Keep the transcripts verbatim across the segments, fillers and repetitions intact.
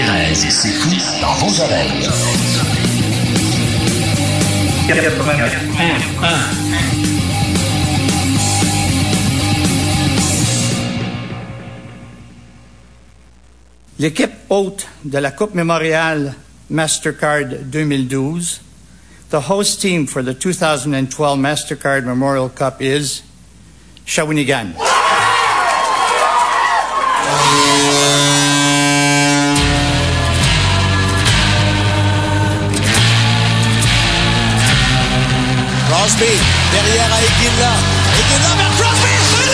Thérèse, c'est fou dans vos oreilles. L'équipe hôte de la Coupe Mémorial Mastercard deux mille douze, the host team for the two thousand twelve Mastercard Memorial Cup is Shawinigan. Crosby, derrière à Iginla. Iginla vers Crosby!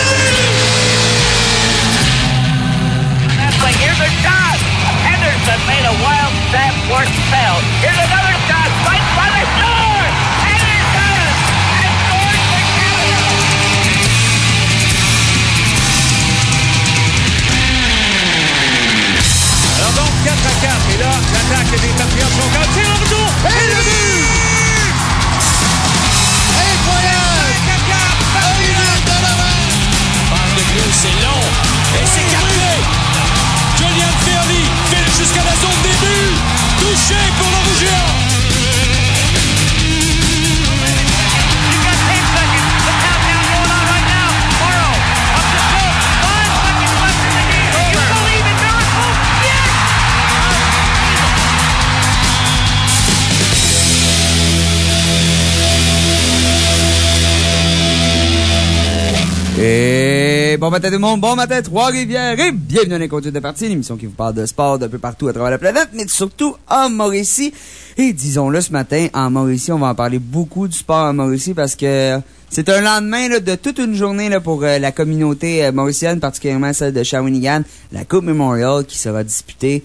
That's like, here's a shot. Henderson made a wild snap, work fell. Here's another shot. Right by the score! Henderson has scored for Canada! Alors donc, quatre à quatre. Et là, l'attaque des Patriots sont quand tir en retour. Et le but! Incroyable! Passe de plus, c'est long. Et c'est capté. Julian Ferry file jusqu'à la zone des buts. Touché pour le Rouge géant. You've got ten seconds. The countdown going on right now. Morrow up to two. Five seconds left in the game. You believe in miracles? Yes! Et bon matin tout le monde, bon matin Trois-Rivières et bienvenue à l'Inconduite de partie, l'émission qui vous parle de sport d'un peu partout à travers la planète, mais surtout en Mauricie. Et disons-le, ce matin, en Mauricie, on va en parler beaucoup du sport en Mauricie parce que c'est un lendemain là, de toute une journée là, pour euh, la communauté euh, mauricienne, particulièrement celle de Shawinigan, la Coupe Memorial qui sera disputée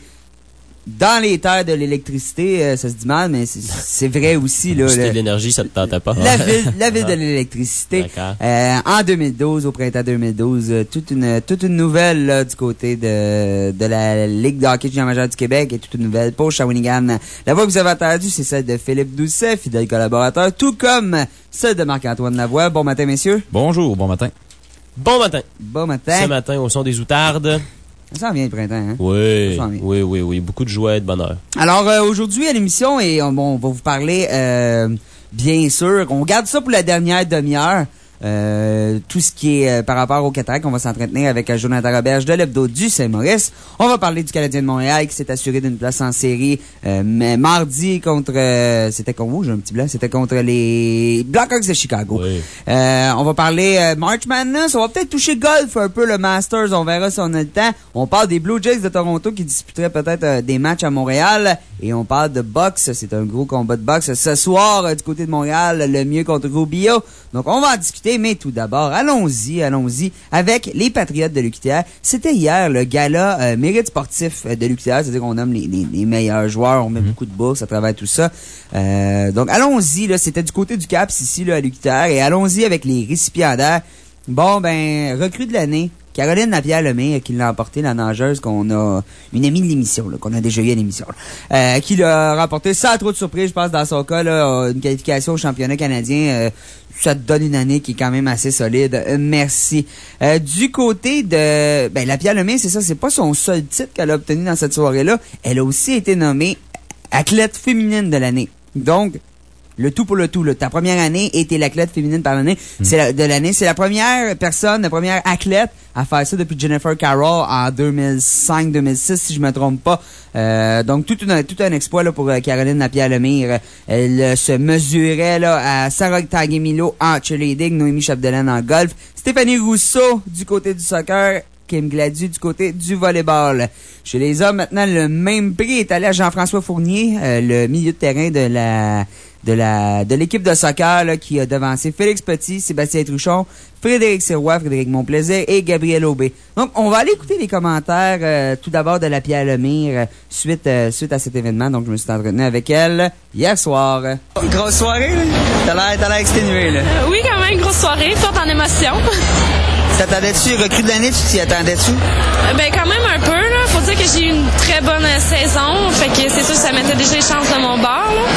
dans les terres de l'électricité. Euh, ça se dit mal, mais c'est, c'est vrai aussi. Là, C'était le, de l'énergie, ça te tentait pas. La ville, la ville de l'électricité. Euh, en deux mille douze, au printemps deux mille douze, euh, toute une toute une nouvelle là, du côté de de la Ligue de hockey junior majeur du Québec et toute une nouvelle pour Shawinigan. La voix que vous avez entendue, c'est celle de Philippe Doucet, fidèle collaborateur, tout comme celle de Marc-Antoine Lavoie. Bon matin, messieurs. Bonjour, bon matin. Bon matin. Bon matin. Ce matin, au son des outardes. Ça en vient le printemps, hein? Oui, oui, oui, oui. Beaucoup de joie et de bonheur. Alors, euh, aujourd'hui, à l'émission, et on, bon, on va vous parler, euh, bien sûr, on garde ça pour la dernière demi-heure. Euh, tout ce qui est euh, par rapport au Cataracte, on va s'entretenir avec euh, Jonathan Roberge de l'Hebdo du Saint-Maurice. On va parler du Canadien de Montréal qui s'est assuré d'une place en série euh, mais mardi contre... Euh, c'était contre où? J'ai un petit blanc. C'était contre les Blackhawks de Chicago. Oui. Euh, on va parler euh, March Madness. On va peut-être toucher golf un peu, le Masters. On verra si on a le temps. On parle des Blue Jays de Toronto qui disputeraient peut-être euh, des matchs à Montréal. Et on parle de boxe. C'est un gros combat de boxe ce soir euh, du côté de Montréal. Le mieux contre Rubio. Donc, on va en discuter. Mais tout d'abord, allons-y, allons-y avec les Patriotes de l'U Q T R. C'était hier le gala euh, mérite sportif de l'U Q T R, c'est-à-dire qu'on nomme les, les, les meilleurs joueurs, on met mm-hmm. beaucoup de bourses à travers tout ça. Euh, donc, allons-y, là, c'était du côté du CAPS ici, là, à l'U Q T R, et allons-y avec les récipiendaires. Bon, ben, recrue de l'année. Caroline Lapierre-Lemay, qui l'a emporté, la nageuse qu'on a, une amie de l'émission, là, qu'on a déjà eu à l'émission, là, euh, qui l'a remporté sans trop de surprise, je pense, dans son cas, là, une qualification au championnat canadien, euh, ça te donne une année qui est quand même assez solide. Euh, merci. Euh, du côté de, ben, Lapierre-Lemay, c'est ça, c'est pas son seul titre qu'elle a obtenu dans cette soirée-là. Elle a aussi été nommée athlète féminine de l'année. Donc, le tout pour le tout, là. Ta première année et t'es l'athlète féminine par l'année. Mm. C'est la, de l'année. C'est la première personne, la première athlète à faire ça depuis Jennifer Carroll en deux mille cinq deux mille six, si je me trompe pas. Euh, donc, tout, une, tout un exploit, là, pour euh, Caroline Lapierre-Lemire. Elle euh, se mesurait, là, à Sarah Taguemilo en cheerleading, Noémie Chapdelaine en golf, Stéphanie Rousseau du côté du soccer, Kim Gladu du côté du volleyball. Chez les hommes, maintenant, le même prix est allé à Jean-François Fournier, euh, le milieu de terrain de la de la de l'équipe de soccer là, qui a devancé Félix Petit, Sébastien Truchon, Frédéric Sirois, Frédéric Monplaisir et Gabriel Aubé. Donc, on va aller écouter les commentaires euh, tout d'abord de Lapierre-Lemire euh, suite euh, suite à cet événement. Donc, je me suis entretenu avec elle hier soir. Grosse soirée, là? T'as l'air, t'as l'air exténué, là. Euh, oui, quand même, grosse soirée, forte en émotion. T'attendais-tu, recrue de l'année, tu t'y attendais-tu? Euh, ben, quand même un peu, là. Faut dire que j'ai eu une très bonne euh, saison. Fait que c'est sûr que ça mettait déjà les chances de mon bord, là.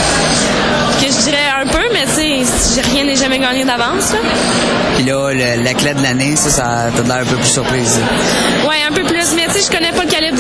Que je dirais un peu, mais tu sais, rien n'est jamais gagné d'avance, là. Puis là, le, la clé de l'année, ça, ça t'a l'air un peu plus surprise. Ouais, un peu plus. Mais tu sais, je connais pas le calibre des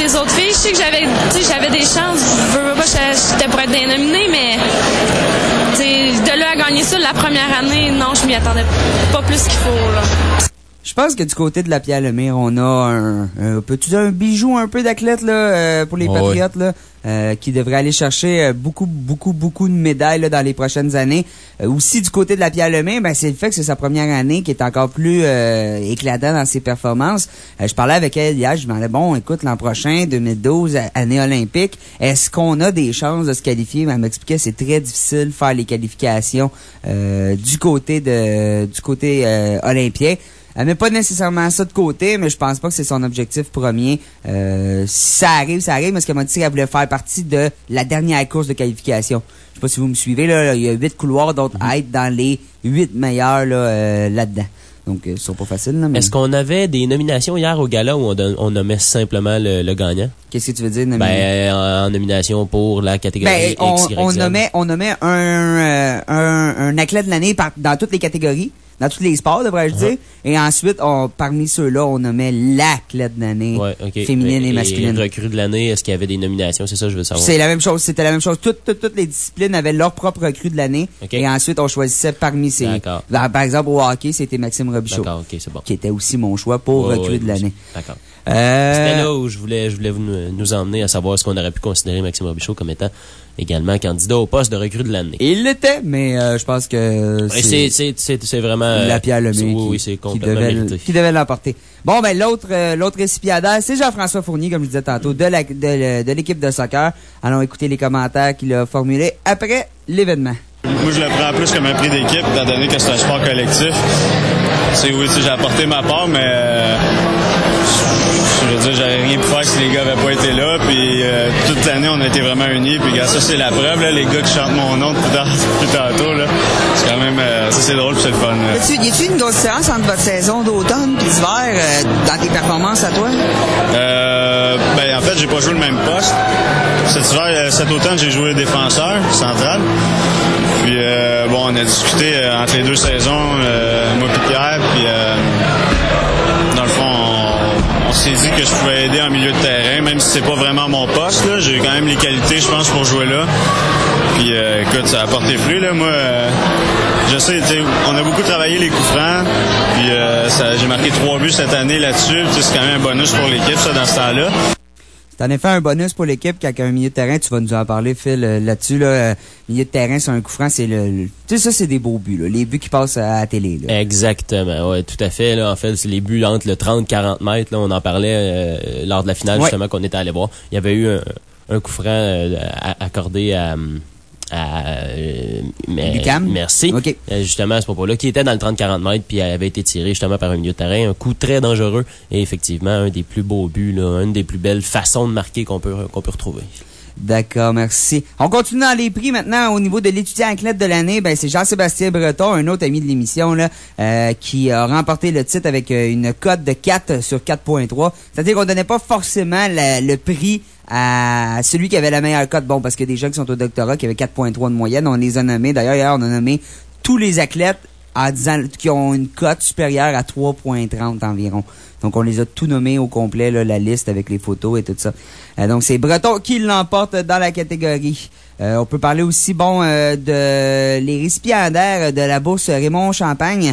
les autres filles. Je sais que j'avais, tu sais, j'avais des chances. Je veux pas, j'étais pour être dénominée, mais tu sais, de là à gagner ça la première année, non, je m'y attendais pas plus qu'il faut, là. Je pense que du côté de la Pierre-Lemire, on a un, un petit un bijou un peu d'athlète là euh, pour les oh Patriotes oui. là, euh, qui devrait aller chercher euh, beaucoup beaucoup beaucoup de médailles là, dans les prochaines années. Euh, aussi du côté de la Pierre-Lemire, ben c'est le fait que c'est sa première année qui est encore plus euh, éclatant dans ses performances. Euh, je parlais avec elle hier, je me demandais bon, écoute, l'an prochain, deux mille douze, année olympique, est-ce qu'on a des chances de se qualifier? Elle m'expliquait c'est très difficile de faire les qualifications euh, du côté de du côté euh, olympien. Elle met pas nécessairement ça de côté, mais je pense pas que c'est son objectif premier. Euh, si ça arrive, ça arrive, mais ce qu'elle m'a dit, c'est qu'elle voulait faire partie de la dernière course de qualification. Je sais pas si vous me suivez, là, il y a huit couloirs, donc à être dans les huit meilleurs là, euh, là-dedans. Donc, euh, ce sera pas facile. Là, mais... Est-ce qu'on avait des nominations hier au gala où on, don- on nommait simplement le, le gagnant? Qu'est-ce que tu veux dire, nomination? Ben, en, en nomination pour la catégorie ben, on, X, Y, on Z. nommait, on nommait un, euh, un, un athlète de l'année par, dans toutes les catégories. Dans tous les sports, devrais-je uh-huh. dire. Et ensuite, on, parmi ceux-là, on nommait l'athlète de l'année, ouais, okay. féminine et, et masculine. Et recrue de l'année, est-ce qu'il y avait des nominations? C'est ça que je veux savoir. C'est la même chose. C'était la même chose. Toutes, toutes, toutes les disciplines avaient leur propre recrue de l'année. Okay. Et ensuite, on choisissait parmi ces... D'accord. Par, par exemple, au hockey, c'était Maxime Robichaud. D'accord, ok, c'est bon. Qui était aussi mon choix pour ouais, recrue ouais, de l'année. D'accord. Euh... C'était là où je voulais, je voulais vous, nous emmener à savoir ce qu'on aurait pu considérer Maxime Robichaud comme étant également candidat au poste de recrue de l'année. Il l'était, mais euh, je pense que c'est... C'est, c'est, c'est, c'est vraiment... La Pierre-Lemire oui, qui, oui, c'est qui, devait, qui devait l'emporter. Bon, ben l'autre euh, l'autre récipiendaire, c'est Jean-François Fournier, comme je disais tantôt, de, la, de, de l'équipe de soccer. Allons écouter les commentaires qu'il a formulés après l'événement. Moi, je le prends plus comme un prix d'équipe, étant donné que c'est un sport collectif. C'est oui, tu sais, j'ai apporté ma part, mais... Euh, je veux dire, j'aurais rien pu faire si les gars n'avaient pas été là. Puis euh, toute l'année, on a été vraiment unis. Puis ça, c'est la preuve, là, les gars qui chantent mon nom depuis, depuis tantôt. Là, c'est quand même... Euh, ça, c'est drôle puis c'est le fun. Là. Y a-t-il une grosse différence entre votre saison d'automne et d'hiver euh, dans tes performances à toi? Euh, ben, en fait, j'ai pas joué le même poste. Cet hiver, cet automne, j'ai joué défenseur central. Puis, euh, bon, on a discuté euh, entre les deux saisons, euh, moi et Pierre. Puis, euh, dans le fond, on, on s'est dit que je pouvais aider en milieu de terrain, même si c'est pas vraiment mon poste. Là, j'ai quand même les qualités, je pense, pour jouer là. Puis, euh, écoute, ça a porté fruit. Là. Moi, euh, je sais, on a beaucoup travaillé les coups francs. Puis, euh, ça, j'ai marqué trois buts cette année là-dessus. C'est quand même un bonus pour l'équipe, ça, dans ce temps-là. C'est en effet un bonus pour l'équipe quand il y a un milieu de terrain. Tu vas nous en parler, Phil, là-dessus. Là, milieu de terrain sur un coup franc, c'est le... le tu sais, ça, c'est des beaux buts. Là, les buts qui passent à la télé. Là. Exactement, ouais, tout à fait. Là, en fait, c'est les buts entre le trente et quarante mètres. Là, on en parlait euh, lors de la finale, ouais. Justement, qu'on était allé voir. Il y avait eu un, un coup franc euh, à, accordé à... à euh, mais, merci. Okay. Euh, justement, à ce propos-là, qui était dans le trente à quarante mètres, puis avait été tiré justement par un milieu de terrain. Un coup très dangereux. Et effectivement, un des plus beaux buts, là, une des plus belles façons de marquer qu'on peut, qu'on peut retrouver. D'accord, merci. On continue dans les prix maintenant au niveau de l'étudiant athlète de l'année. Ben c'est Jean-Sébastien Breton, un autre ami de l'émission là, euh, qui a remporté le titre avec une cote de quatre sur quatre virgule trois. C'est-à-dire qu'on donnait pas forcément la, le prix à celui qui avait la meilleure cote. Bon, parce qu'il y a des gens qui sont au doctorat qui avaient quatre virgule trois de moyenne. On les a nommés. D'ailleurs, hier, on a nommé tous les athlètes en disant qui ont une cote supérieure à trois virgule trente environ. Donc, on les a tout nommés au complet, là, la liste avec les photos et tout ça. Euh, donc, c'est Breton qui l'emporte dans la catégorie. Euh, on peut parler aussi, bon, euh, de les récipiendaires de la bourse Raymond Champagne.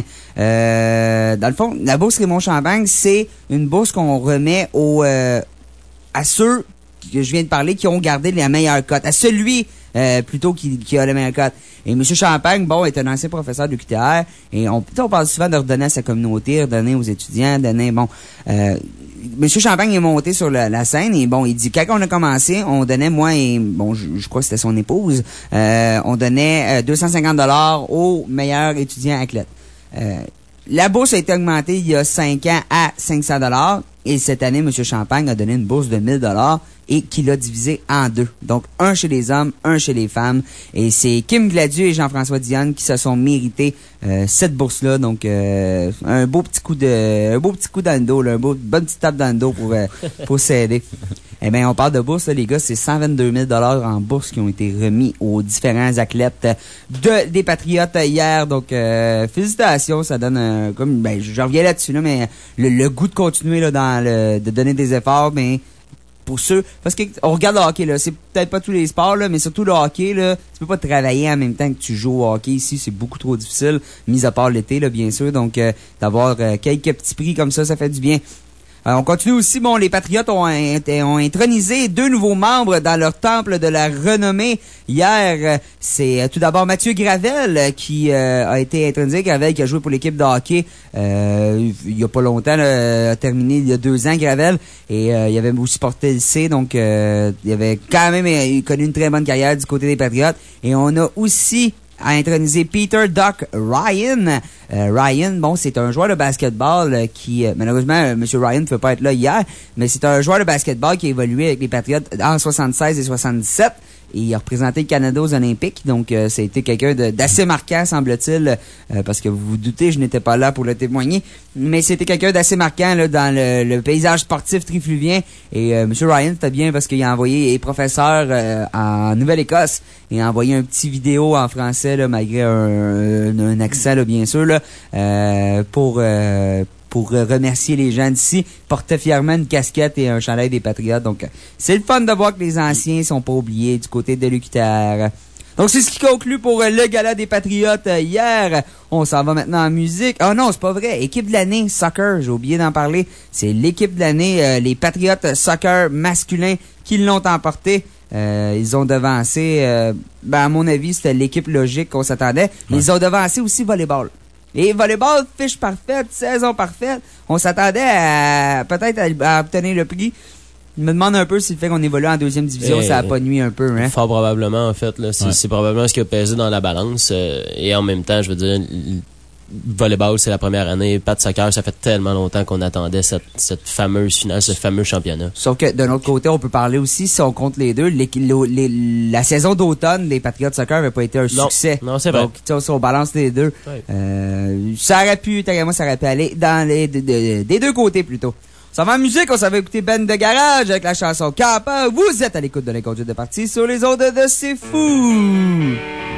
Euh, dans le fond, la bourse Raymond Champagne, c'est une bourse qu'on remet aux, euh, à ceux que je viens de parler qui ont gardé la meilleure cote. À celui Euh, plutôt qui, qui a la meilleure cote. Et M. Champagne, bon, est un ancien professeur de Q T R, et on, on parle souvent de redonner à sa communauté, redonner aux étudiants, donner, bon, euh, M. Champagne est monté sur la, la scène, et bon, il dit, quand on a commencé, on donnait, moi et, bon, je, je crois que c'était son épouse, euh, on donnait euh, deux cent cinquante dollars aux meilleurs étudiants athlètes. Euh, la bourse a été augmentée il y a cinq ans à cinq cents dollars, et cette année, M. Champagne a donné une bourse de mille dollars, et qui l'a divisé en deux. Donc, un chez les hommes, un chez les femmes. Et c'est Kim Gladieux et Jean-François Dionne qui se sont mérités euh, cette bourse-là. Donc, euh, un beau petit coup de, un beau petit coup dans le dos, là, un beau, une bonne petite tape dans le dos pour, euh, pour s'aider. Eh bien, on parle de bourse, là, les gars, c'est cent vingt-deux mille dollars en bourse qui ont été remis aux différents athlètes de, des Patriotes hier. Donc, euh, félicitations, ça donne euh, comme, ben, je reviens là-dessus, là, mais le, le goût de continuer, là, dans le, de donner des efforts, mais, pour ceux, parce que on regarde le hockey, là, c'est peut-être pas tous les sports, là, mais surtout le hockey, là, tu peux pas travailler en même temps que tu joues au hockey ici, c'est beaucoup trop difficile, mis à part l'été, là, bien sûr, donc euh, d'avoir euh, quelques petits prix comme ça, ça fait du bien. Euh, on continue aussi, bon, les Patriotes ont, ont intronisé deux nouveaux membres dans leur temple de la renommée. Hier, euh, c'est euh, tout d'abord Mathieu Gravel euh, qui euh, a été intronisé. Gravel qui a joué pour l'équipe de hockey euh, il y a pas longtemps, là, a terminé il y a deux ans, Gravel. Et euh, il avait aussi porté le C, donc euh, il avait quand même euh, connu une très bonne carrière du côté des Patriotes. Et on a aussi a intronisé Peter Doc Ryan. Euh, Ryan, bon, c'est un joueur de basketball euh, qui, euh, malheureusement, euh, M. Ryan ne peut pas être là hier, mais c'est un joueur de basketball qui a évolué avec les Patriotes en soixante-seize et soixante-dix-sept. Et il a représenté le Canada aux Olympiques, donc euh, ça a été quelqu'un de, d'assez marquant, semble-t-il, euh, parce que vous vous doutez, je n'étais pas là pour le témoigner, mais c'était quelqu'un d'assez marquant là, dans le, le paysage sportif trifluvien. Et euh, M. Ryan, c'était bien parce qu'il a envoyé les professeurs euh, en Nouvelle-Écosse et a envoyé un petit vidéo en français, là, malgré un, un, un accent, là, bien sûr, là, euh, pour... Euh, pour remercier les gens d'ici. Portait fièrement une casquette et un chandail des Patriotes. Donc, c'est le fun de voir que les anciens sont pas oubliés du côté de l'U Q T R. Donc, c'est ce qui conclut pour le gala des Patriotes hier. On s'en va maintenant en musique. Ah oh non, c'est pas vrai. Équipe de l'année soccer, j'ai oublié d'en parler. C'est l'équipe de l'année, euh, les Patriotes soccer masculins qui l'ont emporté. Euh, ils ont devancé, euh, ben à mon avis, c'était l'équipe logique qu'on s'attendait. Mais ouais. Ils ont devancé aussi volleyball. Et volleyball, fiche parfaite, saison parfaite. On s'attendait à peut-être à, à obtenir le prix. Je me demande un peu si le fait qu'on évolue en deuxième division, et ça a pas nuit un peu, hein? Fort probablement, en fait. Là, c'est, ouais. c'est probablement ce qui a pesé dans la balance. Euh, et en même temps, je veux dire, volleyball, c'est la première année. Pat soccer, ça fait tellement longtemps qu'on attendait cette, cette fameuse finale, ce fameux championnat. Sauf que d'un autre côté, on peut parler aussi, si on compte les deux, les, les, la saison d'automne des Patriots soccer n'avait pas été un non. succès. Non, c'est vrai. Donc, tu sais, si on balance les deux, ouais. euh, ça aurait pu, moi, ça aurait pu aller dans les, de, de, des deux côtés plutôt. Ça va en musique, on s'avait écouté Ben de Garage avec la chanson Kappa. Vous êtes à l'écoute de l'Inconduite de partie sur les ondes de C'est Fou.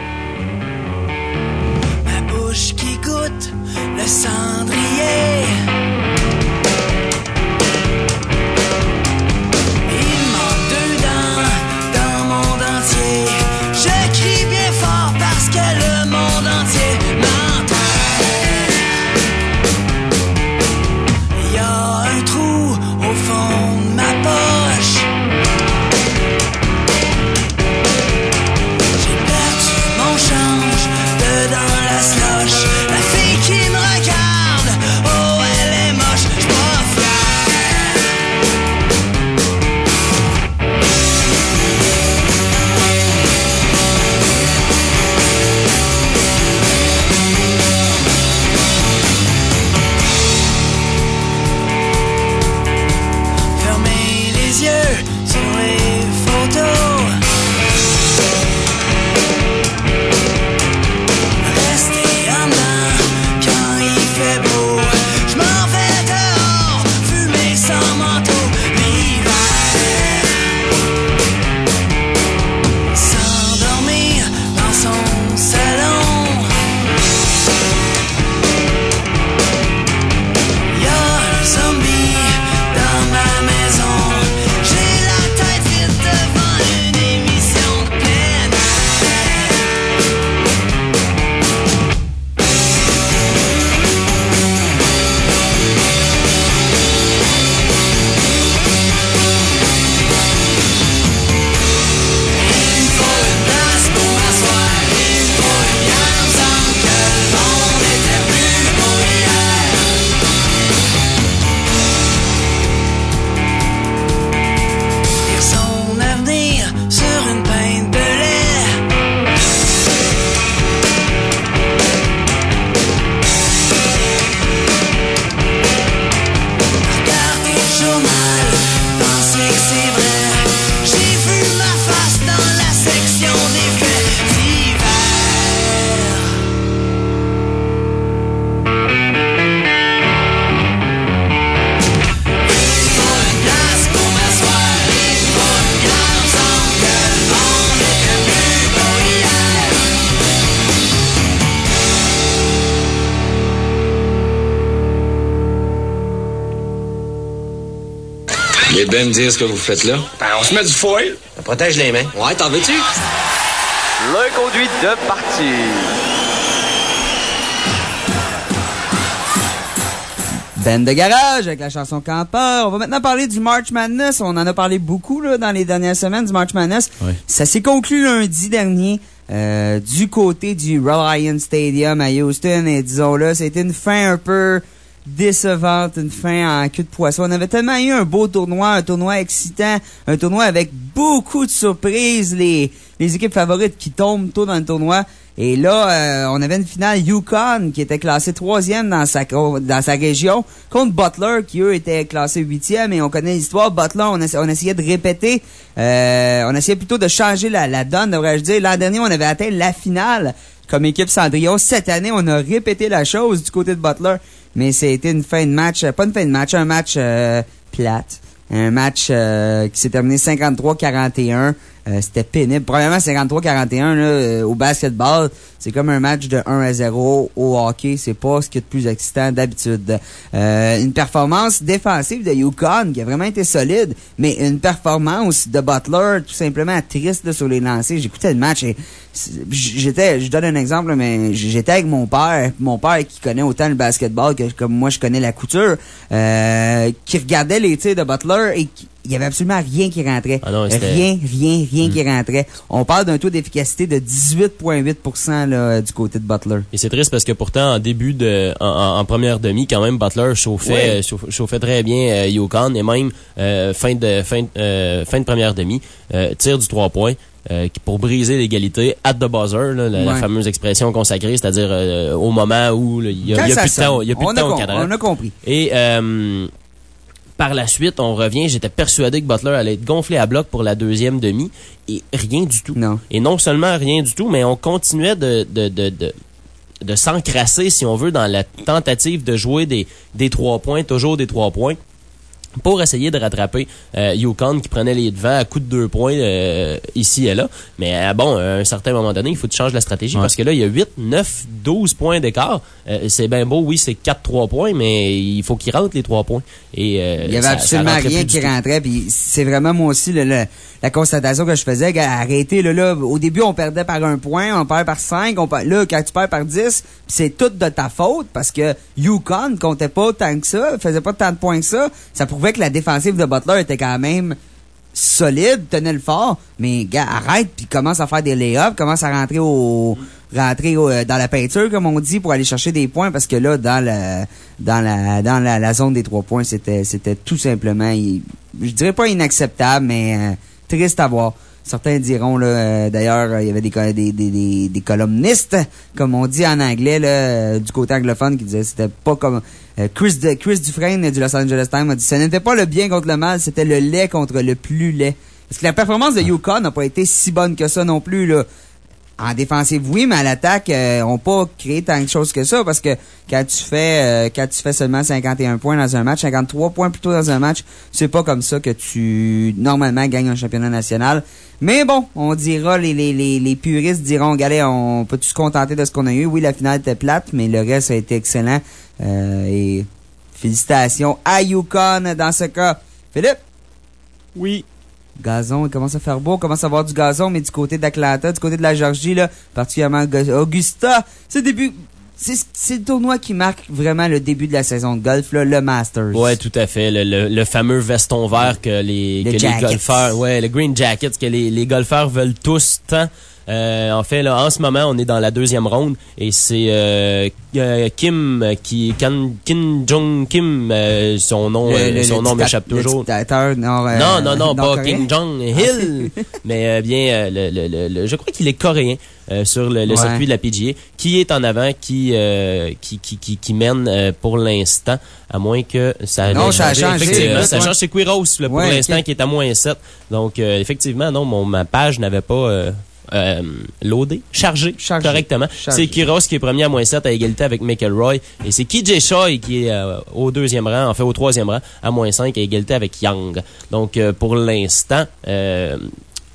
Ma bouche qui goûte le cendrier. Il manque deux dents dans le monde entier. Je crie bien fort parce que le monde entier m'entend. Il y a un trou au fond de ma poche. J'ai perdu mon change dedans la slush. La fille qui me regarde, oh elle bien me dire ce que vous faites là? Ben, on se met du foil. Ça protège les mains. Ouais, t'en veux-tu? Le conduit de partie. Ben de garage avec la chanson Campeur. On va maintenant parler du March Madness. On en a parlé beaucoup là, dans les dernières semaines du March Madness. Ouais. Ça s'est conclu lundi dernier euh, du côté du Reliant Stadium à Houston. Et disons-le, c'était une fin un peu décevante, une fin en queue de poisson. On avait tellement eu un beau tournoi, un tournoi excitant, un tournoi avec beaucoup de surprises, les, les équipes favorites qui tombent tôt dans le tournoi. Et là, euh, on avait une finale UConn qui était classée troisième dans sa dans sa région contre Butler qui eux étaient classés huitième. Et on connaît l'histoire. Butler, on, essa- on essayait de répéter, euh, on essayait plutôt de changer la, la donne, devrais-je dire. L'an dernier, on avait atteint la finale comme équipe Cendrillon. Cette année, on a répété la chose du côté de Butler. Mais c'était une fin de match, pas une fin de match, un match euh, plate. Un match euh, qui s'est terminé cinquante-trois à quarante et un. Euh, c'était pénible. Premièrement, cinquante-trois à quarante et un là, euh, au basketball, c'est comme un match de un à zéro. Au hockey, c'est pas ce qui est de plus excitant d'habitude. Euh, une performance défensive de UConn qui a vraiment été solide, mais une performance de Butler tout simplement triste là, sur les lancers. J'écoutais le match et j'étais, je donne un exemple, mais j'étais avec mon père, mon père qui connaît autant le basketball que comme moi je connais la couture, euh, qui regardait les tirs de Butler et qui il y avait absolument rien qui rentrait. Ah non, rien, rien, rien mmh. qui rentrait. On parle d'un taux d'efficacité de dix-huit virgule huit pour cent là, du côté de Butler. Et c'est triste parce que pourtant, en début de, en, en, en première demi, quand même, Butler chauffait, ouais. chauffait, chauffait très bien euh, UConn et même euh, fin de fin, euh, fin de première demi, euh, tir du trois points. Euh, pour briser l'égalité at the buzzer, là, la, ouais. la fameuse expression consacrée, c'est-à-dire euh, au moment où il y a, y a plus de temps, il y a plus de temps au cadran. On a compris. Et euh, par la suite, on revient, j'étais persuadé que Butler allait être gonflé à bloc pour la deuxième demi, et rien du tout. Non. Et non seulement rien du tout, mais on continuait de, de, de, de, de s'encrasser, si on veut, dans la tentative de jouer des, des trois points, toujours des trois points, pour essayer de rattraper euh, UConn qui prenait les devants à coups de deux points euh, ici et là. Mais euh, bon, à un certain moment donné, il faut que tu changes la stratégie ouais. parce que là, il y a huit, neuf, douze points d'écart. Euh, c'est bien beau, oui, c'est quatre trois points, mais il faut qu'ils rentrent les trois points. Et, euh, il y avait ça, absolument ça rien qui rentrait. Puis c'est vraiment moi aussi le, le, la constatation que je faisais. Arrêtez, là, là, au début, on perdait par un point, on perd par cinq. On perd, là, quand tu perds par dix, c'est tout de ta faute parce que UConn comptait pas tant que ça, faisait pas tant de points que ça. Ça prouvait que la défensive de Butler était quand même solide, tenait le fort, mais gars, arrête puis commence à faire des lay-ups, commence à rentrer au rentrer au, dans la peinture comme on dit pour aller chercher des points parce que là dans la dans la dans la, la zone des trois points, c'était c'était tout simplement je dirais pas inacceptable mais euh, triste à voir. Certains diront, là, euh, d'ailleurs, euh, il y avait des, des, des, des, des columnistes, comme on dit en anglais, là, euh, du côté anglophone, qui disaient c'était pas comme... Euh, Chris, de, Chris Dufresne du Los Angeles Times a dit « Ce n'était pas le bien contre le mal, c'était le lait contre le plus laid. » Parce que la performance de UConn n'a pas été si bonne que ça non plus, là. En défensive, oui, mais à l'attaque, euh, on pas créé tant de choses que ça, parce que quand tu fais euh, quand tu fais seulement cinquante et un points dans un match, cinquante-trois points plutôt dans un match, c'est pas comme ça que tu, normalement, gagnes un championnat national. Mais bon, on dira, les les les, les puristes diront, regardez, on peut se contenter de ce qu'on a eu. Oui, la finale était plate, mais le reste a été excellent. Euh, et félicitations à UConn dans ce cas. Philippe? Oui. Gazon, il commence à faire beau, il commence à avoir du gazon, mais du côté d'Atlanta, du côté de la Georgie, là, particulièrement Augusta, c'est le début, c'est, c'est le tournoi qui marque vraiment le début de la saison de golf, là, le Masters. Ouais, tout à fait, le, le, le fameux veston vert que les, que les golfeurs, ouais, le Green Jackets, que les, les golfeurs veulent tous tant. Euh, en fait, là, en ce moment, on est dans la deuxième ronde et c'est euh, euh, Kim qui Kan, Kim Jong Kim, euh, son nom, le, le, son nom m'échappe toujours. Dictateur, non, euh, non, non, non, pas Kim Jong Il, mais euh, bien, euh, le, le, le, le, je crois qu'il est coréen euh, sur le, le ouais. circuit de la P G A, qui est en avant, qui euh, qui, qui qui qui mène euh, pour l'instant, à moins que ça. Non, ça a changé. Effectivement, ça change. C'est Quiros là, pour ouais, l'instant okay. qui est à moins sept. Donc euh, effectivement, non, mon ma page n'avait pas. Euh, Euh, loadé, chargé, chargé correctement. Chargé. C'est Quiros qui est premier à moins sept à égalité avec McElroy. Et c'est K J Choi qui est euh, au deuxième rang, en fait au troisième rang, à moins cinq à égalité avec Young. Donc euh, pour l'instant, euh,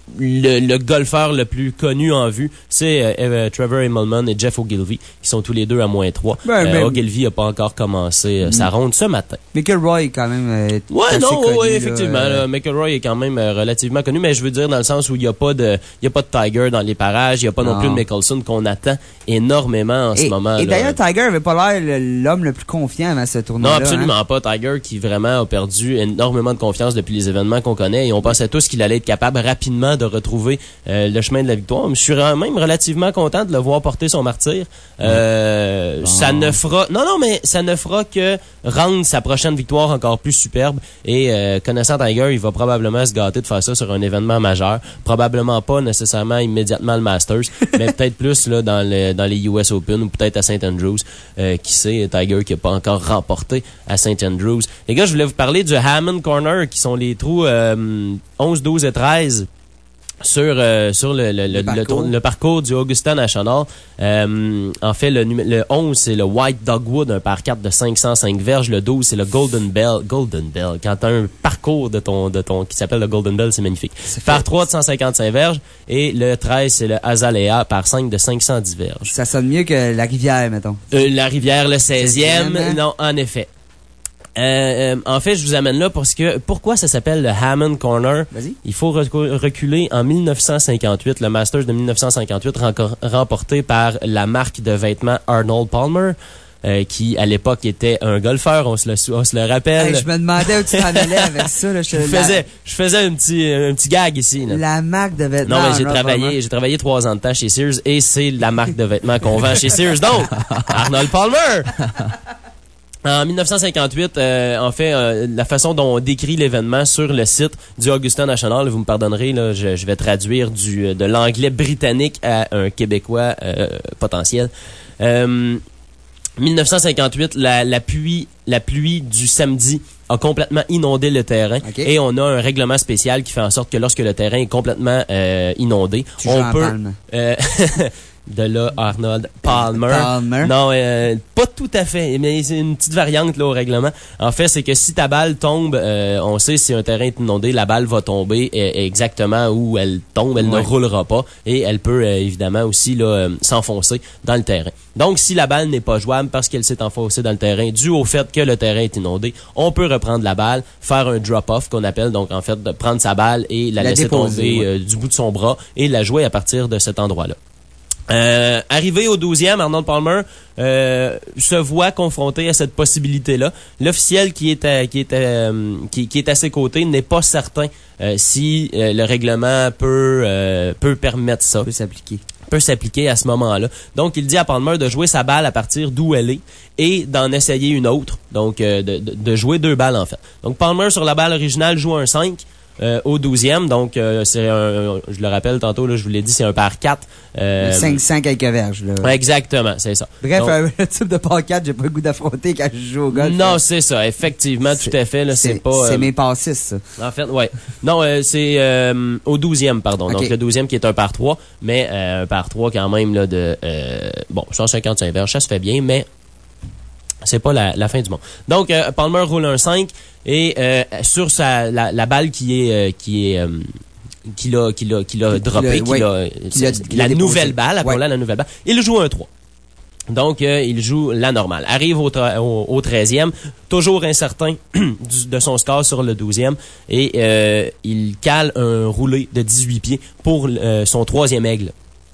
le, le golfeur le plus connu en vue, c'est euh, Trevor Immelman et Jeff Ogilvy, qui sont tous les deux à moins trois. Ben, euh, ben, Ogilvy n'a pas encore commencé euh, mm. sa ronde ce matin. McIlroy, quand même, euh, ouais, non, connu, ouais, effectivement. Là, là, McIlroy est quand même euh, relativement connu, mais je veux dire dans le sens où il n'y a pas de, il y a pas de Tiger dans les parages, il n'y a pas non. non plus de Mickelson qu'on attend énormément en et, ce moment. Et là. D'ailleurs, Tiger avait pas l'air l'homme le plus confiant à ce tournoi-là. Non, absolument hein? pas. Tiger qui vraiment a perdu énormément de confiance depuis les événements qu'on connaît et on pensait tous qu'il allait être capable rapidement de retrouver euh, le chemin de la victoire. Je suis même relativement content de le voir porter son martyre. Euh, oh. Ça ne fera, non, non, mais ça ne fera que rendre sa prochaine victoire encore plus superbe et euh, connaissant Tiger, il va probablement se gâter de faire ça sur un événement majeur. Probablement pas nécessairement immédiatement le Masters, mais peut-être plus là dans, le, dans les U S Open ou peut-être à Saint Andrews. Euh, qui sait, Tiger qui n'a pas encore remporté à Saint Andrews. Les gars, je voulais vous parler du Hammond Corner, qui sont les trous euh, onze, douze et treize sur euh, sur le le, le, le, parcours. le le parcours du Augusta National. Euh, en fait, le, le onze, c'est le White Dogwood, un par quatre de cinq cent cinq verges. Le douze, c'est le Golden Bell. Golden Bell. Quand t'as un parcours de ton de ton qui s'appelle le Golden Bell, c'est magnifique. C'est par fait. trois de cent cinquante-cinq verges. Et le treize, c'est le Azalea par cinq de cinq cent dix verges. Ça sonne mieux que la rivière, mettons. Euh, la rivière, le seizième. Hein? Non, en effet. Euh, euh, en fait, je vous amène là parce que pourquoi ça s'appelle le Hammond Corner? Vas-y. Il faut reculer en mille neuf cent cinquante-huit, le Masters de mille neuf cent cinquante-huit remporté par la marque de vêtements Arnold Palmer. Euh, qui à l'époque était un golfeur, on se le, on se le rappelle. Hey, je me demandais où tu t'en allais avec ça. Là, je, je faisais, la... je faisais un petit, un petit gag ici. Là. La marque de vêtements. Non, mais j'ai travaillé, j'ai travaillé trois ans de temps chez Sears et c'est la marque de vêtements qu'on vend chez Sears. Donc, Arnold Palmer. En mille neuf cent cinquante-huit, euh, en fait, euh, la façon dont on décrit l'événement sur le site du Augusta National, vous me pardonnerez, là, je, je vais traduire du de l'anglais britannique à un québécois euh, potentiel. Euh, mille neuf cent cinquante-huit, la, la pluie, la pluie du samedi a complètement inondé le terrain okay. et on a un règlement spécial qui fait en sorte que lorsque le terrain est complètement euh, inondé, tu on peut euh, de là Arnold Palmer. Palmer. Non, euh, pas tout à fait, mais c'est une petite variante là au règlement. En fait, c'est que si ta balle tombe, euh, on sait si un terrain est inondé, la balle va tomber exactement où elle tombe, elle ouais. ne roulera pas et elle peut euh, évidemment aussi là euh, s'enfoncer dans le terrain. Donc, si la balle n'est pas jouable parce qu'elle s'est enfoncée dans le terrain dû au fait que le terrain est inondé, on peut reprendre la balle, faire un drop-off qu'on appelle, donc en fait, de prendre sa balle et la, la laisser déposer, tomber ouais. euh, du bout de son bras et la jouer à partir de cet endroit-là. Euh, arrivé au douzième, Arnold Palmer euh, se voit confronté à cette possibilité-là. L'officiel qui est à, qui est à, euh, qui, qui est à ses côtés n'est pas certain euh, si euh, le règlement peut euh, peut permettre ça. Peut s'appliquer. peut s'appliquer à ce moment-là. Donc, il dit à Palmer de jouer sa balle à partir d'où elle est et d'en essayer une autre. Donc, euh, de, de, de jouer deux balles, en fait. Donc, Palmer, sur la balle originale, joue un cinq. Euh, au douzième, donc euh, c'est un, je le rappelle tantôt, là, je vous l'ai dit, c'est un par quatre. Euh, cinq cents quelques verges. Là. Exactement, c'est ça. Bref, donc, un, un type de par quatre, j'ai pas le goût d'affronter quand je joue au golf. Non, c'est ça, effectivement, tout à fait. Là, c'est, c'est pas. C'est euh, mes passis, ça. En fait, ouais. Non, euh, c'est euh, au douzième, pardon. Okay. Donc le douzième qui est un par trois, mais euh, un par trois quand même là de euh, bon cent cinquante-cinq verges, ça se fait bien, mais c'est pas la, la fin du monde. Donc, euh, Palmer roule un cinq et euh, sur sa la, la balle qui est euh, qui est euh, qui l'a qui l'a qui l'a droppé, qui l'a la nouvelle balle, appelons-la la nouvelle balle. Il joue un trois. Donc, euh, il joue la normale. Arrive au, au, au treizième, toujours incertain du, de son score sur le douzième, et euh, il cale un roulé de dix-huit pieds pour euh, son troisième aigle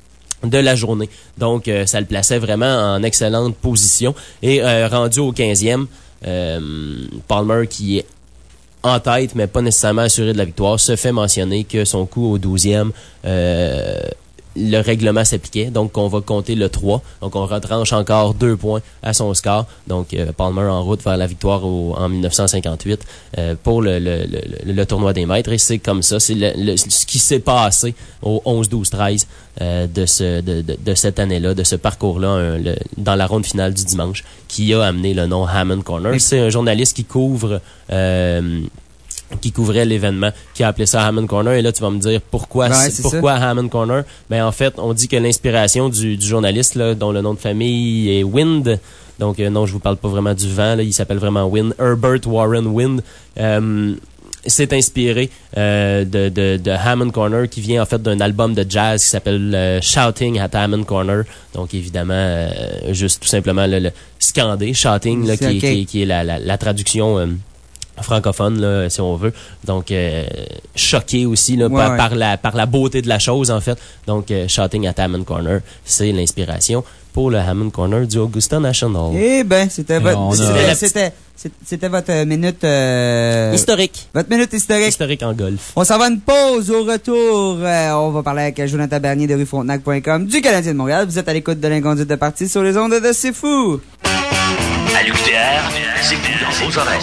de la journée. Donc, euh, ça le plaçait vraiment en excellente position. Et euh, rendu au quinzième, euh, Palmer, qui est en tête, mais pas nécessairement assuré de la victoire, se fait mentionner que son coup au douzième, euh, le règlement s'appliquait. Donc, on va compter le trois. Donc, on retranche encore deux points à son score. Donc, euh, Palmer en route vers la victoire au, en dix-neuf cent cinquante-huit euh, pour le, le, le, le tournoi des maîtres. Et c'est comme ça. C'est le, le, ce qui s'est passé au onze, douze, treize euh, de, ce, de, de, de cette année-là, de ce parcours-là, un, le, dans la ronde finale du dimanche, qui a amené le nom Hammond Corner. Oui. C'est un journaliste qui couvre... Euh, qui couvrait l'événement, qui a appelé ça Hammond Corner. Et là, tu vas me dire pourquoi, ouais, c'est pourquoi Hammond Corner? Ben, en fait, on dit que l'inspiration du, du journaliste, là, dont le nom de famille est Wind. Donc, euh, non, je vous parle pas vraiment du vent, là. Il s'appelle vraiment Wind. Herbert Warren Wind. Euh, c'est inspiré euh, de, de, de Hammond Corner, qui vient en fait d'un album de jazz qui s'appelle euh, Shouting at Hammond Corner. Donc évidemment, euh, juste tout simplement le, le scander, shouting, là, qui, okay. qui, qui est la, la, la traduction euh, francophone, là, si on veut. Donc euh, choqué aussi là, ouais, par, ouais. par, la, par la beauté de la chose, en fait. Donc euh, Shouting at Hammond Corner, c'est l'inspiration pour le Hammond Corner du Augusta National. Eh ben, c'était votre, a... c'était, c'était, c'était votre minute euh... historique. Votre minute historique. Historique en golf. On s'en va une pause. Au retour, euh, on va parler avec Jonathan Bernier de rue Frontenac point com du Canadien de Montréal. Vous êtes à l'écoute de l'Inconduite de partie sur les ondes de C'est Fou. À l'U Q T R, c'est fou dans vos oreilles.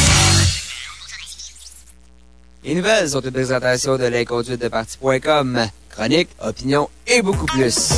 Les nouvelles sont une présentation de l'inconduite de partie point com. Chronique, opinion et beaucoup plus.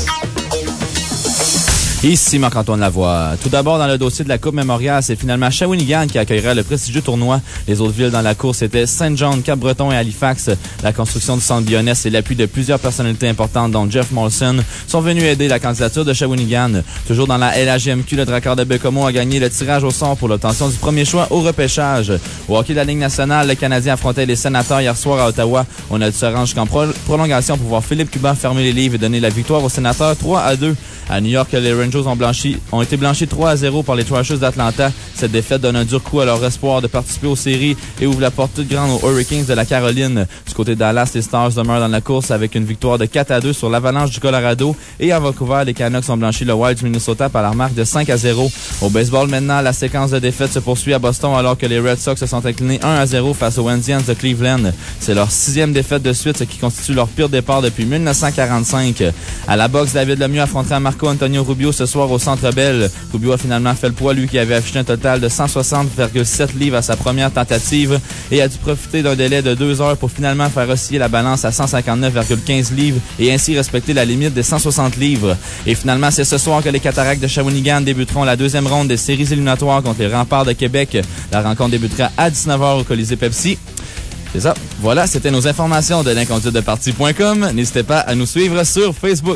Ici Marc-Antoine Lavoie. Tout d'abord, dans le dossier de la Coupe Memorial, c'est finalement Shawinigan qui accueillera le prestigieux tournoi. Les autres villes dans la course étaient Saint-John, Cap-Breton et Halifax. La construction du centre Bionès et l'appui de plusieurs personnalités importantes, dont Jeff Molson, sont venus aider la candidature de Shawinigan. Toujours dans la L A G M Q, le Drakkar de Baie-Comeau a gagné le tirage au sort pour l'obtention du premier choix au repêchage. Au hockey de la Ligue nationale, le Canadien affrontait les Sénateurs hier soir à Ottawa. On a dû se rendre jusqu'en pro- prolongation pour voir Philippe Cuban fermer les livres et donner la victoire aux Sénateurs trois à deux. À New York, les Rangers ont, blanchi, ont été blanchis trois à zéro par les Thrashers d'Atlanta. Cette défaite donne un dur coup à leur espoir de participer aux séries et ouvre la porte toute grande aux Hurricanes de la Caroline. Du côté de Dallas, les Stars demeurent dans la course avec une victoire de quatre à deux sur l'Avalanche du Colorado. Et à Vancouver, les Canucks ont blanchi le Wild du Minnesota par la remarque de cinq à zéro. Au baseball maintenant, la séquence de défaites se poursuit à Boston alors que les Red Sox se sont inclinés un à zéro face aux Indians de Cleveland. C'est leur sixième défaite de suite, ce qui constitue leur pire départ depuis dix-neuf cent quarante-cinq. À la boxe, David Lemieux affrontera Marco Antonio Rubio ce soir au Centre Bell. Rubio a finalement fait le poids, lui qui avait affiché un total de cent soixante virgule sept livres à sa première tentative et a dû profiter d'un délai de deux heures pour finalement faire osciller la balance à cent cinquante-neuf virgule quinze livres et ainsi respecter la limite des cent soixante livres. Et finalement, c'est ce soir que les Cataractes de Shawinigan débuteront la deuxième ronde des séries éliminatoires contre les Remparts de Québec. La rencontre débutera à dix-neuf heures au Colisée Pepsi. C'est ça. Voilà, c'était nos informations de l'inconduite de partie point com. N'hésitez pas à nous suivre sur Facebook.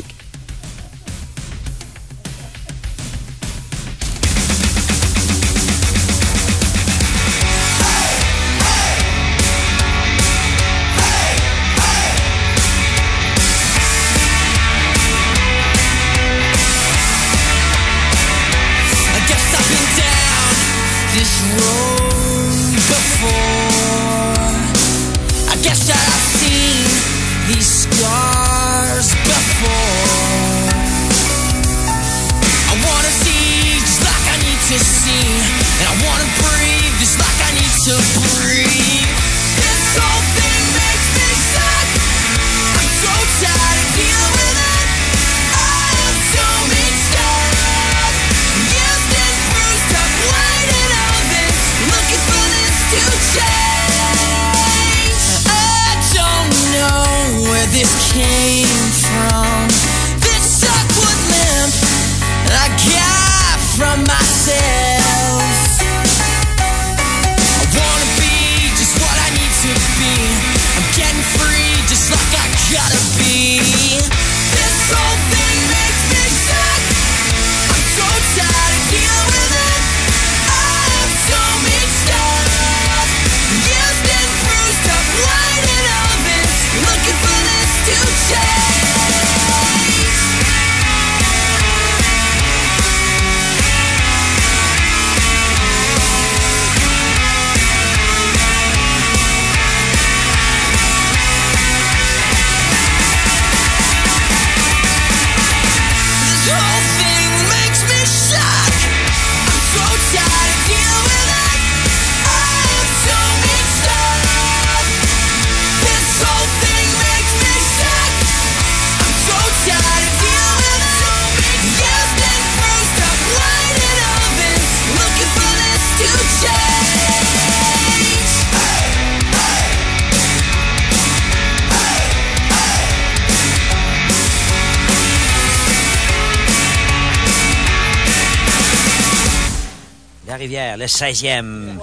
Rivière, le seizième.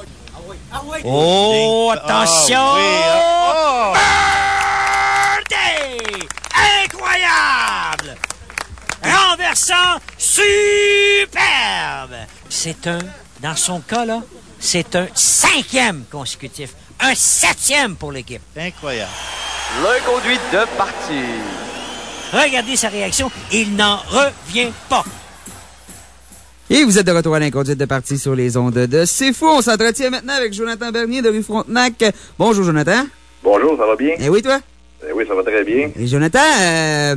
Oh, attention! Ah, oui. Birdie! Incroyable! Renversant, superbe! C'est un, dans son cas, là, c'est un cinquième consécutif. un septième pour l'équipe. Incroyable. Le conduit de partie. Regardez sa réaction, il n'en revient pas. Et vous êtes de retour à l'inconduite de partie sur les ondes de C'est Fou. On s'entretient maintenant avec Jonathan Bernier de rue Frontenac. Bonjour, Jonathan. Bonjour, ça va bien? Eh oui, toi? Eh oui, ça va très bien. Et Jonathan, euh,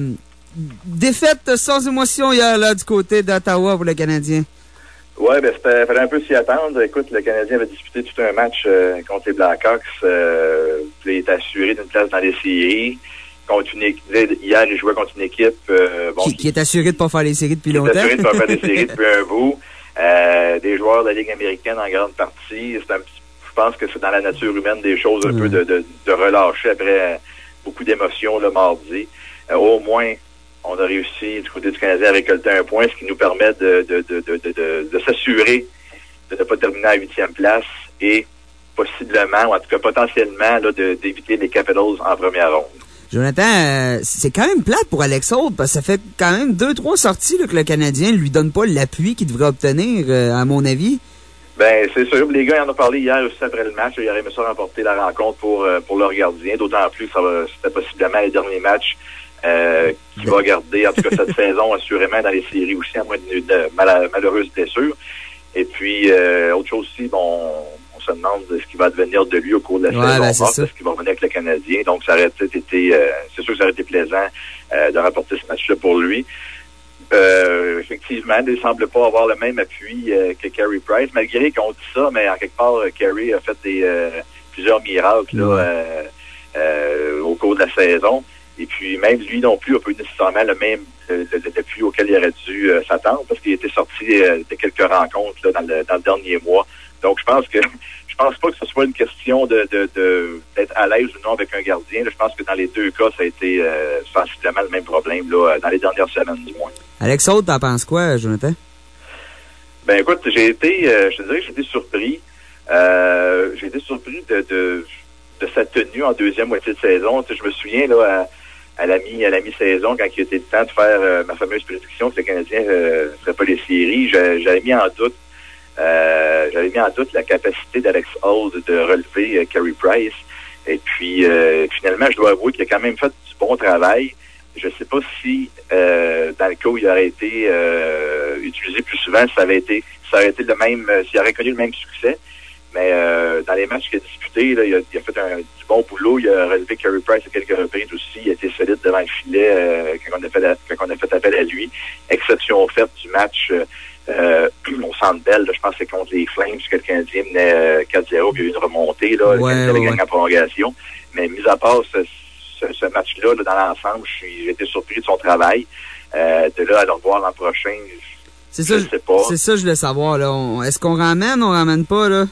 défaite sans émotion hier, là, du côté d'Ottawa pour le Canadien. Ouais, ben, c'était, fallait un peu s'y attendre. Écoute, le Canadien avait disputé tout un match euh, contre les Blackhawks. Euh, il est assuré d'une place dans les séries. Contre une équipe, hier, il jouait contre une équipe euh, bon, qui, qui est assuré de ne pas faire les séries depuis qui longtemps. Qui est assuré de ne pas faire les séries depuis un bout. Euh, des joueurs de la Ligue américaine en grande partie. C'est un petit, je pense que c'est dans la nature humaine des choses un mmh. peu de, de, de relâcher après beaucoup d'émotions le mardi. Euh, au moins, on a réussi du côté du Canadien à récolter un point, ce qui nous permet de, de, de, de, de, de, de s'assurer de ne pas terminer à la huitième place et possiblement, ou en tout cas potentiellement, là, de, d'éviter les Capitals en première ronde. Jonathan, euh, c'est quand même plate pour Alex Auld, parce que ça fait quand même deux, trois sorties là, que le Canadien ne lui donne pas l'appui qu'il devrait obtenir, euh, à mon avis. Ben, c'est sûr. Les gars, ils en ont parlé hier aussi après le match. Ils auraient aimé ça remporter la rencontre pour, euh, pour leur gardien, d'autant plus que ça va, c'était possiblement les derniers matchs euh, qu'il va garder, en tout cas cette saison, assurément dans les séries aussi, à moins de, de mal, malheureuses blessures. Et puis, euh, autre chose aussi, bon... on se demande ce qui va devenir de lui au cours de la ouais, saison. Ben, c'est Parce qu'il va revenir avec le Canadien. Donc, ça aurait peut-être été, euh, c'est sûr que ça aurait été plaisant euh, de remporter ce match-là pour lui. Euh, effectivement, il ne semble pas avoir le même appui euh, que Carey Price, malgré qu'on dit ça, mais en quelque part, Carey a fait des euh, plusieurs miracles là, euh, euh, au cours de la saison. Et puis, même lui non plus n'a pas eu nécessairement le même euh, le, le, l'appui auquel il aurait dû euh, s'attendre, parce qu'il était sorti euh, de quelques rencontres là, dans, le, dans le dernier mois. Donc, je pense que je pense pas que ce soit une question de, de, de d'être à l'aise ou non avec un gardien. Là, je pense que dans les deux cas, ça a été euh, sensiblement le même problème là, dans les dernières semaines du moins. Alex Auld, t'en penses quoi, Jonathan? Ben écoute, j'ai été, euh, je te dirais que j'ai été surpris. Euh, j'ai été surpris de, de, de sa tenue en deuxième moitié de saison. Tu sais, je me souviens là à, à la mi à la mi-saison, quand il était le temps de faire euh, ma fameuse prédiction que le Canadien ne euh, ferait pas les séries, j'avais mis en doute. Euh, j'avais mis en doute la capacité d'Alex Auld de relever euh, Carey Price. Et puis, euh, finalement, je dois avouer qu'il a quand même fait du bon travail. Je ne sais pas si, euh, dans le cas où il aurait été euh, utilisé plus souvent, ça avait été, ça aurait été le même, euh, s'il aurait connu le même succès. Mais euh, dans les matchs qu'il a disputés, là, il, a, il a fait un, du bon boulot. Il a relevé Carey Price à quelques reprises aussi. Il a été solide devant le filet euh, quand, on a fait la, quand on a fait appel à lui. Exception faite du match euh, Euh, au Centre Bell, là, je pense que c'est contre les Flames que le Canadien menait euh, quatre zéro, puis il y a eu une remontée, là, ouais, le Canadien avait gagné en prolongation. Mais mis à part ce, ce, ce match-là, là, dans l'ensemble, j'ai été surpris de son travail. Euh, de là à le revoir l'an prochain, c'est ça, je sais pas. C'est ça, je voulais savoir. Là. On, est-ce qu'on ramène ou on ramène pas? Là?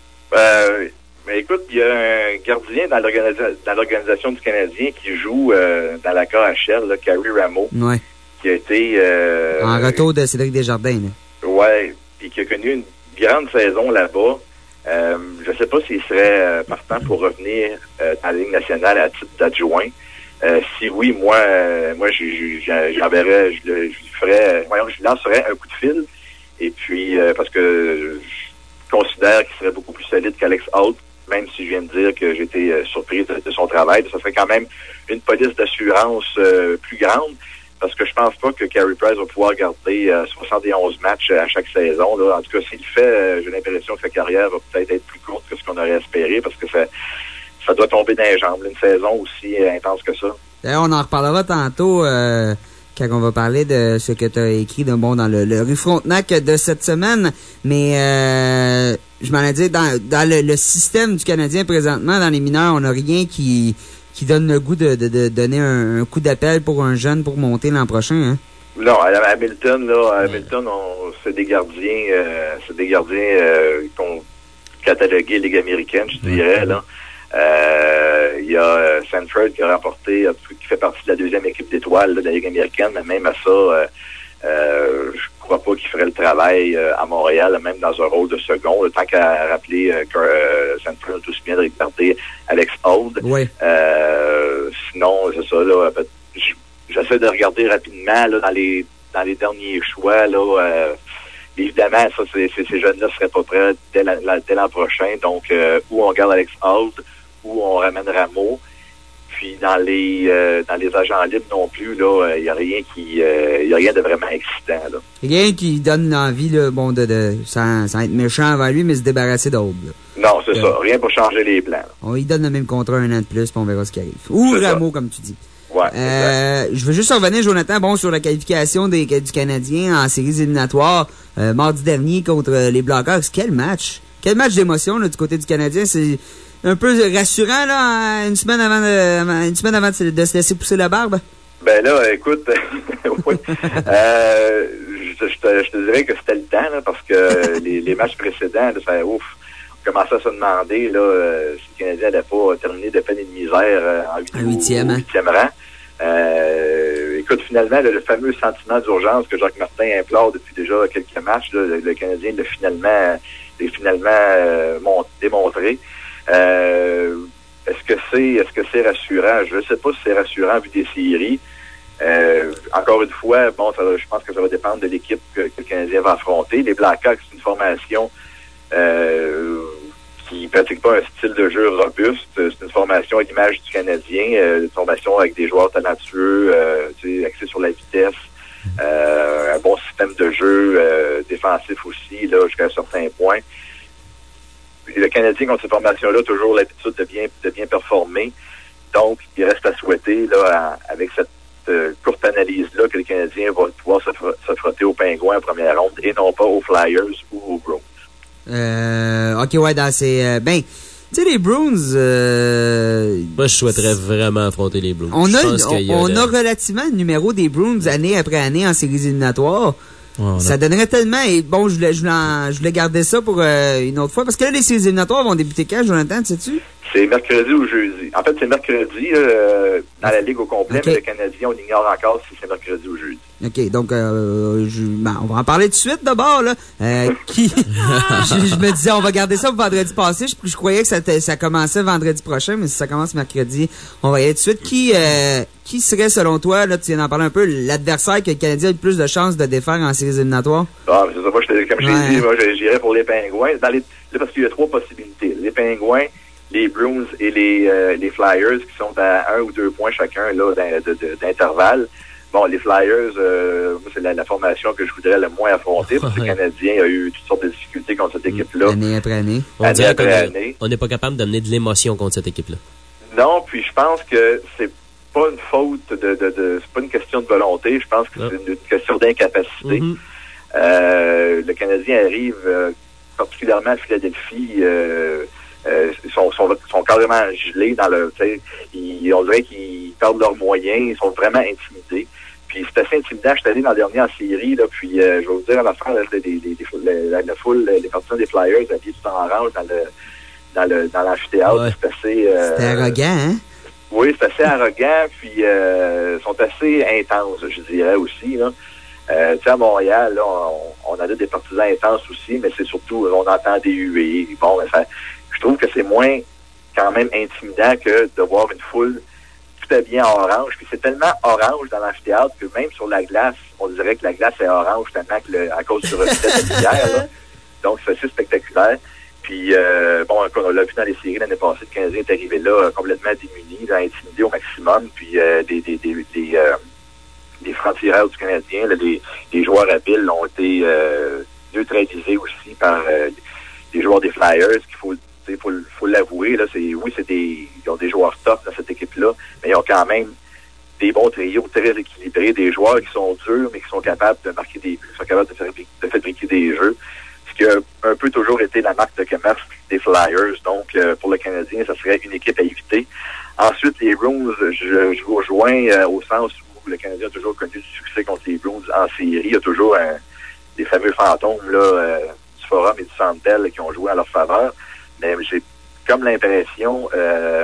Euh, mais écoute, il y a un gardien dans, l'organisa- dans l'organisation du Canadien qui joue euh, dans la K H L, là, Carey Rameau. Ouais. Qui a été... Euh, en retour de Cédric Desjardins. Là. Ouais, puis qui a connu une grande saison là-bas. Euh, je ne sais pas s'il serait euh, partant pour revenir euh, dans la Ligue nationale à titre d'adjoint. Euh, si oui, moi, euh, moi, j'enverrais, je, je, je, je ferais, voyons, je lancerais un coup de fil. Et puis, euh, parce que je considère qu'il serait beaucoup plus solide qu'Alex Auld, même si je viens de dire que j'étais euh, surpris de, de son travail. Ça serait quand même une police d'assurance euh, plus grande. Parce que je pense pas que Carey Price va pouvoir garder euh, soixante et onze matchs à chaque saison. Là. En tout cas, s'il le fait, euh, j'ai l'impression que sa carrière va peut-être être plus courte que ce qu'on aurait espéré, parce que ça, ça doit tomber dans les jambes. Une saison aussi euh, intense que ça. D'ailleurs, on en reparlera tantôt euh, quand on va parler de ce que tu as écrit de bon dans le, le Rue Frontenac de cette semaine. Mais euh, je m'en ai dit, dans, dans le, le système du Canadien présentement, dans les mineurs, on n'a rien qui... qui donne le goût de, de, de donner un, un coup d'appel pour un jeune pour monter l'an prochain, hein? Non, à Hamilton, là, à Hamilton, on, c'est des gardiens, euh, c'est des gardiens euh, qu'on catalogué Ligue américaine, je dirais, là. Euh, il y a euh, Sanford qui a remporté, qui fait partie de la deuxième équipe d'étoiles là, de la Ligue américaine, mais même à ça, euh, euh, je crois pas qu'il ferait le travail euh, à Montréal, même dans un rôle de second. Le tant qu'à rappeler euh, que euh, Sanford tout bien de regarder Alex Auld. Oui. Euh, sinon, c'est ça, là, j'essaie de regarder rapidement là, dans les dans les derniers choix, là. Euh, évidemment, ça, c'est, c'est, ces jeunes-là ne seraient pas prêts dès, la, la, dès l'an prochain. Donc, euh, ou on garde Alex Holt, ou on ramène Rameau. Puis dans les euh, dans les agents libres non plus, là, il n'y a rien qui euh, y a rien de vraiment excitant. Là. Rien qui donne l'envie, là, bon, de, de sans, sans être méchant envers lui, mais se débarrasser d'autres. Non, c'est euh, ça. Rien pour changer les plans. Là. On lui donne le même contrat un an de plus, puis on verra ce qui arrive. Ou c'est Rameau, ça. Comme tu dis. Ouais, euh, je veux juste revenir, Jonathan, bon, sur la qualification des, du Canadien en séries éliminatoires euh, mardi dernier contre les Blackhawks. Quel match! Quel match d'émotion là, du côté du Canadien. C'est un peu rassurant, là, une semaine avant de, une semaine avant de, de se laisser pousser la barbe? Ben là, écoute, oui. euh, je, je, te, je te dirais que c'était le temps, là, parce que les, les matchs précédents, là, ça, ouf, on commençait à se demander, là, euh, si le Canadien n'allait pas terminer de peine et de misère euh, en huitième, huitième rang. Euh, écoute, finalement, là, le fameux sentiment d'urgence que Jacques Martin implore depuis déjà quelques matchs, là, le, le Canadien l'a finalement, l'a finalement euh, mont, démontré. Euh, est-ce que c'est est-ce que c'est rassurant? Je ne sais pas si c'est rassurant vu des séries. Euh, encore une fois, bon, ça, je pense que ça va dépendre de l'équipe que, que le Canadien va affronter. Les Blackhawks, c'est une formation euh, qui pratique pas un style de jeu robuste. C'est une formation à l'image du Canadien, euh, une formation avec des joueurs talentueux, euh, tu sais, axés sur la vitesse, euh, un bon système de jeu euh, défensif aussi, là, jusqu'à un certain point. Le Canadien, contre cette formation-là, a toujours l'habitude de bien, de bien performer. Donc, il reste à souhaiter, là, à, avec cette euh, courte analyse-là, que le Canadien va pouvoir se, fr- se frotter aux Pingouins en première ronde et non pas aux Flyers ou aux Bruins. Euh, OK, ouais, dans ces... Euh, ben, tu sais, les Bruins... Euh, Moi, je souhaiterais vraiment affronter les Bruins. On, a, pense on, qu'il y a, on le... a relativement le numéro des Bruins année après année en séries éliminatoires. Ouais, ça donnerait tellement, et bon, je voulais, je voulais, en, je voulais garder ça pour euh, une autre fois, parce que là, les séries éliminatoires vont débuter quand, Jonathan, sais-tu? C'est mercredi ou jeudi. En fait, c'est mercredi, euh, dans la Ligue au complet, okay. Mais le Canadien, on ignore encore si c'est mercredi ou jeudi. OK, donc, euh, je, ben, on va en parler tout de suite, d'abord, là. Euh, qui, je, je me disais, on va garder ça pour vendredi passé. Je, je croyais que ça, ça commençait vendredi prochain, mais si ça commence mercredi, on va y aller tout de suite. Qui, euh, qui serait, selon toi, là, tu viens d'en parler un peu, l'adversaire que le Canadien a le plus de chances de défaire en séries éliminatoires? Ah, mais c'est ça, moi, je, comme ouais. je l'ai dit, moi, j'irais pour les Pingouins. Dans les, là, parce qu'il y a trois possibilités. Les Pingouins, les Bruins et les, euh, les Flyers, qui sont à un ou deux points chacun, là, d'intervalle. Bon, les Flyers, euh, moi, c'est la, la formation que je voudrais le moins affronter, parce que le Canadien a eu toutes sortes de difficultés contre cette équipe-là. Année après année. On année après année. On n'est pas capable d'amener de l'émotion contre cette équipe-là. Non, puis je pense que c'est pas une faute de, de, de c'est pas une question de volonté, je pense que ah. c'est une, une question d'incapacité. Mm-hmm. Euh, le Canadien arrive, euh, particulièrement à Philadelphie, euh, Euh, ils sont, sont, sont carrément gelés dans le, tu sais, ils, on dirait qu'ils perdent leurs moyens, ils sont vraiment intimidés. Puis c'est assez intimidant. Je suis allé dans le dernier en série, là, puis euh, je vais vous dire, en affaire, là, des, des, des, des, la, la foule, les partisans des Flyers habillés tout en orange dans le, dans le, dans l'amphithéâtre, ouais. C'est assez, euh, c'est arrogant, hein? Oui, c'est assez arrogant, puis euh, sont assez intenses, je dirais aussi, là. Euh, tu sais, à Montréal, là, on, on a des partisans intenses aussi, mais c'est surtout, on entend des huées. Bon, ben, ça, je trouve que c'est moins quand même intimidant que de voir une foule tout habillée en orange. Puis c'est tellement orange dans l'amphithéâtre que même sur la glace, on dirait que la glace est orange tellement que le, à cause du reflet de la lumière, là. Donc c'est assez spectaculaire. Puis euh, bon, on l'a vu dans les séries l'année passée, le Canadien est arrivé là euh, complètement démuni, là, intimidé au maximum. Puis euh, des des des, des, euh, des francs-tireurs du Canadien, là, les, les joueurs habiles ont été euh, neutralisés aussi par euh, les joueurs des Flyers, qu'il faut Il faut, faut l'avouer, là, c'est, oui, c'est des, ils ont des joueurs top dans cette équipe-là, mais ils ont quand même des bons trios très équilibrés, des joueurs qui sont durs, mais qui sont capables de marquer des buts, qui sont capables de, faire, de fabriquer des jeux, ce qui a un peu toujours été la marque de commerce des Flyers. Donc, euh, pour le Canadien, ça serait une équipe à éviter. Ensuite, les Bruins, je, je vous rejoins euh, au sens où le Canadien a toujours connu du succès contre les Bruins en série. Il y a toujours un, des fameux fantômes là, euh, du Forum et du Centre Bell qui ont joué en leur faveur. Mais j'ai comme l'impression, euh,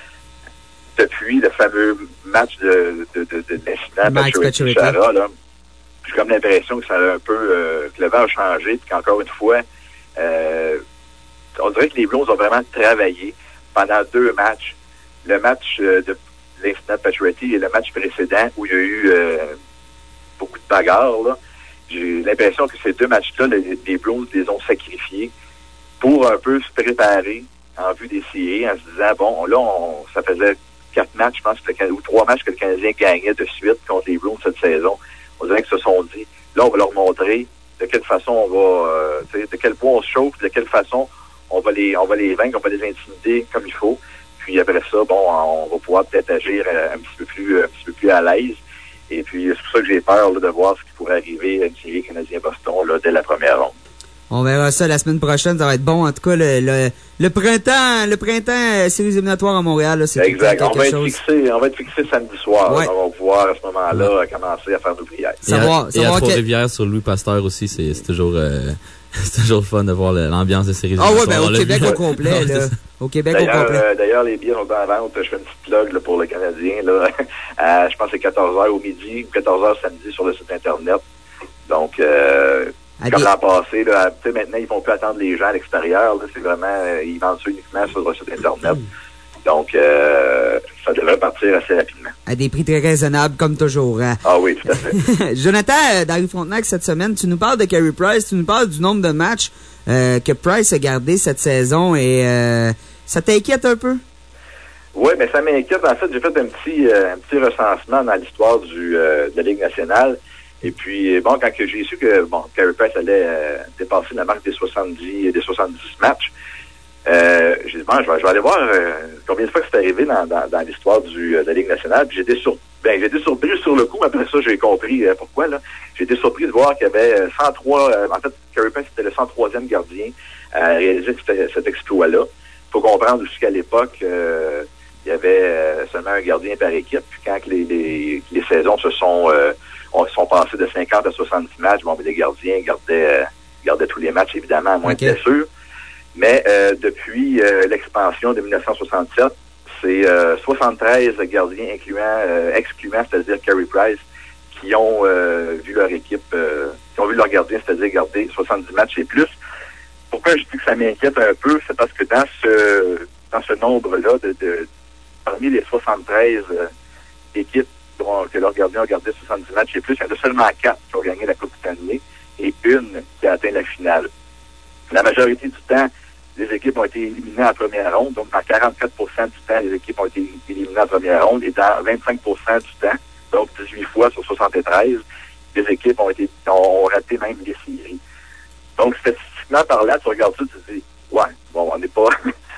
depuis le fameux match de, de, de, de l'incident Pacioretty-Chara, là, j'ai comme l'impression que ça a un peu, euh, que le vent a changé, puis qu'encore une fois, euh, on dirait que les Blues ont vraiment travaillé pendant deux matchs. Le match euh, de l'incident Pacioretty et le match précédent où il y a eu euh, beaucoup de bagarres, là. j'ai l'impression que ces deux matchs-là, les, les Blues les ont sacrifiés pour un peu se préparer en vue des séries, en se disant, bon, là, on, ça faisait quatre matchs, je pense, que le, ou trois matchs que le Canadien gagnait de suite contre les Blues cette saison. On dirait qu'ils se sont dit, là, on va leur montrer de quelle façon on va, euh, de quel point on se chauffe, de quelle façon on va les, on va les vaincre, on va les intimider comme il faut. Puis après ça, bon, on va pouvoir peut-être agir un petit peu plus, un petit peu plus à l'aise. Et puis, c'est pour ça que j'ai peur là, de voir ce qui pourrait arriver à une série Canadien-Boston là, dès la première ronde. On verra ça la semaine prochaine, ça va être bon. En tout cas, le, le, le printemps, le printemps, euh, séries éliminatoires à Montréal, là, c'est exact. quelque on va être chose. fixé, on va être fixé samedi soir. Ouais. Là, on va pouvoir à ce moment-là ouais. commencer à faire nos prières. Et à, et à Trois-Rivières sur Louis Pasteur aussi, c'est, c'est toujours, euh, c'est toujours fun de voir le, l'ambiance des séries. Ah ouais, ben au Québec au complet, là. Au Québec au complet. Euh, d'ailleurs, les billets sont en vente. Je fais une petite plug là, pour le Canadien. Là, à, je pense que c'est quatorze heures au midi ou quatorze heures samedi sur le site Internet. Donc, euh, à comme des... l'an passé, là, maintenant, ils ne vont plus attendre les gens à l'extérieur. Là, c'est vraiment, euh, ils vendent ça uniquement sur le site Internet. Donc, euh, ça devrait partir assez rapidement. À des prix très raisonnables, comme toujours. Hein? Ah oui, tout à fait. Jonathan, euh, dans Rue Frontenac, cette semaine, tu nous parles de Carey Price, tu nous parles du nombre de matchs euh, que Price a gardé cette saison et euh, ça t'inquiète un peu? Oui, mais ça m'inquiète. En fait, j'ai fait un petit, euh, un petit recensement dans l'histoire du, euh, de la Ligue nationale. Et puis, bon, quand que j'ai su que, bon, Carey Price allait euh, dépasser la marque des soixante-dix, des soixante-dix matchs, euh, j'ai dit, bon, je vais, je vais aller voir euh, combien de fois que c'est arrivé dans, dans, dans l'histoire du, euh, de la Ligue nationale. Puis j'ai été sur, ben, j'ai été surpris sur le coup. Après ça, j'ai compris euh, pourquoi, là. J'ai été surpris de voir qu'il y avait cent trois, euh, en fait, Carey Price était le cent troisième gardien à réaliser cet, cet exploit-là. Il faut comprendre aussi qu'à l'époque, euh, il y avait euh, seulement un gardien par équipe. Puis quand les, les, les saisons se sont, euh, sont passées de cinquante à soixante-dix matchs, bon, les gardiens gardaient, euh, gardaient tous les matchs, évidemment, à moins okay. de blessures. Mais euh, depuis euh, l'expansion de dix-neuf cent soixante-sept, c'est euh, soixante-treize gardiens incluant, euh, excluant, c'est-à-dire Carey Price, qui ont euh, vu leur équipe, euh, qui ont vu leur gardien, c'est-à-dire garder soixante-dix matchs et plus. Pourquoi je dis que ça m'inquiète un peu, c'est parce que dans ce dans ce nombre-là, de, de parmi les soixante-treize euh, équipes dont, que leurs gardiens ont gardé soixante-dix matchs et plus, il y en a seulement quatre qui ont gagné la Coupe Stanley et une qui a atteint la finale. La majorité du temps, les équipes ont été éliminées en première ronde, donc dans quarante-quatre pour cent du temps, les équipes ont été éliminées en première ronde et dans vingt-cinq pour cent du temps, donc dix-huit fois sur soixante-treize, les équipes ont été ont raté même les séries. Donc, statistiquement parlant, tu regardes ça, tu te dis, ouais, bon, on n'est pas...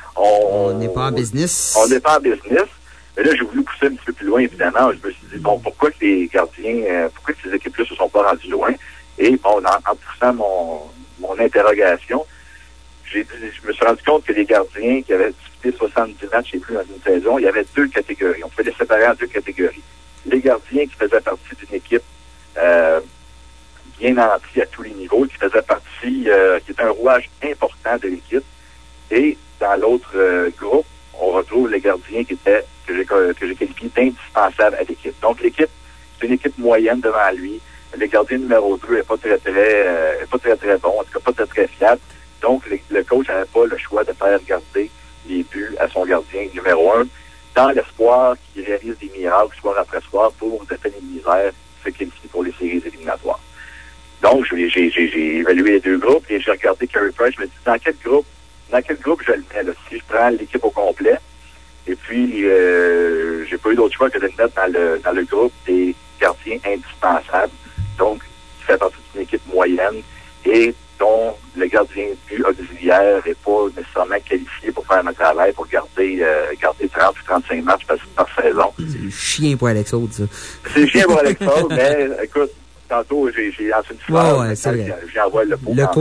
on n'est pas en business. On n'est pas en business. Mais là, j'ai voulu pousser un petit peu plus loin, évidemment. Je me suis dit, bon, pourquoi que les gardiens, euh, pourquoi que ces équipes-là se sont pas rendues loin? Et bon, en, en poussant mon, mon interrogation, j'ai dit, je me suis rendu compte que les gardiens qui avaient disputé soixante-dix matchs et plus dans une saison, il y avait deux catégories. On pouvait les séparer en deux catégories. Les gardiens qui faisaient partie d'une équipe euh, bien nantie à tous les niveaux, qui faisait partie, euh, qui est un rouage important de l'équipe. Et dans l'autre euh, groupe, on retrouve les gardiens qui étaient, que j'ai, que j'ai qualifiés d'indispensables à l'équipe. Donc l'équipe, c'est une équipe moyenne devant lui. Le gardien numéro deux n'est pas très très, euh, pas très très bon, en tout cas pas très très fiable. Donc le, le coach n'avait pas le choix de faire garder les buts à son gardien numéro un, dans l'espoir qu'il réalise des miracles soir après soir pour défaire les misères, se qualifier pour les séries éliminatoires. Donc, j'ai, j'ai, j'ai, j'ai évalué les deux groupes et j'ai regardé Carey Price. Je me dis, dans quel groupe, dans quel groupe je le mets, là? Si je prends l'équipe au complet, et puis, euh, j'ai pas eu d'autre choix que de le mettre dans le, dans le groupe des gardiens indispensables. Donc, qui fait partie d'une équipe moyenne et dont le gardien but auxiliaire n'est pas nécessairement qualifié pour faire un travail, pour garder, euh, garder trente ou trente-cinq matchs par, par saison. C'est le chien pour Alex Aude, ça. C'est le chien pour Alex Aude, mais écoute, tantôt, j'ai, j'ai lancé une fleur. Ouais, ouais, c'est vrai. J'envoie le pot le quand pot.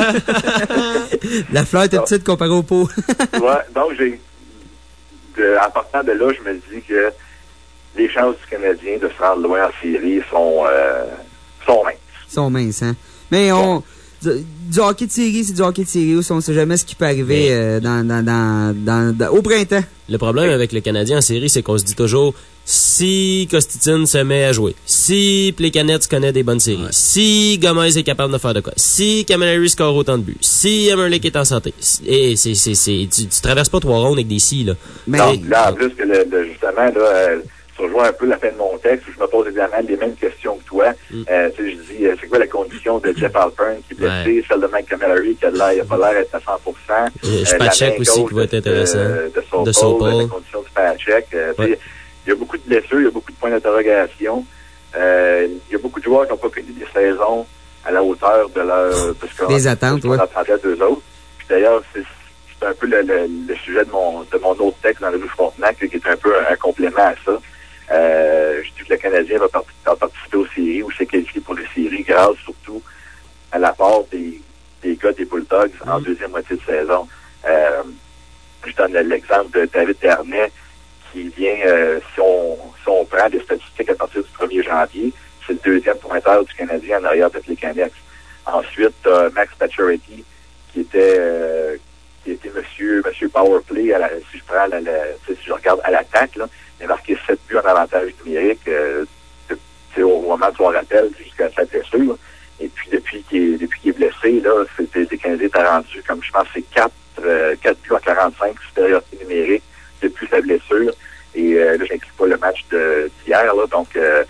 même. La fleur était petite comparée au pot. Ouais, donc j'ai, de, en partant de là, je me dis que les chances du Canadien de se rendre loin en série sont, euh, sont minces. Sont minces, hein. Mais on, du, du hockey de série, c'est du hockey de série aussi. On sait jamais ce qui peut arriver euh, dans, dans, dans, dans, dans, au printemps. Le problème avec le Canadien en série, c'est qu'on se dit toujours, si Kostitine se met à jouer, si Plekanec connaît des bonnes séries, ouais. si Gomez est capable de faire de quoi, si Camilleri score autant de buts, si Emerlick est en santé, et c'est, c'est, c'est, tu, tu traverses pas trois rondes avec des si, là. Mais non, là, en plus que le, le, justement, là, euh, tu rejoins un peu la fin de mon texte, où je me pose évidemment les mêmes questions que toi. Mm. Euh, tu sais, je dis, euh, c'est quoi la condition de Jeff Alpern qui est blessé, ouais. celle de Mike Camilleri qui a l'air, il a pas l'air d'être à cent pour cent. Euh, Spacek aussi qui va être intéressant. De, de, de Sopel, la condition de Spacek. Euh, ouais. Il y a beaucoup de blessures, il y a beaucoup de points d'interrogation. Euh, il y a beaucoup de joueurs qui n'ont pas connu des saisons à la hauteur de leur... Parce que, des attentes, oui. On attendait d'eux autres. Puis d'ailleurs, c'est, c'est un peu le, le, le sujet de mon, de mon autre texte dans le Rue Frontenac, qui est un peu un, un complément à ça. Euh, je dis que le Canadien va, part, va participer aux séries, ou s'est qualifié pour les séries, grâce surtout à l'apport des, des gars des Bulldogs mm. en deuxième moitié de saison. Euh, je donne l'exemple de David Dernay, qui vient, euh, si, on, si on prend des statistiques à partir du premier janvier, c'est le deuxième pointeur du Canadien en arrière de Plekanec. Ensuite, euh, Max Pacioretty, qui était euh, qui était monsieur monsieur Powerplay, à la, si je prends la, la, si je regarde à l'attaque, là, il a marqué sept buts en avantage numérique euh, de, au moment de son rappel jusqu'à sa blessure. Et puis depuis qu'il est, depuis qu'il est blessé, là, c'était les Canadiens étaient rendus, comme je pense, c'est quatre euh, quatre buts en quarante-cinq supériorité numérique depuis sa blessure. Et euh, là, je n'inclus pas le match de, d'hier, là, donc euh,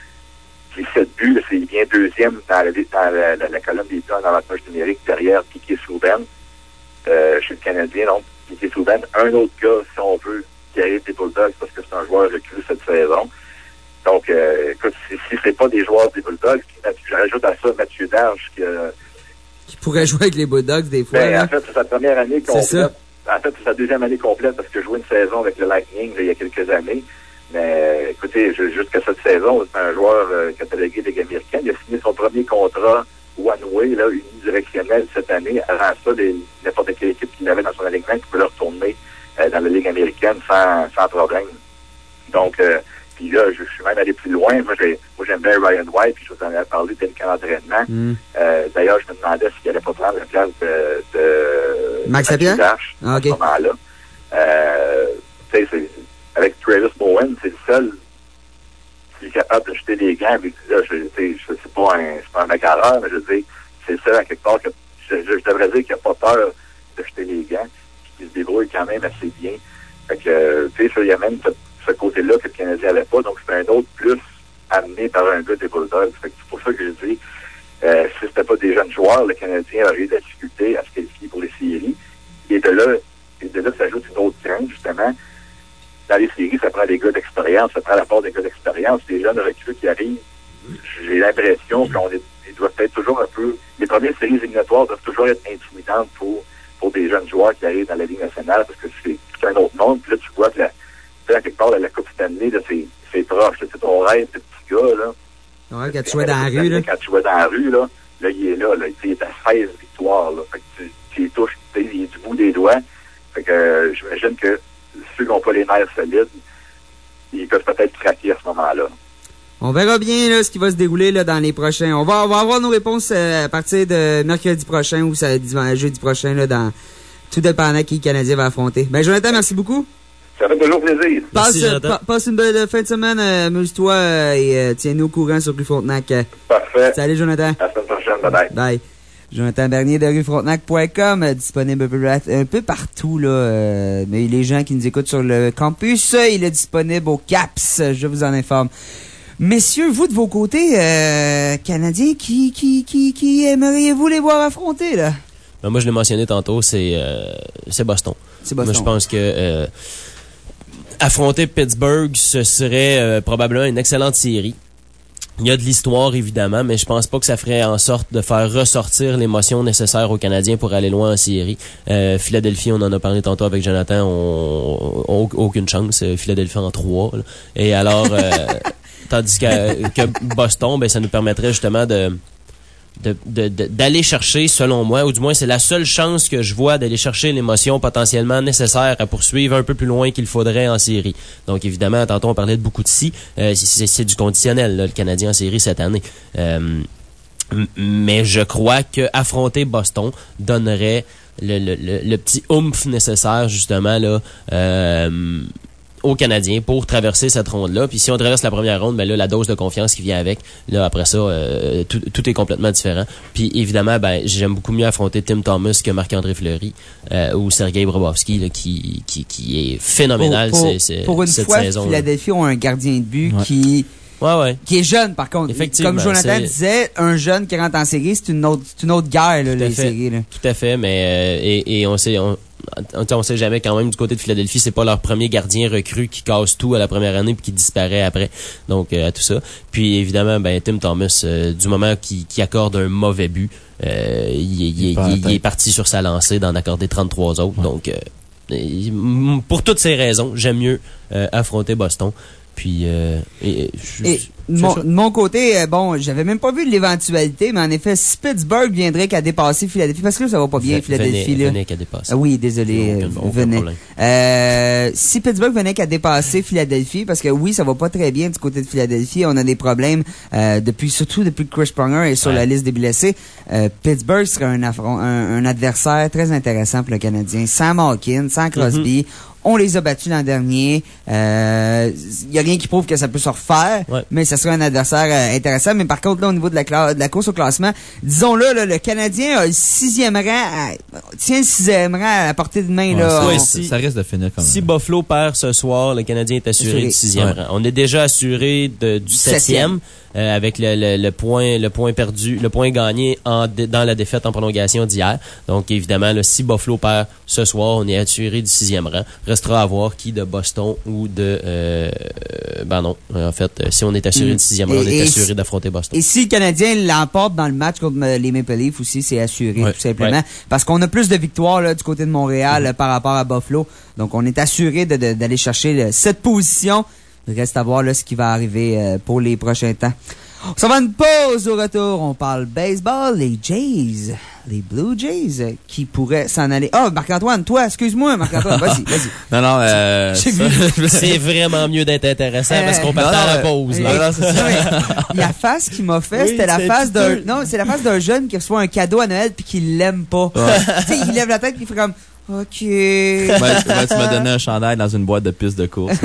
les sept buts, là, c'est bien deuxième dans, la, dans la, la, la colonne des buts en avantage numérique derrière Piquet Souban euh, chez le Canadien. Donc, Piquet Souban, un autre gars, si on veut, qui arrive des Bulldogs parce que c'est un joueur recru cette saison. Donc, euh, écoute, si, si c'est pas des joueurs des Bulldogs, je rajoute à ça Mathieu Darche qui, euh, qui pourrait jouer avec les Bulldogs des fois. Ben, en fait, c'est sa première année complète. En fait, c'est sa deuxième année complète parce que joué une saison avec le Lightning là, il y a quelques années. Mais écoutez, jusqu'à cette saison, c'est un joueur euh, catalogué Ligue américaine. Il a signé son premier contrat one-way, là, unidirectionnel cette année. Avant ça, les, n'importe quelle équipe qu'il avait dans son alignement qui peut le retourner euh, dans la Ligue américaine sans, sans problème. Donc, euh, puis là, je, je suis même allé plus loin. Moi, j'ai, moi j'aime bien Ryan White, puis je vous en avais parlé dès le camp d'entraînement. Mm. Euh, d'ailleurs, je me demandais s'il allait pas prendre la place de, de Max Lapierre ah, okay. à ce moment-là. Euh, tu sais, c'est avec Travis Bowen, c'est le seul qui est capable de jeter des gants. Mais là, je, je, c'est pas un, c'est pas un macareur, mais je veux dire, c'est le seul à quelque part que je, je, je devrais dire qu'il n'a pas peur de jeter les gants, puis qu'il se débrouille quand même assez bien. Fait que, tu sais, il y a même ce, ce côté-là que le Canadien n'avait pas, donc c'est un autre plus amené par un gars des Bulldogs. Fait que c'est pour ça que je dis, euh, si c'était pas des jeunes joueurs, le Canadien aurait eu de la difficulté à se qualifier pour les séries. Et de là, et de là, ça ajoute une autre crainte, justement. Dans les séries, ça prend des gars d'expérience, ça prend la part des gars d'expérience. Les jeunes recrues qui arrivent, j'ai l'impression qu'on est, ils doivent être toujours un peu... Les premières séries éliminatoires doivent toujours être intimidantes pour, pour des jeunes joueurs qui arrivent dans la Ligue nationale parce que c'est tout un autre monde. Puis là, tu vois que la, à quelque part, la, la Coupe Stanley, là, c'est, c'est proche. C'est ton rêve de petit gars, là. Ouais, quand tu jouais dans la rue, là. Quand tu jouais dans la rue, là, là, il est là, là. Il est à seize victoires, là. Fait que tu, tu les touches, il est du bout des doigts. Fait que, euh, j'imagine que ceux qui n'ont pas les nerfs solides, ils peuvent peut-être craquer à ce moment-là. On verra bien là, ce qui va se dérouler là, dans les prochains. On va, on va avoir nos réponses euh, à partir de mercredi prochain ou ça, jeudi prochain, là, dans tout dépendant qui le Canadien va affronter. Ben, Jonathan, merci beaucoup. Ça fait toujours plaisir. Passe, merci, pa- passe une belle fin de semaine, euh, amuse-toi euh, et euh, tiens-nous au courant sur Rue Frontenac. Parfait. Salut, Jonathan. À la semaine prochaine. Bye-bye. Bye. Jonathan Bernier de rue frontenac point com, euh, disponible un peu, un peu partout, là. Euh, mais les gens qui nous écoutent sur le campus, euh, il est disponible au CAPS, je vous en informe. Messieurs, vous de vos côtés, euh, Canadiens, qui, qui, qui, qui aimeriez-vous les voir affronter, là? Ben, moi, je l'ai mentionné tantôt, c'est, euh, c'est Boston. C'est Boston. Moi, je pense que euh, affronter Pittsburgh, ce serait euh, probablement une excellente série. Il y a de l'histoire, évidemment, mais je pense pas que ça ferait en sorte de faire ressortir l'émotion nécessaire aux Canadiens pour aller loin en série. Euh, Philadelphie, on en a parlé tantôt avec Jonathan, on, on, on aucune chance. Philadelphie en trois. Là. Et alors, euh, tandis que, que Boston, ben, ça nous permettrait justement de... De, de, de, d'aller chercher, selon moi, ou du moins c'est la seule chance que je vois d'aller chercher l'émotion potentiellement nécessaire à poursuivre un peu plus loin qu'il faudrait en série. Donc évidemment, tantôt on parlait de beaucoup de si, euh, c'est, c'est du conditionnel, là, le Canadien en série cette année. Euh, mais je crois que affronter Boston donnerait le, le, le, le petit oomph nécessaire justement là. Euh, aux Canadiens pour traverser cette ronde-là. Puis si on traverse la première ronde, ben là, la dose de confiance qui vient avec, là, après ça, euh, tout, tout est complètement différent. Puis évidemment, ben j'aime beaucoup mieux affronter Tim Thomas que Marc-André Fleury euh, ou Sergei Bobrovski, là, qui, qui, qui est phénoménal pour, pour, c'est, c'est, pour une cette fois, saison. Philadelphie ont un gardien de but ouais. qui... Ouais, ouais. Qui est jeune, par contre. Effectivement. Comme Jonathan c'est... disait, un jeune qui rentre en série, c'est une autre, c'est une autre guerre, là, les séries, là. Tout à fait, mais, euh, et, et on sait, on, on sait jamais quand même du côté de Philadelphie, c'est pas leur premier gardien recru qui casse tout à la première année puis qui disparaît après. Donc, euh, à tout ça. Puis, évidemment, ben, Tim Thomas, euh, du moment qu'il, qu'il accorde un mauvais but, euh, il, il, il, il, il est parti sur sa lancée d'en accorder trente-trois autres. Ouais. Donc, euh, pour toutes ces raisons, j'aime mieux, euh, affronter Boston. Puis, euh, et, je, et mon, de mon côté, euh, bon, j'avais même pas vu l'éventualité, mais en effet, si Pittsburgh viendrait qu'à dépasser Philadelphie, parce que là, ça va pas bien, v- Philadelphie, venez, là. Venez qu'à dépasser. Ah oui, désolé, euh, venez. Euh, si Pittsburgh venait qu'à dépasser Philadelphie, parce que oui, ça va pas très bien du côté de Philadelphie, on a des problèmes, euh, depuis, surtout depuis que Chris Pronger est sur ouais. la liste des blessés, euh, Pittsburgh serait un, affront, un, un adversaire très intéressant pour le Canadien. Sans Malkin, sans Crosby. Mm-hmm. On les a battus l'an dernier. Il euh, y a rien qui prouve que ça peut se refaire, ouais. mais ça serait un adversaire euh, intéressant. Mais par contre, là, au niveau de la, cla- de la course au classement, disons-le, là, le Canadien a le sixième rang, à, tient le sixième rang à la portée de main. Ouais, là, ça, on, si, ça risque de finir comme Si Buffalo perd ce soir, le Canadien est assuré, assuré. du sixième ouais. rang. On est déjà assuré de, du septième. Euh, avec le, le, le point le point perdu, le point gagné en dé, dans la défaite en prolongation d'hier. Donc évidemment, là, si Buffalo perd ce soir, on est assuré du sixième rang. Restera à voir qui de Boston ou de euh, ben non, en fait, si on est assuré mmh. du sixième rang, on est assuré si, d'affronter Boston. Et si le Canadien l'emporte dans le match contre les Maple Leafs aussi, c'est assuré ouais. tout simplement, ouais. parce qu'on a plus de victoires là du côté de Montréal mmh. par rapport à Buffalo. Donc on est assuré de, de, d'aller chercher le, cette position. Il reste à voir là, ce qui va arriver euh, pour les prochains temps. Ça va une pause au retour. On parle baseball, les Jays, les Blue Jays euh, qui pourraient s'en aller. Ah, oh, Marc-Antoine, toi, excuse-moi, Marc-Antoine, vas-y, vas-y. Non, non, euh, ça, c'est vraiment mieux d'être intéressant euh, parce qu'on part à la pause. Là. Non, non, c'est ça. La face qu'il m'a fait, oui, c'était la face d'un, non, c'est la face d'un jeune qui reçoit un cadeau à Noël puis qui l'aime pas. Ouais. Tu sais, il lève la tête puis il fait comme, OK. Ouais, ouais, tu m'as donné un chandail dans une boîte de piste de course.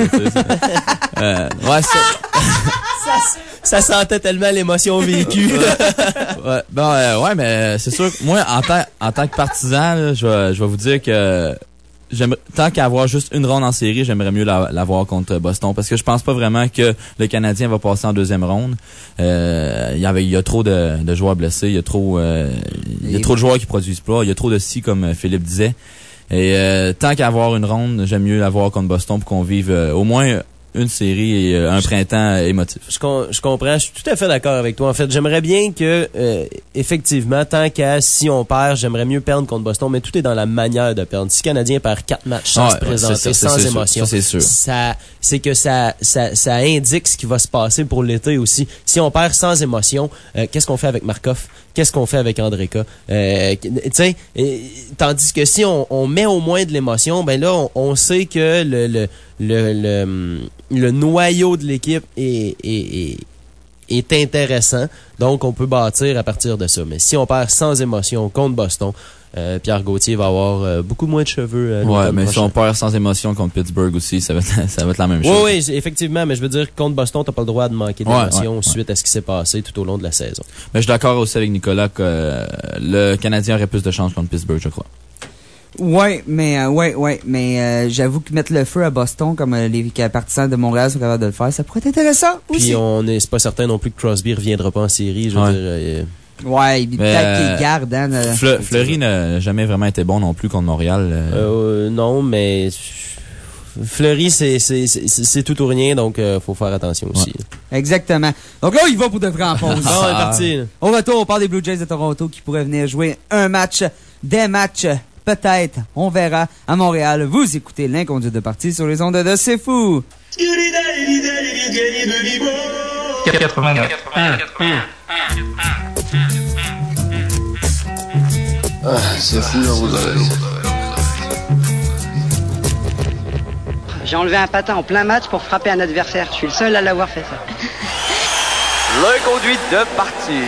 euh, ouais, ça... ça... Ça sentait tellement l'émotion vécue. ouais, ouais, bon, euh, ouais, mais c'est sûr que moi, en tant, en tant que partisan, là, je vais, je vais vous dire que j'aimerais, tant qu'à avoir juste une ronde en série, j'aimerais mieux la, l'avoir contre Boston parce que je pense pas vraiment que le Canadien va passer en deuxième ronde. Euh, il y avait, il y a trop de, de joueurs blessés, il y a trop, euh, il y a trop de joueurs qui produisent pas, il y a trop de si comme Philippe disait. Et euh, tant qu'à avoir une ronde, j'aime mieux l'avoir contre Boston pour qu'on vive euh, au moins une série et euh, un je, printemps émotif. Je, je comprends, je suis tout à fait d'accord avec toi. En fait, j'aimerais bien que, euh, effectivement, tant qu'à si on perd, j'aimerais mieux perdre contre Boston, mais tout est dans la manière de perdre. Si le Canadien perd quatre matchs sans ouais, se présenter, ouais, ça, sans c'est émotion, sûr, ça, c'est sûr. Ça, c'est que ça, ça, ça indique ce qui va se passer pour l'été aussi. Si on perd sans émotion, euh, qu'est-ce qu'on fait avec Markov? Qu'est-ce qu'on fait avec Andreka? Euh, tu sais, tandis que si on, on met au moins de l'émotion, ben là, on, on sait que le, le, le, le, le noyau de l'équipe est, est, est, est intéressant. Donc, on peut bâtir à partir de ça. Mais si on perd sans émotion contre Boston, Euh, Pierre Gauthier va avoir euh, beaucoup moins de cheveux. Euh, ouais, mais prochain. Si on perd sans émotion contre Pittsburgh aussi, ça va être, ça va être la même chose. Oui, oui, effectivement, mais je veux dire, contre Boston, t'as pas le droit de manquer d'émotion ouais, ouais, suite ouais. à ce qui s'est passé tout au long de la saison. Mais je suis d'accord aussi avec Nicolas que euh, le Canadien aurait plus de chance contre Pittsburgh, je crois. Ouais, mais euh, ouais, ouais, mais euh, j'avoue que mettre le feu à Boston, comme euh, les partisans de Montréal sont capables de le faire, ça pourrait être intéressant aussi. Puis on est, c'est pas certain non plus que Crosby reviendra pas en série, je veux ouais. dire. Euh, Ouais, peut-être euh, qu'il garde. Hein, Fle- Fleury n'a jamais vraiment été bon non plus contre Montréal. Euh... Euh, non, mais Fleury, c'est, c'est, c'est, c'est tout ou rien, donc il euh, faut faire attention aussi. Ouais. Exactement. Donc là, il va pour de vrai en pause. Ah, on est parti. Au retour, on parle des Blue Jays de Toronto qui pourraient venir jouer un match, des matchs, peut-être, on verra, à Montréal. Vous écoutez l'inconduite de partie sur les ondes de C'est Fou. quatre-vingt-neuf. Ah, c'est fou dans vos oreilles. J'ai enlevé un patin en plein match pour frapper un adversaire. Je suis le seul à l'avoir fait, ça. L'inconduite de partie.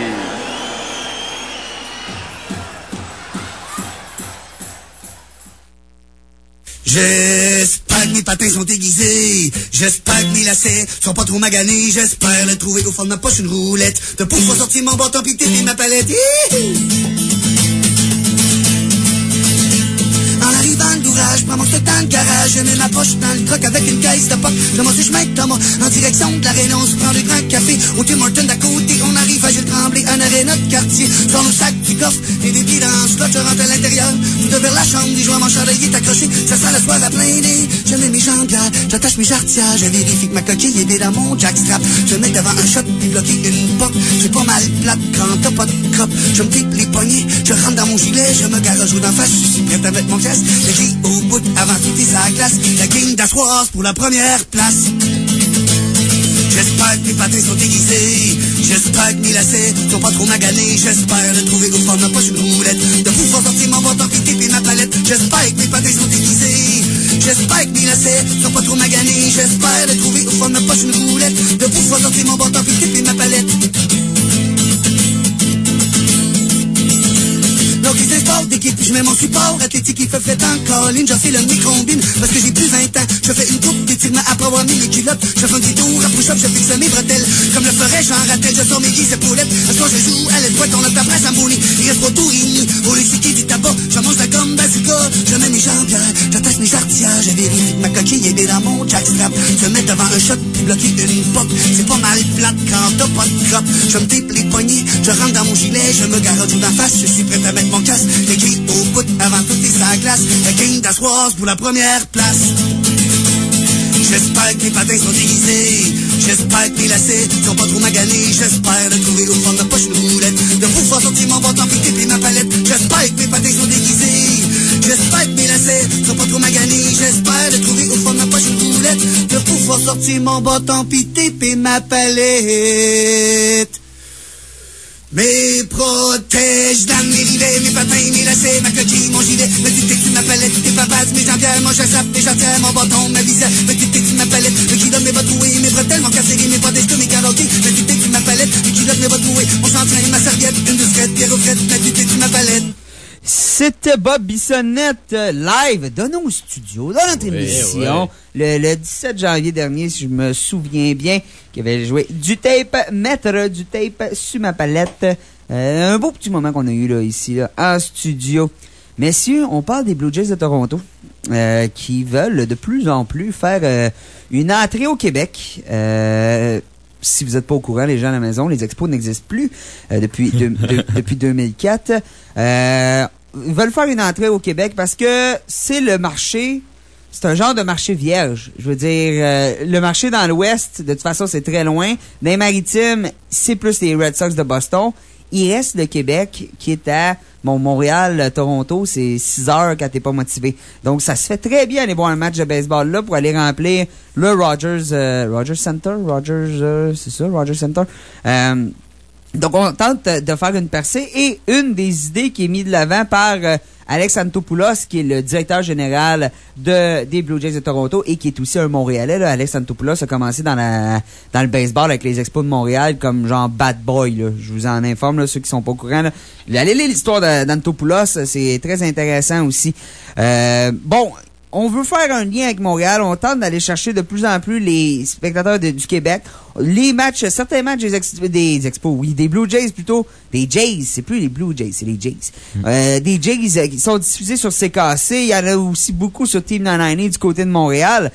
J'Espagne, mes patins sont aiguisés. J'espère que mes lacets sont pas trop maganés. J'espère le trouver au fond de ma poche une roulette. De pouvoir sortir mon bâton pis et ma palette. En arrivant d'ouvrage, je prends mon stock dans le garage. Je mets ma poche dans le truck avec une caisse de pop. Je monte chemin de Thomas en direction de l'aréna. On se prend deux grands cafés au Tim Hortons d'à côté. On arrive à Gilles Tremblay, un aréna de quartier. Sors nos sacs du coffre et des pieds dans le slot. Je rentre à l'intérieur, tout vers la chambre. Des joints, mon chandail est accroché. Ça sent la soirée à plein nez. Je mets mes jambières, j'attache mes jarretières. Je vérifie que ma coquille est bien dans mon jackstrap. Je mets devant un shot puis bloquer une porte. J'ai pas mal plate quand t'as pas de crop. Je me pique les poignets, je rentre dans mon gilet. Je me garage d'en face, je suis prête à mettre mon casque. Le clé au bout avant tout est sa glace. La gang d'asseoir pour la première place. J'espère que mes patins sont aiguisés. J'espère que mes lacets sont pas trop maganés. J'espère le trouver au fond de ma poche une roulette. De pouvoir sortir mon bâton pis et ma palette. J'espère que mes patins sont aiguisés. J'espère que mes lacets sont pas trop maganés. J'espère le trouver au fond de ma poche une roulette. De pouvoir sortir mon bâton pis et ma palette. Donc les sports d'équipe, je mets mon support athlétique, il fait fret en colline, j'en fais le mi-combine, parce que j'ai plus vingt ans, je fais une coupe d'étirement après avoir mis les culottes, je fais un petit tour à push-up, je fixe mes bretelles, comme le ferait Jean Rattel, je sors mes guises épaulettes, parce que je joue à l'espoir, on a ta place à Mouni, il reste pas tout réuni, au lissiqué du tabac, je mange la gomme bazooka, je mets mes jambières, j'attache mes jarretières, je vérifie que ma coquille est bien dans mon jackstrap, je mets devant un shot, puis bloquer une pop, c'est pas mal plate quand t'as pas de crop, je me tape les poignets, je rentre dans mon gilet, je me garage d'en face, je suis prêt à mettre mon casque, les clés au bout avant tout est sa glace, la gang d'asseoir pour la première place. J'espère que mes patins sont aiguisés. J'espère que mes lacets sont pas trop maganés. J'espère de trouver au fond de ma poche une roulette. De pouvoir sortir mon bâton pis et ma palette. J'espère que mes patins sont aiguisés. J'espère que mes lacets sont pas trop maganés. J'espère de trouver au fond de ma poche une roulette. De pouvoir sortir mon bâton pis et ma palette. Mes protèges, dames, mes rivets, mes patins, mes lacets, ma coquille, mon gilet, me dit que tu ma palette, tes papates, mes jambières, mon chassap, mes jarretières, mon bâton, ma visière, me dit que tu ma palette, le kilo, mes bottes trouées, mes bretelles, mon casserie, mes protèges, tous mes karaokés, me dit que tu ma palette, le kilo, mes bottes trouées, mon chantrain, ma serviette, une doucerette, des refraites, me dit que tu ma palette. C'était Bob Bissonnette euh, live dans nos studios, dans notre oui, émission, oui. Le, le dix-sept janvier dernier, si je me souviens bien, qui avait joué du tape, mettre du tape sur ma palette. Euh, un beau petit moment qu'on a eu là ici, là, en studio. Messieurs, on parle des Blue Jays de Toronto, euh, qui veulent de plus en plus faire euh, une entrée au Québec. Euh, si vous n'êtes pas au courant, les gens à la maison, les expos n'existent plus euh, depuis de, de, depuis deux mille quatre. Euh, ils veulent faire une entrée au Québec parce que c'est le marché, c'est un genre de marché vierge. Je veux dire, euh, le marché dans l'Ouest, de toute façon, c'est très loin. Dans les maritimes, c'est plus les Red Sox de Boston. Il reste le Québec qui est à bon, Montréal, Toronto, c'est six heures quand t'es pas motivé. Donc, ça se fait très bien aller voir un match de baseball là pour aller remplir le Rogers, euh, Rogers Center, Rogers, euh, c'est ça, Rogers Center. Euh, donc, on tente de faire une percée et une des idées qui est mise de l'avant par euh, Alex Antopoulos, qui est le directeur général de, des Blue Jays de Toronto et qui est aussi un Montréalais. Là. Alex Antopoulos a commencé dans la dans le baseball avec les Expos de Montréal comme genre bad boy. Là. Je vous en informe, là, ceux qui sont pas au courant. Là. Allez lire l'histoire d'Antopoulos, c'est très intéressant aussi. Euh, bon, on veut faire un lien avec Montréal. On tente d'aller chercher de plus en plus les spectateurs de, du Québec. Les matchs, certains matchs des, ex, des expos, oui, des Blue Jays plutôt. Des Jays, c'est plus les Blue Jays, c'est les Jays. Mm. Euh, des Jays euh, qui sont diffusés sur C K C. Il y en a aussi beaucoup sur Team quatre-vingt-dix du côté de Montréal.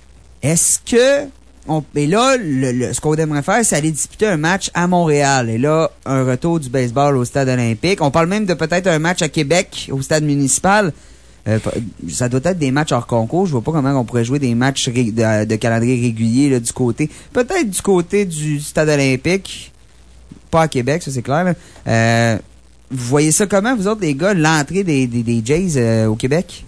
Est-ce que... On, et là, le, le, ce qu'on aimerait faire, c'est aller disputer un match à Montréal. Et là, un retour du baseball au stade olympique. On parle même de peut-être un match à Québec, au stade municipal. Euh, ça doit être des matchs hors concours. Je vois pas comment on pourrait jouer des matchs ré, de, de calendrier régulier là, du côté. Peut-être du côté du stade olympique. Pas à Québec, ça c'est clair. Euh, vous voyez ça comment, vous autres, les gars, l'entrée des, des, des Jays euh, au Québec?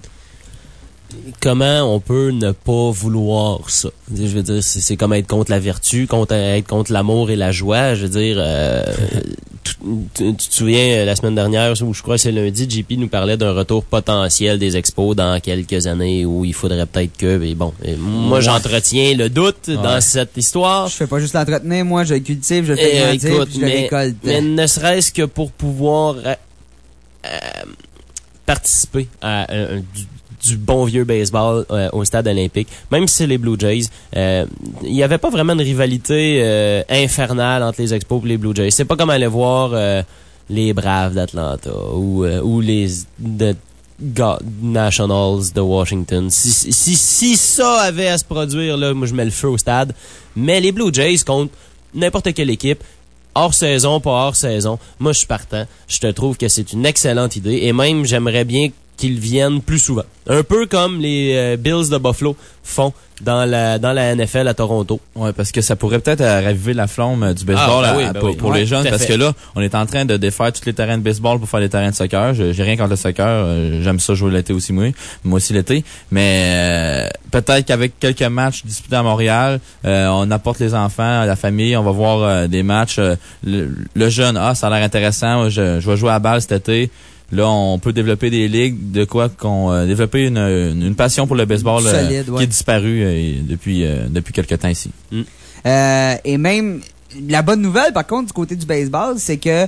Comment on peut ne pas vouloir ça? Je veux dire, c'est comme être contre la vertu, contre être contre l'amour et la joie. Je veux dire, euh, tu, tu, tu te souviens, la semaine dernière, ou je crois que c'est lundi, J P nous parlait d'un retour potentiel des expos dans quelques années où il faudrait peut-être que... Et bon, et moi, ouais. j'entretiens le doute ouais. dans cette histoire. Je fais pas juste l'entretenir, moi, je le cultive, je le fais et, grandir, écoute, puis je le récolte. Mais ne serait-ce que pour pouvoir euh, euh, participer à un... du bon vieux baseball euh, au stade olympique. Même si c'est les Blue Jays, euh, il y avait pas vraiment une rivalité euh, infernale entre les Expos et les Blue Jays. C'est pas comme aller voir euh, les Braves d'Atlanta ou euh, ou les de God, Nationals de Washington. Si, si si ça avait à se produire là, moi je mets le feu au stade. Mais les Blue Jays contre n'importe quelle équipe, hors saison, pas hors saison, moi je suis partant. Je te trouve que c'est une excellente idée et même j'aimerais bien qu'ils viennent plus souvent. Un peu comme les euh, Bills de Buffalo font dans la dans la N F L à Toronto. Ouais, parce que ça pourrait peut-être euh, raviver la flamme euh, du baseball ah, ben à, oui, à, ben pour, oui. pour Ouais, les jeunes, parce fait. que là, on est en train de défaire tous les terrains de baseball pour faire des terrains de soccer. Je, j'ai rien contre le soccer, euh, j'aime ça jouer l'été aussi, moi, moi aussi l'été. Mais euh, peut-être qu'avec quelques matchs disputés à Montréal, euh, on apporte les enfants, la famille, on va voir euh, des matchs. Euh, le, le jeune, ah, ça a l'air intéressant. Je, je vais jouer à la balle cet été. Là, on peut développer des ligues, de quoi qu'on euh, développer une, une, une passion pour le baseball euh, Solide, ouais. qui est disparue euh, depuis euh, depuis quelque temps ici. Mm. Euh, et même la bonne nouvelle, par contre, du côté du baseball, c'est que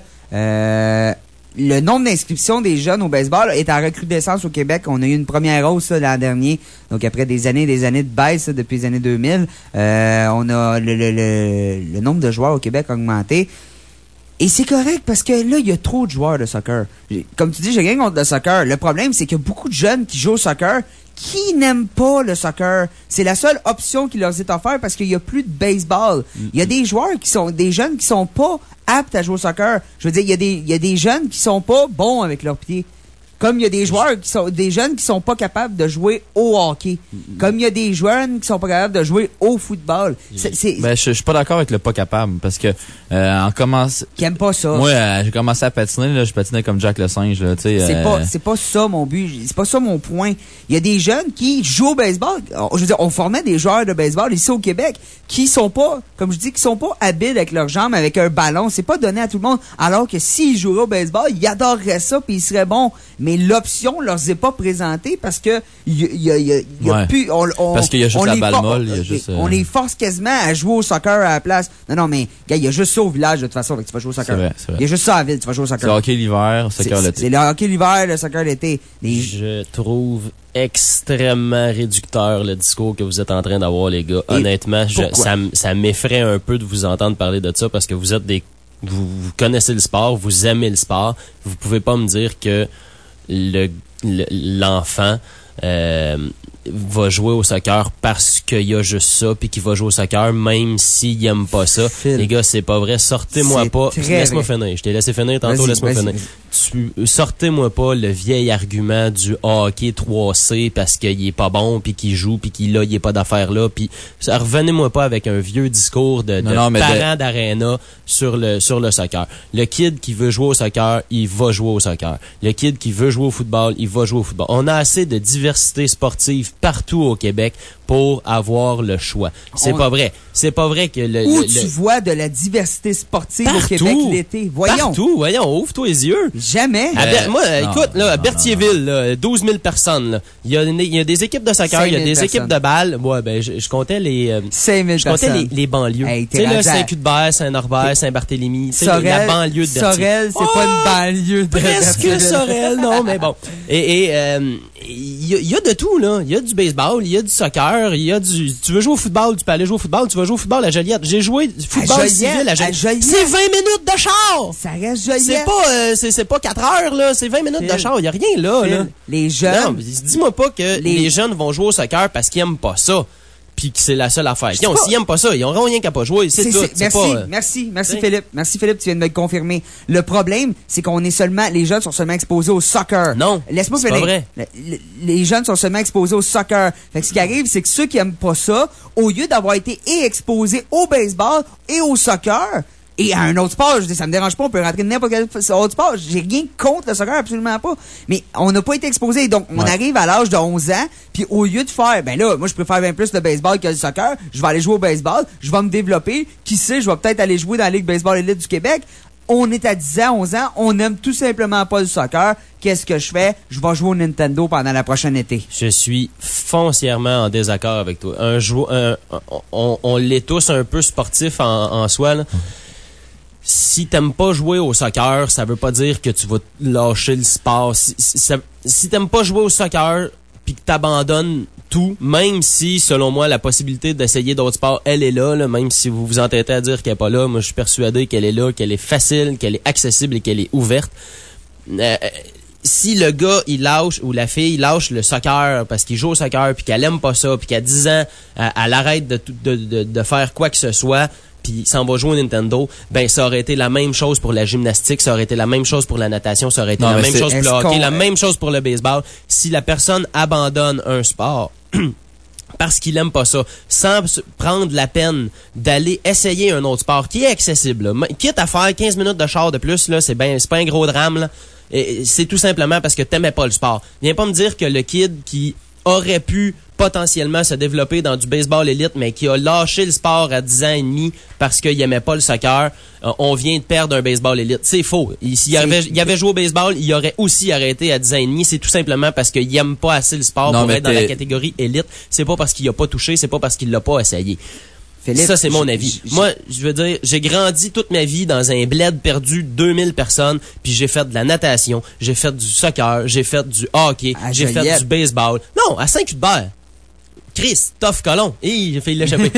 euh, le nombre d'inscriptions des jeunes au baseball est en recrudescence au Québec. On a eu une première hausse là, l'an dernier, donc après des années et des années de baisse là, depuis les années deux mille, euh, on a le, le, le, le nombre de joueurs au Québec a augmenté. Et c'est correct parce que là, il y a trop de joueurs de soccer. Comme tu dis, j'ai rien contre le soccer. Le problème, c'est qu'il y a beaucoup de jeunes qui jouent au soccer qui n'aiment pas le soccer. C'est la seule option qui leur est offerte parce qu'il y a plus de baseball. Il y a des joueurs qui sont, des jeunes qui sont pas aptes à jouer au soccer. Je veux dire, il y a des, il y a des jeunes qui sont pas bons avec leurs pieds. Comme il y a des joueurs qui sont, des jeunes qui sont pas capables de jouer au hockey. Comme il y a des jeunes qui sont pas capables de jouer au football. C'est, c'est... Ben, je, je suis pas d'accord avec le pas capable, parce que, euh, en commence... Qui aime pas ça. Moi, euh, j'ai commencé à patiner, là, je patinais comme Jack le singe, là, tu sais. C'est euh... pas, c'est pas ça mon but. C'est pas ça mon point. Il y a des jeunes qui jouent au baseball. Je veux dire, on formait des joueurs de baseball ici au Québec qui sont pas, comme je dis, qui sont pas habiles avec leurs jambes, avec un ballon. C'est pas donné à tout le monde. Alors que s'ils joueraient au baseball, ils adoreraient ça puis ils seraient bons. Mais l'option leur est pas présentée parce que il y, y, y, y a ouais. plus, on, on, parce qu'il y a juste on la les balle for- molle, il y a juste, euh... on les force quasiment à jouer au soccer à la place. Non, non, mais, gars, il y a juste ça au village, de toute façon, avec tu vas jouer au soccer. C'est vrai, c'est vrai. Il y a juste ça à la ville, tu vas jouer au soccer. C'est le hockey l'hiver, le soccer c'est, l'été. C'est le hockey l'hiver, le soccer l'été. Les... Je trouve extrêmement réducteur le discours que vous êtes en train d'avoir, les gars. Et honnêtement, je, ça, ça m'effraie un peu de vous entendre parler de ça parce que vous êtes des, vous, vous connaissez le sport, vous aimez le sport. Vous pouvez pas me dire que le, le l'enfant euh, va jouer au soccer parce qu'il y a juste ça, puis qu'il va jouer au soccer même s'il aime pas ça. Phil. Les gars, c'est pas vrai. Sortez-moi c'est pas. Laisse-moi vrai. finir. Je t'ai laissé finir tantôt, vas-y, laisse-moi vas-y, finir. Tu, sortez-moi pas le vieil argument du hockey trois C parce qu'il est pas bon, puis qu'il joue, puis qu'il là, il est pas d'affaires là, puis revenez-moi pas avec un vieux discours de, de non, non, parents de... d'aréna sur le sur le soccer. Le kid qui veut jouer au soccer, il va jouer au soccer. Le kid qui veut jouer au football, il va jouer au football. On a assez de diversité sportive partout au Québec pour avoir le choix. C'est On... pas vrai. C'est pas vrai que le... Où le, tu le... vois de la diversité sportive partout, au Québec l'été? Voyons. Partout, voyons, ouvre-toi les yeux. Jamais. À Ber- moi, non, écoute, là, à non, Berthierville, là, douze mille personnes, là. Il y a, il y a des équipes de soccer, il y a des personnes. équipes de balle. Ouais, ben, je, je comptais les, euh, cinq mille je comptais personnes. les, les banlieues. Hey, tu sais, là, Saint-Cuthbert, Saint-Norbert, Saint-Barthélemy. Tu sais, la banlieue de Berthier. Sorel, c'est oh, pas une banlieue de presque Sorel, non, mais bon. Et, et, euh, il y, y a de tout, là. Il y a du baseball, il y a du soccer, il y a du, tu veux jouer au football, tu peux aller jouer au football, tu vas jouer au football à Joliette. J'ai joué du football à civil à Joliette. À Joliette. C'est vingt minutes de char! Ça reste Joliette. C'est pas, euh, c'est, c'est pas quatre heures, là. C'est vingt minutes Phil. de char. Il y a rien là, Phil. là. Les jeunes. Non, dis-moi pas que les... les jeunes vont jouer au soccer parce qu'ils aiment pas ça. Puis que c'est la seule affaire. Ils s'ils aiment pas ça, ils auront rien qu'à pas jouer. C'est, c'est tout. C'est, merci, pas, euh... merci, merci Philippe. Merci Philippe, tu viens de me le confirmer. Le problème, c'est qu'on est seulement, les jeunes sont seulement exposés au soccer. Non. Laisse-moi c'est finir. Pas vrai. Les jeunes sont seulement exposés au soccer. Fait que ce qui arrive, c'est que ceux qui aiment pas ça, au lieu d'avoir été et exposés au baseball et au soccer, et à un autre sport, je dis, ça me dérange pas, on peut rentrer n'importe quel autre sport. J'ai rien contre le soccer, absolument pas. Mais on n'a pas été exposé. Donc, on ouais. arrive à l'âge de onze ans, puis au lieu de faire, ben là, moi, je préfère bien plus le baseball que le soccer. Je vais aller jouer au baseball, je vais me développer. Qui sait, je vais peut-être aller jouer dans la Ligue Baseball Élite du Québec. On est à dix ans, onze ans, on n'aime tout simplement pas le soccer. Qu'est-ce que je fais? Je vais jouer au Nintendo pendant la prochaine été. Je suis foncièrement en désaccord avec toi. Un jou- un, on, on l'est tous un peu sportif en, en soi, là. Si t'aimes pas jouer au soccer, ça veut pas dire que tu vas lâcher le sport. Si, si, ça, si t'aimes pas jouer au soccer, puis que t'abandonnes tout, même si, selon moi, la possibilité d'essayer d'autres sports, elle est là, là, même si vous vous entêtez à dire qu'elle est pas là, moi je suis persuadé qu'elle est là, qu'elle est facile, qu'elle est accessible et qu'elle est ouverte. Euh, si le gars, il lâche, ou la fille, il lâche le soccer parce qu'il joue au soccer, puis qu'elle aime pas ça, puis qu'à dix ans, elle, elle arrête de, de, de, de faire quoi que ce soit, puis s'en va jouer au Nintendo, ben ça aurait été la même chose pour la gymnastique, ça aurait été la même chose pour la natation, ça aurait été non, la même chose pour le hockey, la même chose pour le baseball. Si la personne abandonne un sport parce qu'il aime pas ça, sans prendre la peine d'aller essayer un autre sport qui est accessible, là. Quitte à faire quinze minutes de char de plus, là, c'est ben, c'est pas un gros drame, là. Et c'est tout simplement parce que t'aimais pas le sport. Viens pas me dire que le kid qui aurait pu potentiellement se développer dans du baseball élite, mais qui a lâché le sport à dix ans et demi parce qu'il aimait pas le soccer, euh, on vient de perdre un baseball élite. C'est faux. S'il avait, il avait joué au baseball, il aurait aussi arrêté à dix ans et demi. C'est tout simplement parce qu'il aime pas assez le sport non, pour être dans la catégorie élite. C'est pas parce qu'il a pas touché, c'est pas parce qu'il l'a pas essayé. Philippe, ça, c'est mon avis. Moi, je veux dire, j'ai grandi toute ma vie dans un bled perdu de deux mille personnes, puis j'ai fait de la natation, j'ai fait du soccer, j'ai fait du hockey, à j'ai Joliette. fait du baseball. Non, à Saint-Hubert. Christophe Colomb. Hé, j'ai failli l'échapper.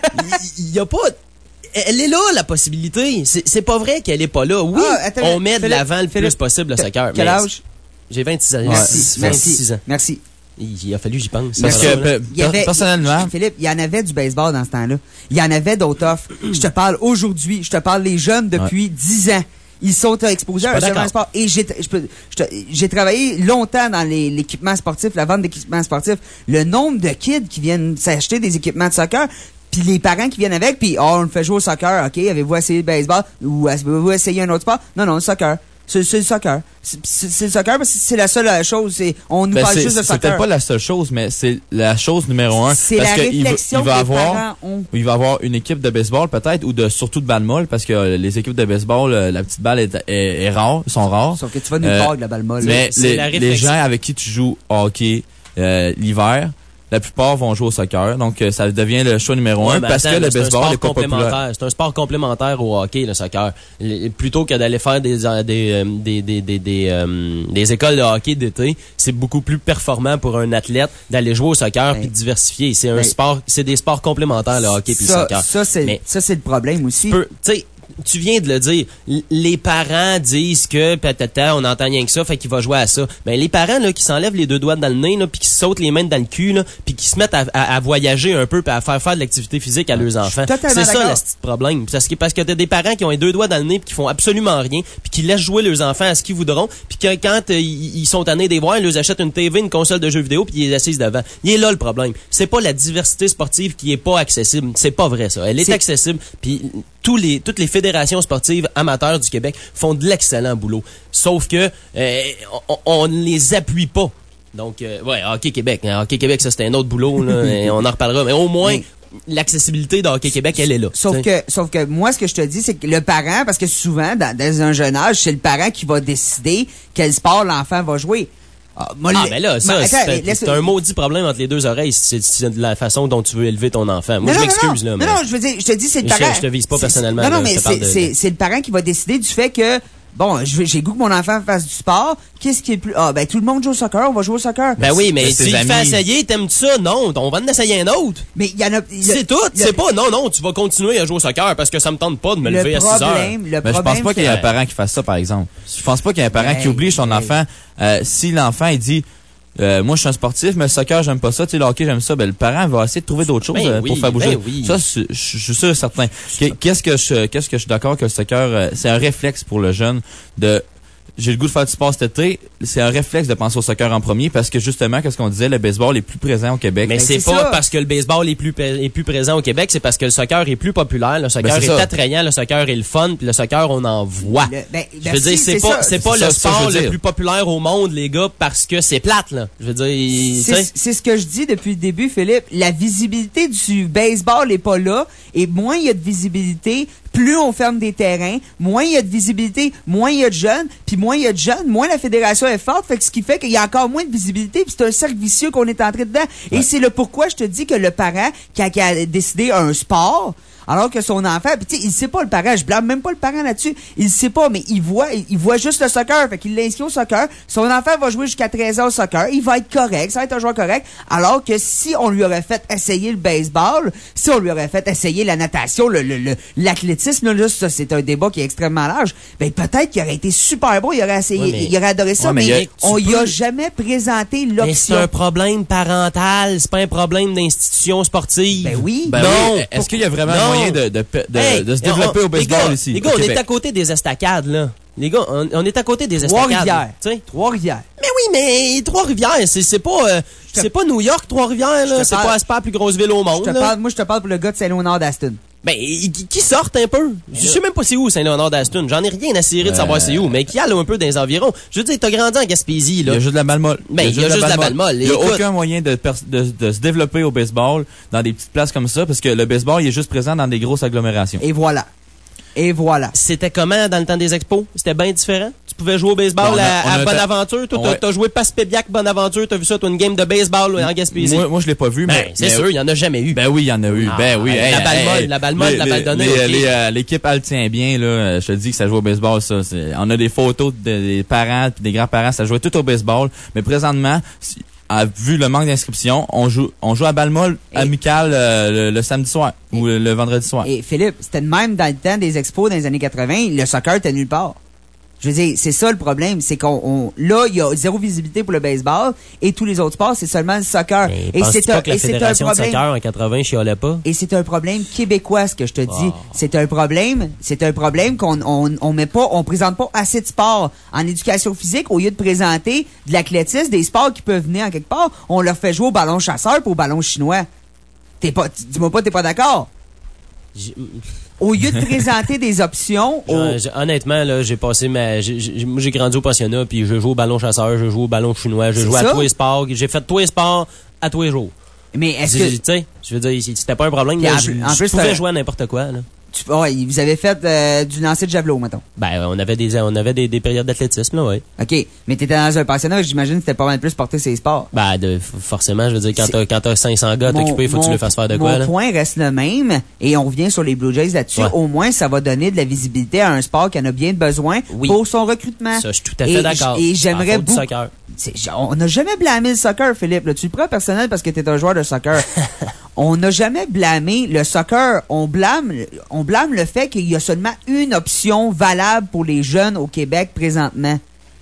Il y a pas... Elle est là, la possibilité. C'est, c'est pas vrai qu'elle est pas là. Oui, ah, attends, on met Philippe, de l'avant le Philippe, plus possible le soccer. Quel âge? J'ai vingt-six ans. Ouais, Merci. vingt-six ans. Merci. Il a fallu j'y pense. Parce que, pe- il y avait, personnellement... Philippe, il y en avait du baseball dans ce temps-là. Il y en avait d'autres offres. Je te parle aujourd'hui. Je te parle les jeunes depuis dix ans. Ils sont exposés à un certain sport. Et j'ai, je peux, je te, j'ai travaillé longtemps dans les, l'équipement sportif, la vente d'équipements sportifs. Le nombre de kids qui viennent s'acheter des équipements de soccer, puis les parents qui viennent avec, puis oh, on le fait jouer au soccer. OK, avez-vous essayé le baseball? Ou avez-vous essayé un autre sport? Non, non, le soccer. C'est, c'est le soccer. C'est, c'est, c'est le soccer parce que c'est la seule chose. C'est, on nous ben parle c'est, juste de soccer. C'est peut-être pas la seule chose, mais c'est la chose numéro un. C'est parce la que réflexion il va, il va que les avoir, parents ont. Il va avoir une équipe de baseball peut-être, ou de surtout de balle molle, parce que les équipes de baseball, la petite balle est, est, est rare, sont rares. Sauf que tu vas nous parler de la balle molle. Mais c'est les, les gens avec qui tu joues au hockey euh, l'hiver, la plupart vont jouer au soccer, donc euh, ça devient le choix numéro ouais, un parce attends, que le baseball est pas populaire. C'est un sport complémentaire au hockey, le soccer. Les, plutôt que d'aller faire des des des des des des, euh, des écoles de hockey d'été, c'est beaucoup plus performant pour un athlète d'aller jouer au soccer ben, puis de diversifier. C'est un ben, sport, c'est des sports complémentaires le hockey puis le soccer. Ça c'est Mais ça c'est le problème aussi. Tu sais, tu viens de le dire, les parents disent que patata, on entend rien que ça, fait qu'il va jouer à ça. Ben les parents là qui s'enlèvent les deux doigts dans le nez là, puis qui se sautent les mains dans le cul là, puis qui se mettent à, à, à voyager un peu, puis à faire faire de l'activité physique à leurs enfants. C'est ça le petit problème. Parce que parce que t'as des parents qui ont les deux doigts dans le nez, puis qui font absolument rien, puis qui laissent jouer leurs enfants à ce qu'ils voudront, puis que quand euh, ils sont tannés des voir, ils leur achètent une T V, une console de jeux vidéo, puis ils les assisent devant. Il est là le problème. C'est pas la diversité sportive qui est pas accessible. C'est pas vrai ça. Elle est, est... accessible, puis tous les toutes les fédérations sportives amateurs du Québec font de l'excellent boulot. Sauf que euh, on ne les appuie pas. Donc, euh, ouais, Hockey Québec. Hein, Hockey Québec, ça, c'est un autre boulot, là, et on en reparlera. Mais au moins, mais, l'accessibilité de Hockey Québec, elle est là. Sauf que, sauf que moi, ce que je te dis, c'est que le parent, parce que souvent, dans, dans un jeune âge, c'est le parent qui va décider quel sport l'enfant va jouer. Ah, ah mais là, ça, mais, c'est, attends, c'est, c'est un maudit problème entre les deux oreilles. C'est, c'est de la façon dont tu veux élever ton enfant. Moi, non, je m'excuse, non, là. Mais... Non, non, je veux dire, je te dis, c'est le parent. Je, je te vise pas personnellement. Non, non, là, mais c'est, de... c'est, c'est le parent qui va décider du fait que, bon, je, j'ai goût que mon enfant fasse du sport. Qu'est-ce qui est plus... Ah, ben, tout le monde joue au soccer, on va jouer au soccer. Ben oui, mais si tu fais essayer, t'aimes-tu ça? Non, on va en essayer un autre. Mais il y en a... Y a c'est tout, c'est pas, non, non, tu vas continuer à jouer au soccer parce que ça me tente pas de me lever problème, à six heures. Le ben, problème, je pense pas qu'il y ait un parent qui fasse ça, par exemple. Je pense pas qu'il y ait un parent ben, qui oblige son ben, enfant. Euh, si l'enfant, il dit... Euh, moi, je suis un sportif, mais le soccer, j'aime pas ça. Tu sais, le hockey, j'aime ça. Ben, le parent va essayer de trouver d'autres choses ben euh, oui, pour faire bouger. Ben oui. Ça, je suis sûr et certain. Qu'est-ce que je, qu'est-ce que je suis d'accord que le soccer, euh, c'est un réflexe pour le jeune de, j'ai le goût de faire du sport cet été, c'est un réflexe de penser au soccer en premier parce que justement, qu'est-ce qu'on disait, le baseball est plus présent au Québec. Mais ben, c'est, c'est pas ça. Parce que le baseball est plus est plus présent au Québec, c'est parce que le soccer est plus populaire, le soccer ben, est, est attrayant, le soccer est le fun, puis le soccer on en voit. Le, ben, je veux dire, c'est, c'est pas ça. c'est pas c'est le ça, sport ça, le plus populaire au monde, les gars, parce que c'est plate là. Je veux dire, c'est, c'est ce que je dis depuis le début, Philippe. La visibilité du baseball est pas là, et moins il y a de visibilité, plus on ferme des terrains, moins il y a de visibilité, moins il y a de jeunes, puis moins il y a de jeunes, moins la fédération est forte, fait que ce qui fait qu'il y a encore moins de visibilité, puis c'est un cercle vicieux qu'on est entré dedans. Ouais. Et c'est le pourquoi je te dis que le parent qui a, qui a décidé un sport alors que son enfant, puis tu sais, il sait pas le parent, je blâme même pas le parent là-dessus, il sait pas, mais il voit, il voit juste le soccer, fait qu'il l'inscrit au soccer, son enfant va jouer jusqu'à treize ans au soccer, il va être correct, ça va être un joueur correct, alors que si on lui aurait fait essayer le baseball, si on lui aurait fait essayer la natation, le, le, le l'athlétisme, là, ça, c'est un débat qui est extrêmement large, ben peut-être qu'il aurait été super bon, il aurait essayé, ouais, mais, il aurait adoré ça, ouais, mais, mais a, on y a jamais présenté l'option. Mais c'est un problème parental, c'est pas un problème d'institution sportive. Ben oui. Ben non. Oui. Est-ce qu'il y a vraiment non. moyen de, de, de, hey, de se développer on, au baseball les gars, ici? Les gars, on est à côté des estacades, là. Les gars, on, on est à côté des estacades. Trois-Rivières. Trois-Rivières. Mais oui, mais Trois-Rivières, c'est, c'est pas, euh, te... c'est pas New York, Trois-Rivières, là. C'est parle... pas, c'est pas la plus grosse ville au monde, je te là. Parle, moi, je te parle pour le gars de Saint-Léonard d'Aston. Ben, qui sortent un peu. Je sais même pas c'est où Saint-Léonard d'Aston. J'en ai rien à cirer de savoir c'est où, mais qui allent un peu dans les environs. Je veux dire, t'as grandi en Gaspésie, là. Il y a juste de la balle molle. Ben, il y a juste de la balle molle. Il y a aucun moyen de, de, de se développer au baseball dans des petites places comme ça, parce que le baseball, il est juste présent dans des grosses agglomérations. Et voilà. Et voilà. C'était comment dans le temps des expos? C'était bien différent? Tu pouvais jouer au baseball bon, a, à, à Bonaventure? Toi, ouais. t'as, t'as joué Passepébiac, Bonaventure, t'as vu ça, toi, une game de baseball en Gaspésie? Moi, moi je l'ai pas vu, ben, mais... c'est mais, sûr, il y en a jamais eu. Ben oui, il y en a eu. Ah, ben oui. Hey, la, hey, balle hey, molle, la balle molle, la balle donnée. Les, okay. les, euh, l'équipe, elle tient bien, là. Je te dis que ça joue au baseball, ça. C'est, on a des photos de, des parents pis des grands-parents, ça jouait tout au baseball. Mais présentement... Si, A, vu le manque d'inscription, on joue, on joue à balle molle amicale euh, le, le samedi soir et, ou le, le vendredi soir. Et Philippe, c'était de même dans le temps des expos dans les années quatre-vingts, le soccer était nulle part. Je veux dire, c'est ça le problème, c'est qu'on, on, là, il y a zéro visibilité pour le baseball et tous les autres sports, c'est seulement le soccer. Mais et c'est pas un, que la et fédération c'est un problème. de soccer en quatre-vingts chialait pas. Et c'est un problème québécois, ce que je te dis. Wow. C'est un problème, c'est un problème qu'on, on, on met pas, on présente pas assez de sports en éducation physique au lieu de présenter de l'athlétisme, des sports qui peuvent venir en quelque part. On leur fait jouer au ballon chasseur pour au ballon chinois. T'es pas, dis-moi pas, t'es pas d'accord? J'... Au lieu de présenter des options... Au... Genre, honnêtement, là, j'ai passé ma... J'ai, j'ai, moi, j'ai grandi au pensionnat, puis je joue au ballon chasseur, je joue au ballon chinois, je joue à tous les sports. J'ai fait tous les sports à tous les jours. Mais est-ce que... Tu sais, je veux dire, c'était pas un problème. Là, en, je, en je plus, pouvais jouer à n'importe quoi, là. Tu, ouais, vous avez fait euh, du lancer de javelot, mettons. Ben, on avait des, on avait des, des périodes d'athlétisme, là, ouais. OK. Mais t'étais dans un pensionnat, j'imagine que c'était pas mal plus porter ces sports. Ben, de, forcément, je veux dire, quand t'as, quand t'as cinq cents gars t'occuper, il faut que tu le fasses faire de quoi, mon là. Mon point reste le même, et on revient sur les Blue Jays là-dessus. Ouais. Au moins, ça va donner de la visibilité à un sport qui en a bien besoin oui. pour son recrutement. Ça, je suis tout à fait et, d'accord. Et j'aimerais beaucoup... Soccer. On n'a jamais blâmé le soccer, Philippe. Là, tu le prends personnel parce que t'es un joueur de soccer. On n'a jamais blâmé le soccer. On blâme, on blâme le fait qu'il y a seulement une option valable pour les jeunes au Québec présentement.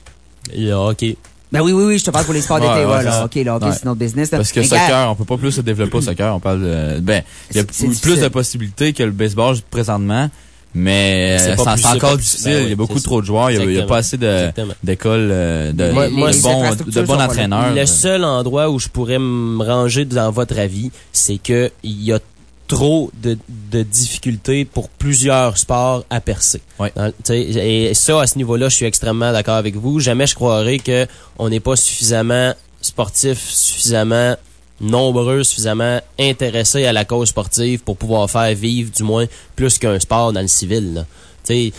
Yeah, OK. Ben oui, oui, oui, je te parle pour les sports ouais, d'été. Ouais, ouais, là, OK, là, OK, ouais. C'est notre business. Là. Parce que mais soccer, gars, on peut pas plus se développer au soccer. On parle de, ben, il y a c'est, plus c'est de possibilités que le baseball présentement. Mais c'est, c'est, c'est encore difficile. Ben oui, il y a beaucoup trop de joueurs. Il y a, a pas assez de, d'écoles, de, de, moi, moi, de bons, de bons entraîneurs. Le seul endroit où je pourrais me ranger dans votre avis, c'est que il y a trop de, de difficultés pour plusieurs sports à percer. Oui. Dans, et ça, à ce niveau-là, je suis extrêmement d'accord avec vous. Jamais je croirais que on n'est pas suffisamment sportif, suffisamment nombreux, suffisamment intéressés à la cause sportive pour pouvoir faire vivre du moins plus qu'un sport dans le civil. Là, t'sais,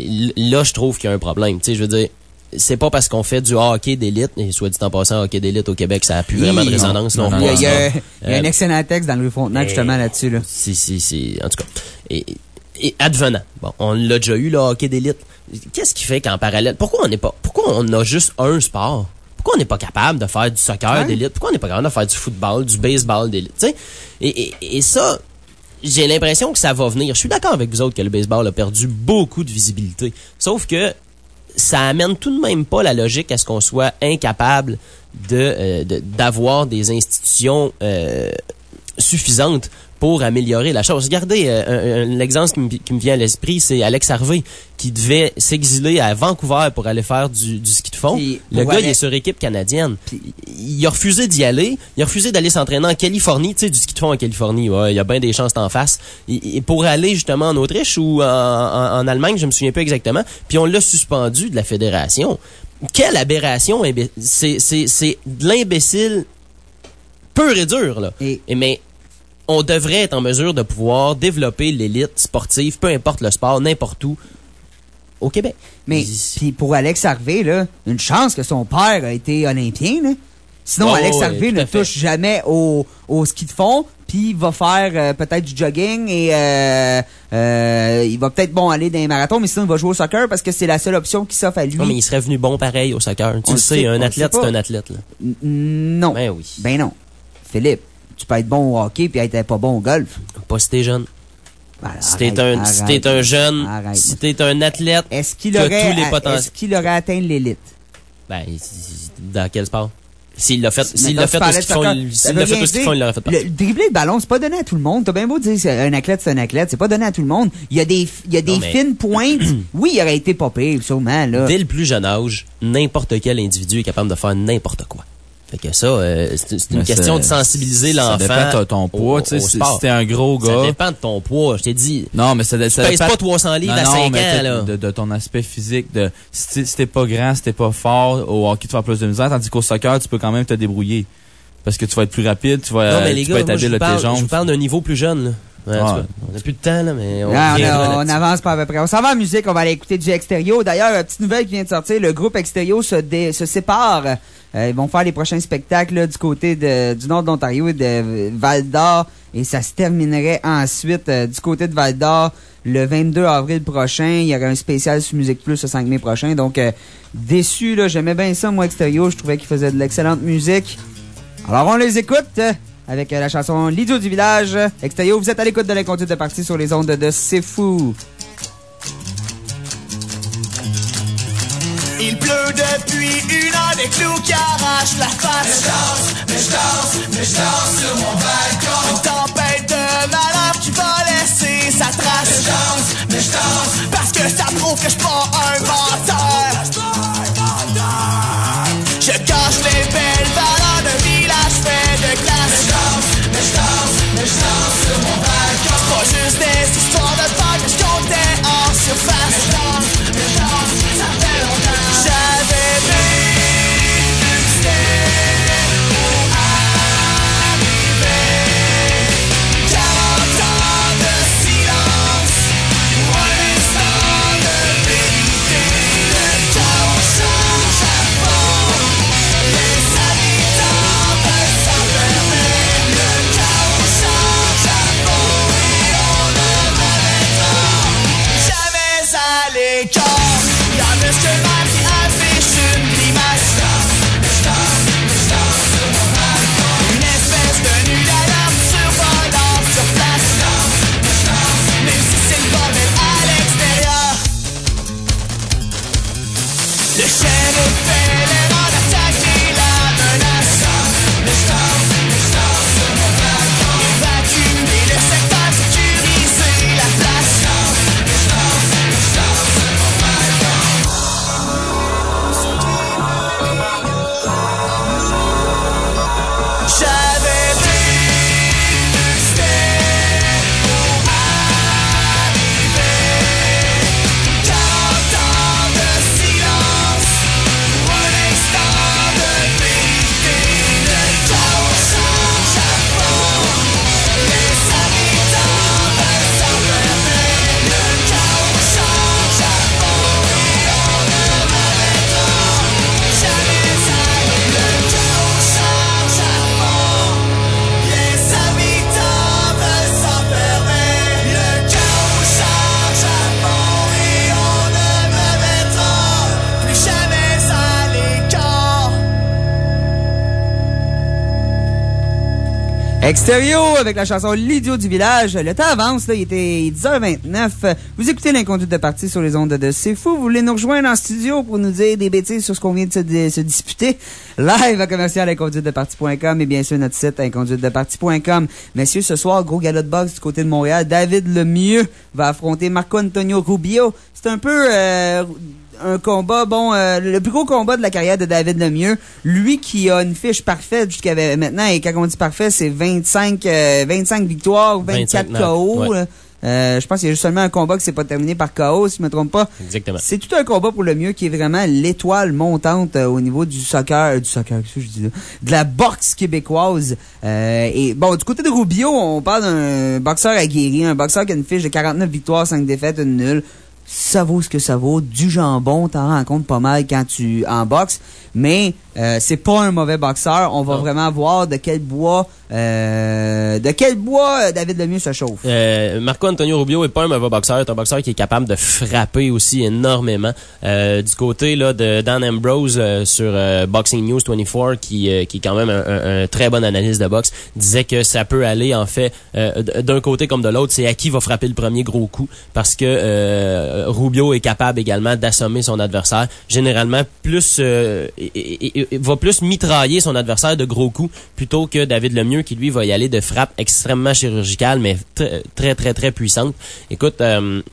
là je trouve qu'il y a un problème. T'sais, je veux dire, c'est pas parce qu'on fait du hockey d'élite, et soit dit en passant, hockey d'élite au Québec, ça a plus vraiment de résonance. Non, non, non, il, y a, il y a un euh, excellent texte dans Louis Frontenac justement là-dessus. Là. Si, si, si. En tout cas. Et, et advenant. Bon, on l'a déjà eu, le hockey d'élite. Qu'est-ce qui fait qu'en parallèle, pourquoi on n'est pas, pourquoi on a juste un sport? Pourquoi on n'est pas capable de faire du soccer ouais. d'élite? Pourquoi on n'est pas capable de faire du football, du baseball d'élite? T'sais? Et, et, et ça, j'ai l'impression que ça va venir. Je suis d'accord avec vous autres que le baseball a perdu beaucoup de visibilité. Sauf que ça amène tout de même pas la logique à ce qu'on soit incapable de, euh, de d'avoir des institutions euh, suffisantes pour améliorer la chose. Regardez, euh, un, un, l'exemple qui me, qui me vient à l'esprit, c'est Alex Harvey, qui devait s'exiler à Vancouver pour aller faire du, du ski de fond. Puis, le gars, aller... il est sur équipe canadienne. Puis, il a refusé d'y aller. Il a refusé d'aller s'entraîner en Californie. Tu sais, du ski de fond en Californie, ouais, il y a bien des chances d'en face. Et, et pour aller justement en Autriche ou en, en, en Allemagne, je me souviens pas exactement. Puis on l'a suspendu de la fédération. Quelle aberration! C'est, c'est, c'est de l'imbécile pur et dur, là. Et, et mais... on devrait être en mesure de pouvoir développer l'élite sportive, peu importe le sport, n'importe où, au Québec. Mais puis pour Alex Harvey, là, une chance que son père a été olympien. Là. Sinon, oh, Alex Harvey ouais, ne touche jamais au, au ski de fond. puis il va faire euh, peut-être du jogging et euh, euh, il va peut-être bon aller dans les marathons, mais sinon il va jouer au soccer parce que c'est la seule option qui s'offre à lui. Non, mais il serait venu bon pareil au soccer. Tu On le sais, sait, un on athlète, sait pas. c'est un athlète. Là. N- non. Ben oui. Ben non. Philippe, tu peux être bon au hockey puis être pas bon au golf. Pas si t'es jeune. Ben, si t'es arrête, un, arrête, si t'es un jeune, arrête. si t'es un athlète, est-ce qu'il qui a aurait, tous les a- potentiels. est-ce qu'il aurait atteint l'élite? Ben, dans quel sport? S'il l'a fait, s'il Maintenant, l'a tu fait parlais tout de ce qu'ils font, soccer. il- Ça s'il veut l'a fait rien tout ce qu'ils dire. font, il l'aurait fait pas. Le dribbler le ballon, c'est pas donné à tout le monde. T'as bien beau dire, c'est un athlète, c'est un athlète. C'est pas donné à tout le monde. Il y a des, il y a des Non, mais- fines pointes. Oui, il aurait été pas pire, sûrement, là. Dès le plus jeune âge, n'importe quel individu est capable de faire n'importe quoi. Fait que ça, euh, c'est c'est une Mais question c'est- de sensibiliser ça l'enfant. dépend de ton poids, au- tu sais, au si- sport. si t'es un gros gars. Ça dépend de ton poids, je t'ai dit. Non, mais ça, Tu ça pèses dépend- pas trois cents livres non, à non, cinq mais ans, t'es- là. De, de ton aspect physique, de si t'es- si t'es pas grand, si t'es pas fort, au hockey, tu vas avoir plus de misère, tandis qu'au soccer, tu peux quand même te débrouiller. Parce que tu vas être plus rapide, tu vas, Non, mais les tu gars, vas être moi, je habile vous de tes parle, je jambes. vous parle d'un niveau plus jeune, là. Ouais, en tout cas, on n'a plus de temps, là, mais on, Là, on, reviendra a- on là-dessus. avance pas à peu près. On s'en va en musique, on va aller écouter du Extérieur. D'ailleurs, euh, petite nouvelle qui vient de sortir, le groupe Extérieur se, dé- se sépare. Euh, ils vont faire les prochains spectacles là, du côté de, du nord de l'Ontario et de Val-d'Or. Et ça se terminerait ensuite euh, du côté de Val-d'Or le vingt-deux avril prochain. Il y aurait un spécial sur Musique Plus le cinq mai prochain. Donc, euh, déçu, là, j'aimais bien ça, moi, Extérieur. Je trouvais qu'ils faisaient de l'excellente musique. Alors, on les écoute euh, avec euh, la chanson L'idiot du village. Extérieur, vous êtes à l'écoute de l'inconduite de partie sur les ondes de C'est Fou. Il pleut depuis une heure, des clous qui arrachent la face. Mais je danse, mais je danse, mais je danse sur mon balcon. Une tempête de malheur qui va laisser sa trace. Mais je danse, mais je danse, parce que ça prouve que je suis pas un menteur. Je cache les belles valeurs de village fait de glace. Mais je danse, mais je danse, mais je danse sur mon balcon. C'est pas juste des histoires de peur que je comptais en surface. Mais je danse, mais je danse, ça fait longtemps. J'avais vu que c'était pour arriver. quarante ans de silence pour un instant de vérité. Le chaos change à fond. Les habitants veulent s'enfermer. Le chaos change à fond et on ne me mettra jamais à l'écart. Y'a un musclemar qui affiche une grimace. Je danse, je danse sur mon balcon. Une espèce de nuit d'alarme survolant sur place. Je danse, je danse, même si c'est le bordel à l'extérieur. Le shérif fait l'erreur d'attaquer la menace. Mais je danse, je danse sur mon balcon. Évacuer le secteur, sécuriser la place. Je danse, je danse, je danse sur mon balcon. J'avais vu que c'était pour arriver. quarante ans de silence pour un instant de vérité. Le chaos change à fond. Les habitants veulent s'enfermer. Le chaos change à fond et on ne m'arrêtera jamais à le chaos change à fond. Les habitants veulent s'enfermer. Le chaos change à fond et on ne me mettra plus jamais à l'écart. Extérieur avec la chanson L'idiot du village. Le temps avance, là, il était dix heures vingt-neuf. Vous écoutez l'inconduite de partie sur les ondes de C'est Fou. Vous voulez nous rejoindre en studio pour nous dire des bêtises sur ce qu'on vient de se, de se disputer? Live à commercial inconduite de partie point com et bien sûr notre site inconduite de partie point com. Messieurs, ce soir, gros galop de boxe du côté de Montréal. David Lemieux va affronter Marco Antonio Rubio. C'est un peu... Euh, un combat, bon, euh, le plus gros combat de la carrière de David Lemieux. Lui qui a une fiche parfaite jusqu'à maintenant, et quand on dit parfait, c'est vingt-cinq, euh, vingt-cinq victoires, vingt-quatre vingt-cinq K O. ouais. là. Euh, je pense qu'il y a juste seulement un combat qui s'est pas terminé par K O, si je me trompe pas. Exactement. C'est tout un combat pour Lemieux qui est vraiment l'étoile montante euh, au niveau du soccer, euh, du soccer, qu'est-ce que je dis là? De la boxe québécoise. Euh, et bon, du côté de Rubio, on parle d'un boxeur aguerri, un boxeur qui a une fiche de quarante-neuf victoires, cinq défaites, une nulle. Ça vaut ce que ça vaut. Du jambon, t'en rends compte pas mal quand tu en boxe. Mais Euh, c'est pas un mauvais boxeur. On va non. vraiment voir de quel bois, euh, de quel bois euh, David Lemieux se chauffe. Euh, Marco Antonio Rubio est pas un mauvais boxeur. C'est un boxeur qui est capable de frapper aussi énormément. Euh, du côté là de Dan Ambrose euh, sur euh, Boxing News vingt-quatre, qui euh, qui est quand même un, un, un très bon analyste de boxe, disait que ça peut aller en fait euh, d'un côté comme de l'autre. C'est à qui va frapper le premier gros coup, parce que euh, Rubio est capable également d'assommer son adversaire. Généralement plus euh, et, et, et, va plus mitrailler son adversaire de gros coups plutôt que David Lemieux, qui lui va y aller de frappes extrêmement chirurgicales mais très très très, très puissantes. Écoute, euh,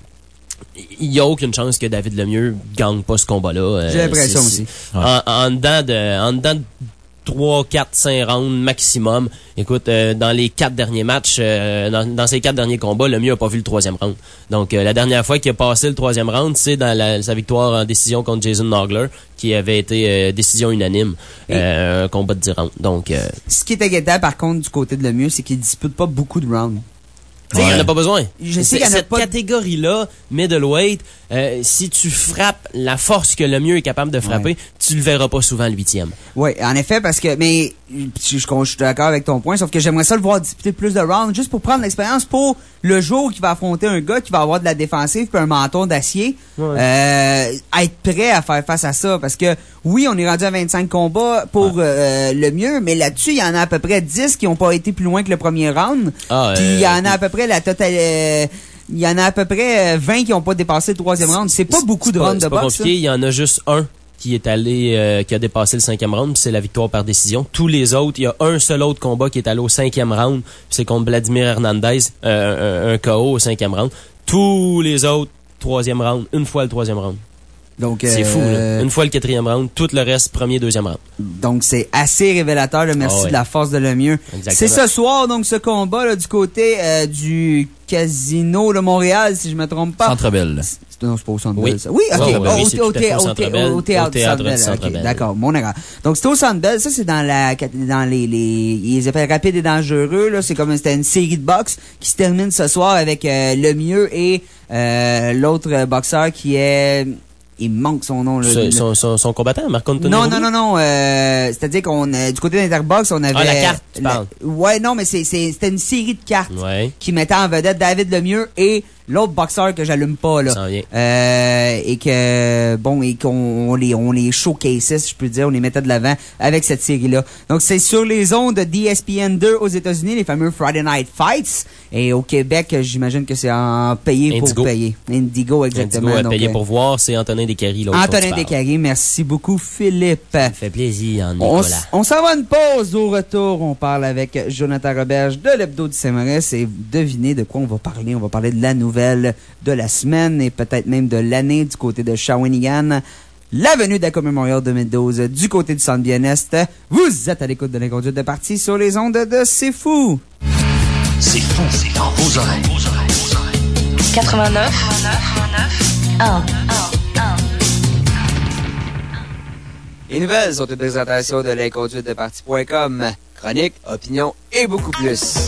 il y a aucune chance que David Lemieux gagne pas ce combat-là. Euh, J'ai l'impression aussi. Ouais. En, en dedans de en dedans de trois, quatre, cinq rounds maximum. Écoute, euh, dans les quatre derniers matchs, euh, dans, dans ces quatre derniers combats, Lemieux a pas vu le troisième round. Donc, euh, la dernière fois qu'il a passé le troisième round, c'est dans la, sa victoire en décision contre Jason Nogler, qui avait été euh, décision unanime, euh, un combat de dix rounds. Donc, euh, ce qui est inquiétant, par contre, du côté de Lemieux, c'est qu'il dispute pas beaucoup de rounds. Ouais. Il n'y en a pas besoin. Je sais qu'il y en a Cette pas... catégorie-là, middleweight, euh, si tu frappes la force que Lemieux est capable de frapper, ouais. tu le verras pas souvent le huitième. Oui, en effet, parce que, mais, je, je, je suis d'accord avec ton point, sauf que j'aimerais ça le voir disputer plus de rounds, juste pour prendre l'expérience pour le jour qu'il va affronter un gars qui va avoir de la défensive puis un menton d'acier, ouais. euh, être prêt à faire face à ça, parce que, oui, on est rendu à vingt-cinq combats pour ouais. euh, Lemieux, mais là-dessus, il y en a à peu près dix qui ont pas été plus loin que le premier round. Ah, puis il y en a à peu près la totale... Euh, il y en a à peu près vingt qui n'ont pas dépassé le troisième round. C'est pas beaucoup de rounds de boxe. C'est pas compliqué. Il y en a juste un qui est allé, euh, qui a dépassé le cinquième round, puis c'est la victoire par décision. Tous les autres, il y a un seul autre combat qui est allé au cinquième round, puis c'est contre Vladimir Hernandez, euh, un, un K O au cinquième round. Tous les autres, troisième round, une fois le troisième round. Donc, c'est euh, fou, là. Une fois le quatrième round, tout le reste, premier, deuxième round. Donc, c'est assez révélateur, là. Merci oh, ouais. de la force de Lemieux. Exactement. C'est ce soir, donc, ce combat, là, du côté euh, du Casino de Montréal, si je me trompe pas. Centre Bell. Non, c'est pas au Centre oui. Bell, ça. Oui, ok. Oh, oh, oui, au, au, au, au théâtre du Centre Bell. Okay, d'accord, mon erreur. Donc, c'était au Centre Bell. Ça, c'est dans la, dans les, les, ils appellent Rapide et Dangereux, là. C'est comme, c'était une série de boxe qui se termine ce soir avec euh, Lemieux et euh, l'autre boxeur qui est... Il manque son nom. Là, son, son, son, son combattant, Marc-Anthony Non, non, non, non. Euh, c'est-à-dire qu'on euh, du côté d'Interbox, on avait... Ah, la carte, tu la, parles. Ouais, non, mais c'est, c'est, c'était une série de cartes ouais. qui mettaient en vedette David Lemieux et l'autre boxeur que j'allume pas, là. Euh, et que, bon, et qu'on on les, on les showcases, si je peux dire, on les mettait de l'avant avec cette série-là. Donc, c'est sur les ondes de D S P N deux aux États-Unis, les fameux Friday Night Fights. Et au Québec, j'imagine que c'est en payé Indigo. pour payer. Indigo, exactement. Indigo, donc, payé euh, pour voir, c'est Antonin Descaries, l'autre. Antonin Descaries, merci beaucoup, Philippe. Ça fait plaisir, Nicolas. On, on s'en va une pause. Au retour, on parle avec Jonathan Roberge de l'Hebdo du Saint-Maurice et devinez de quoi on va parler. On va parler de la nouvelle de la semaine et peut-être même de l'année du côté de Shawinigan. L'avenue de la Coupe Memorial deux mille douze du côté du Centre Bien-Est. Vous êtes à l'écoute de l'Inconduite de partie sur les ondes de C'est Fou. C'est fou, c'est dans vos oreilles. quatre-vingt-neuf, un. Les nouvelles sont une présentation de l'inconduite de partie point com. Chronique, opinion et beaucoup plus.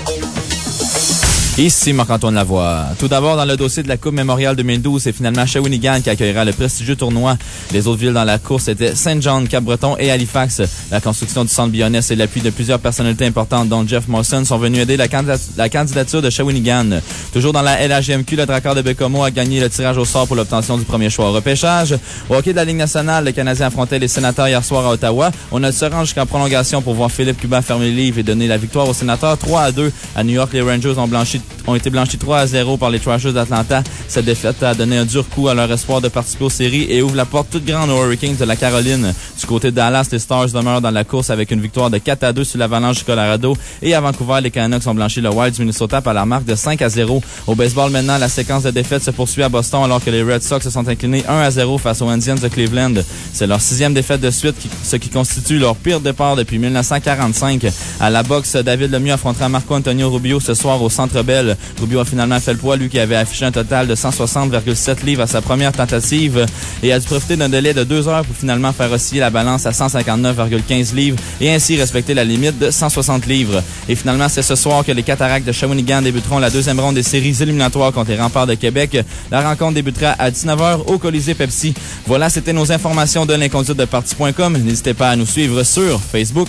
Ici Marc-Antoine Lavoie. Tout d'abord, dans le dossier de la Coupe Memorial deux mille douze, c'est finalement Shawinigan qui accueillera le prestigieux tournoi. Les autres villes dans la course étaient Saint-John, Cap-Breton et Halifax. La construction du centre Bionès et l'appui de plusieurs personnalités importantes, dont Jeff Molson, sont venus aider la, candidat- la candidature de Shawinigan. Toujours dans la L H G M Q, le Drakkar de Bécomo a gagné le tirage au sort pour l'obtention du premier choix au repêchage. Au hockey de la Ligue nationale, le Canadien affrontait les Sénateurs hier soir à Ottawa. On a se rend jusqu'en prolongation pour voir Philippe Cuban fermer le livre et donner la victoire aux Sénateurs trois à deux. À New York, les Rangers ont blanchi ont été blanchis trois à zéro par les Thrashers d'Atlanta. Cette défaite a donné un dur coup à leur espoir de participer aux séries et ouvre la porte toute grande aux Hurricanes de la Caroline. Du côté de Dallas, les Stars demeurent dans la course avec une victoire de quatre à deux sur l'Avalanche du Colorado. Et à Vancouver, les Canucks ont blanchi le Wild du Minnesota par la marque de cinq à zéro. Au baseball maintenant, la séquence de défaites se poursuit à Boston alors que les Red Sox se sont inclinés un à zéro face aux Indians de Cleveland. C'est leur sixième défaite de suite, ce qui constitue leur pire départ depuis mille neuf cent quarante-cinq. À la boxe, David Lemieux affrontera Marco Antonio Rubio ce soir au Centre Bell Mirabel. Rubio a finalement fait le poids, lui qui avait affiché un total de cent soixante virgule sept livres à sa première tentative et a dû profiter d'un délai de deux heures pour finalement faire osciller la balance à cent cinquante-neuf virgule quinze livres et ainsi respecter la limite de cent soixante livres. Et finalement, c'est ce soir que les Cataractes de Shawinigan débuteront la deuxième ronde des séries éliminatoires contre les Remparts de Québec. La rencontre débutera à dix-neuf heures au Colisée Pepsi. Voilà, c'était nos informations de l'inconduite de parti point com. N'hésitez pas à nous suivre sur Facebook.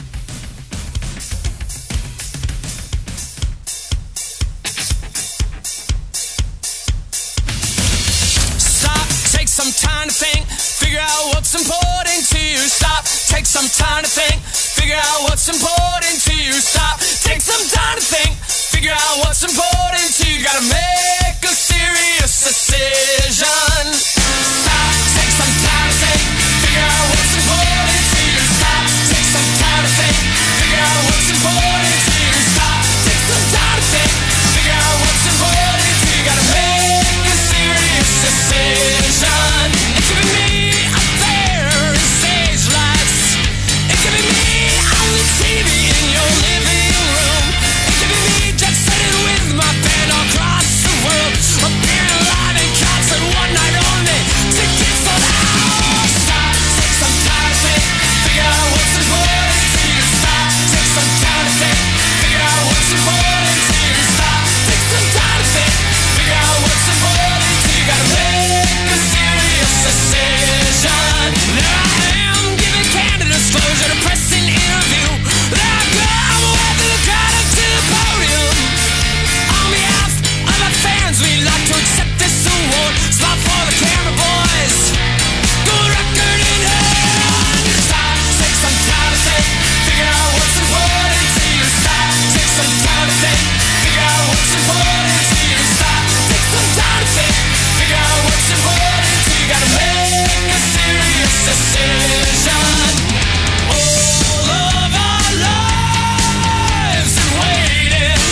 Stop, take some time to think, figure out what's important to you. Stop, take some time to think, figure out what's important to you. Stop, take some time to think, figure out what's important to you. Gotta make a serious decision. Stop, take some time to think, figure out what's important to you. Stop, take some time to think, figure out what's important to you. Stop, take some time to think, figure out what's important to you. Gotta make a serious decision. It could be me up there in stage lights. It could be me on the T V in your living room. It could be me jet setting with my band across the world. Appearing live in concert one night only. Tickets sold out. Stop, take some time to think, figure out what's important to you. Stop, take some time to think, figure out what's important to you. Stop, take some time to think, figure out what's important to you. Gotta make a serious decision. There I am, giving candid disclosure to pressing interview. There I go, I'm walking the crowd up to the podium. On behalf of my fans, we'd like to accept this award. Smile for the camera boys. Gold record in hand. Stop, take some time to think, figure out what's important to you. Stop, take some time to think, figure out what's important to you. Stop, take some time to think, figure out what's important to you. Gotta make a serious decision. All of our lives are waiting.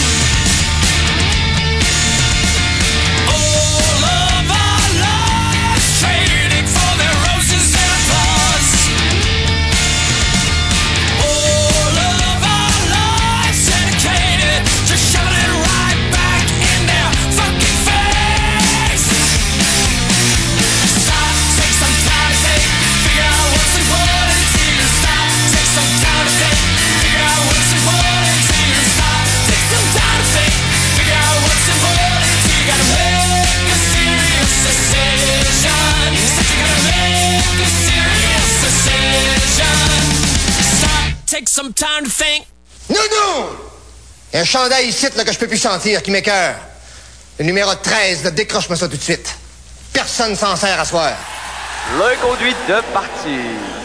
All of our lives trading for their roses and applause. All of our lives dedicated to shoving it right back in their fucking face. Stop, take some time to think, figure out what's important to you. Stop, take some time to think, figure out what's important to you. Stop, take some time to think, figure out what's important to you. Gotta make a serious decision. Said you gotta make a serious decision. Stop, take some time to think. Nounou! Il y a un chandail ici là, que je peux plus sentir, qui m'écoeure. Le numéro treize, là, décroche-moi ça tout de suite. Personne s'en sert à soir. L'inconduite de partir.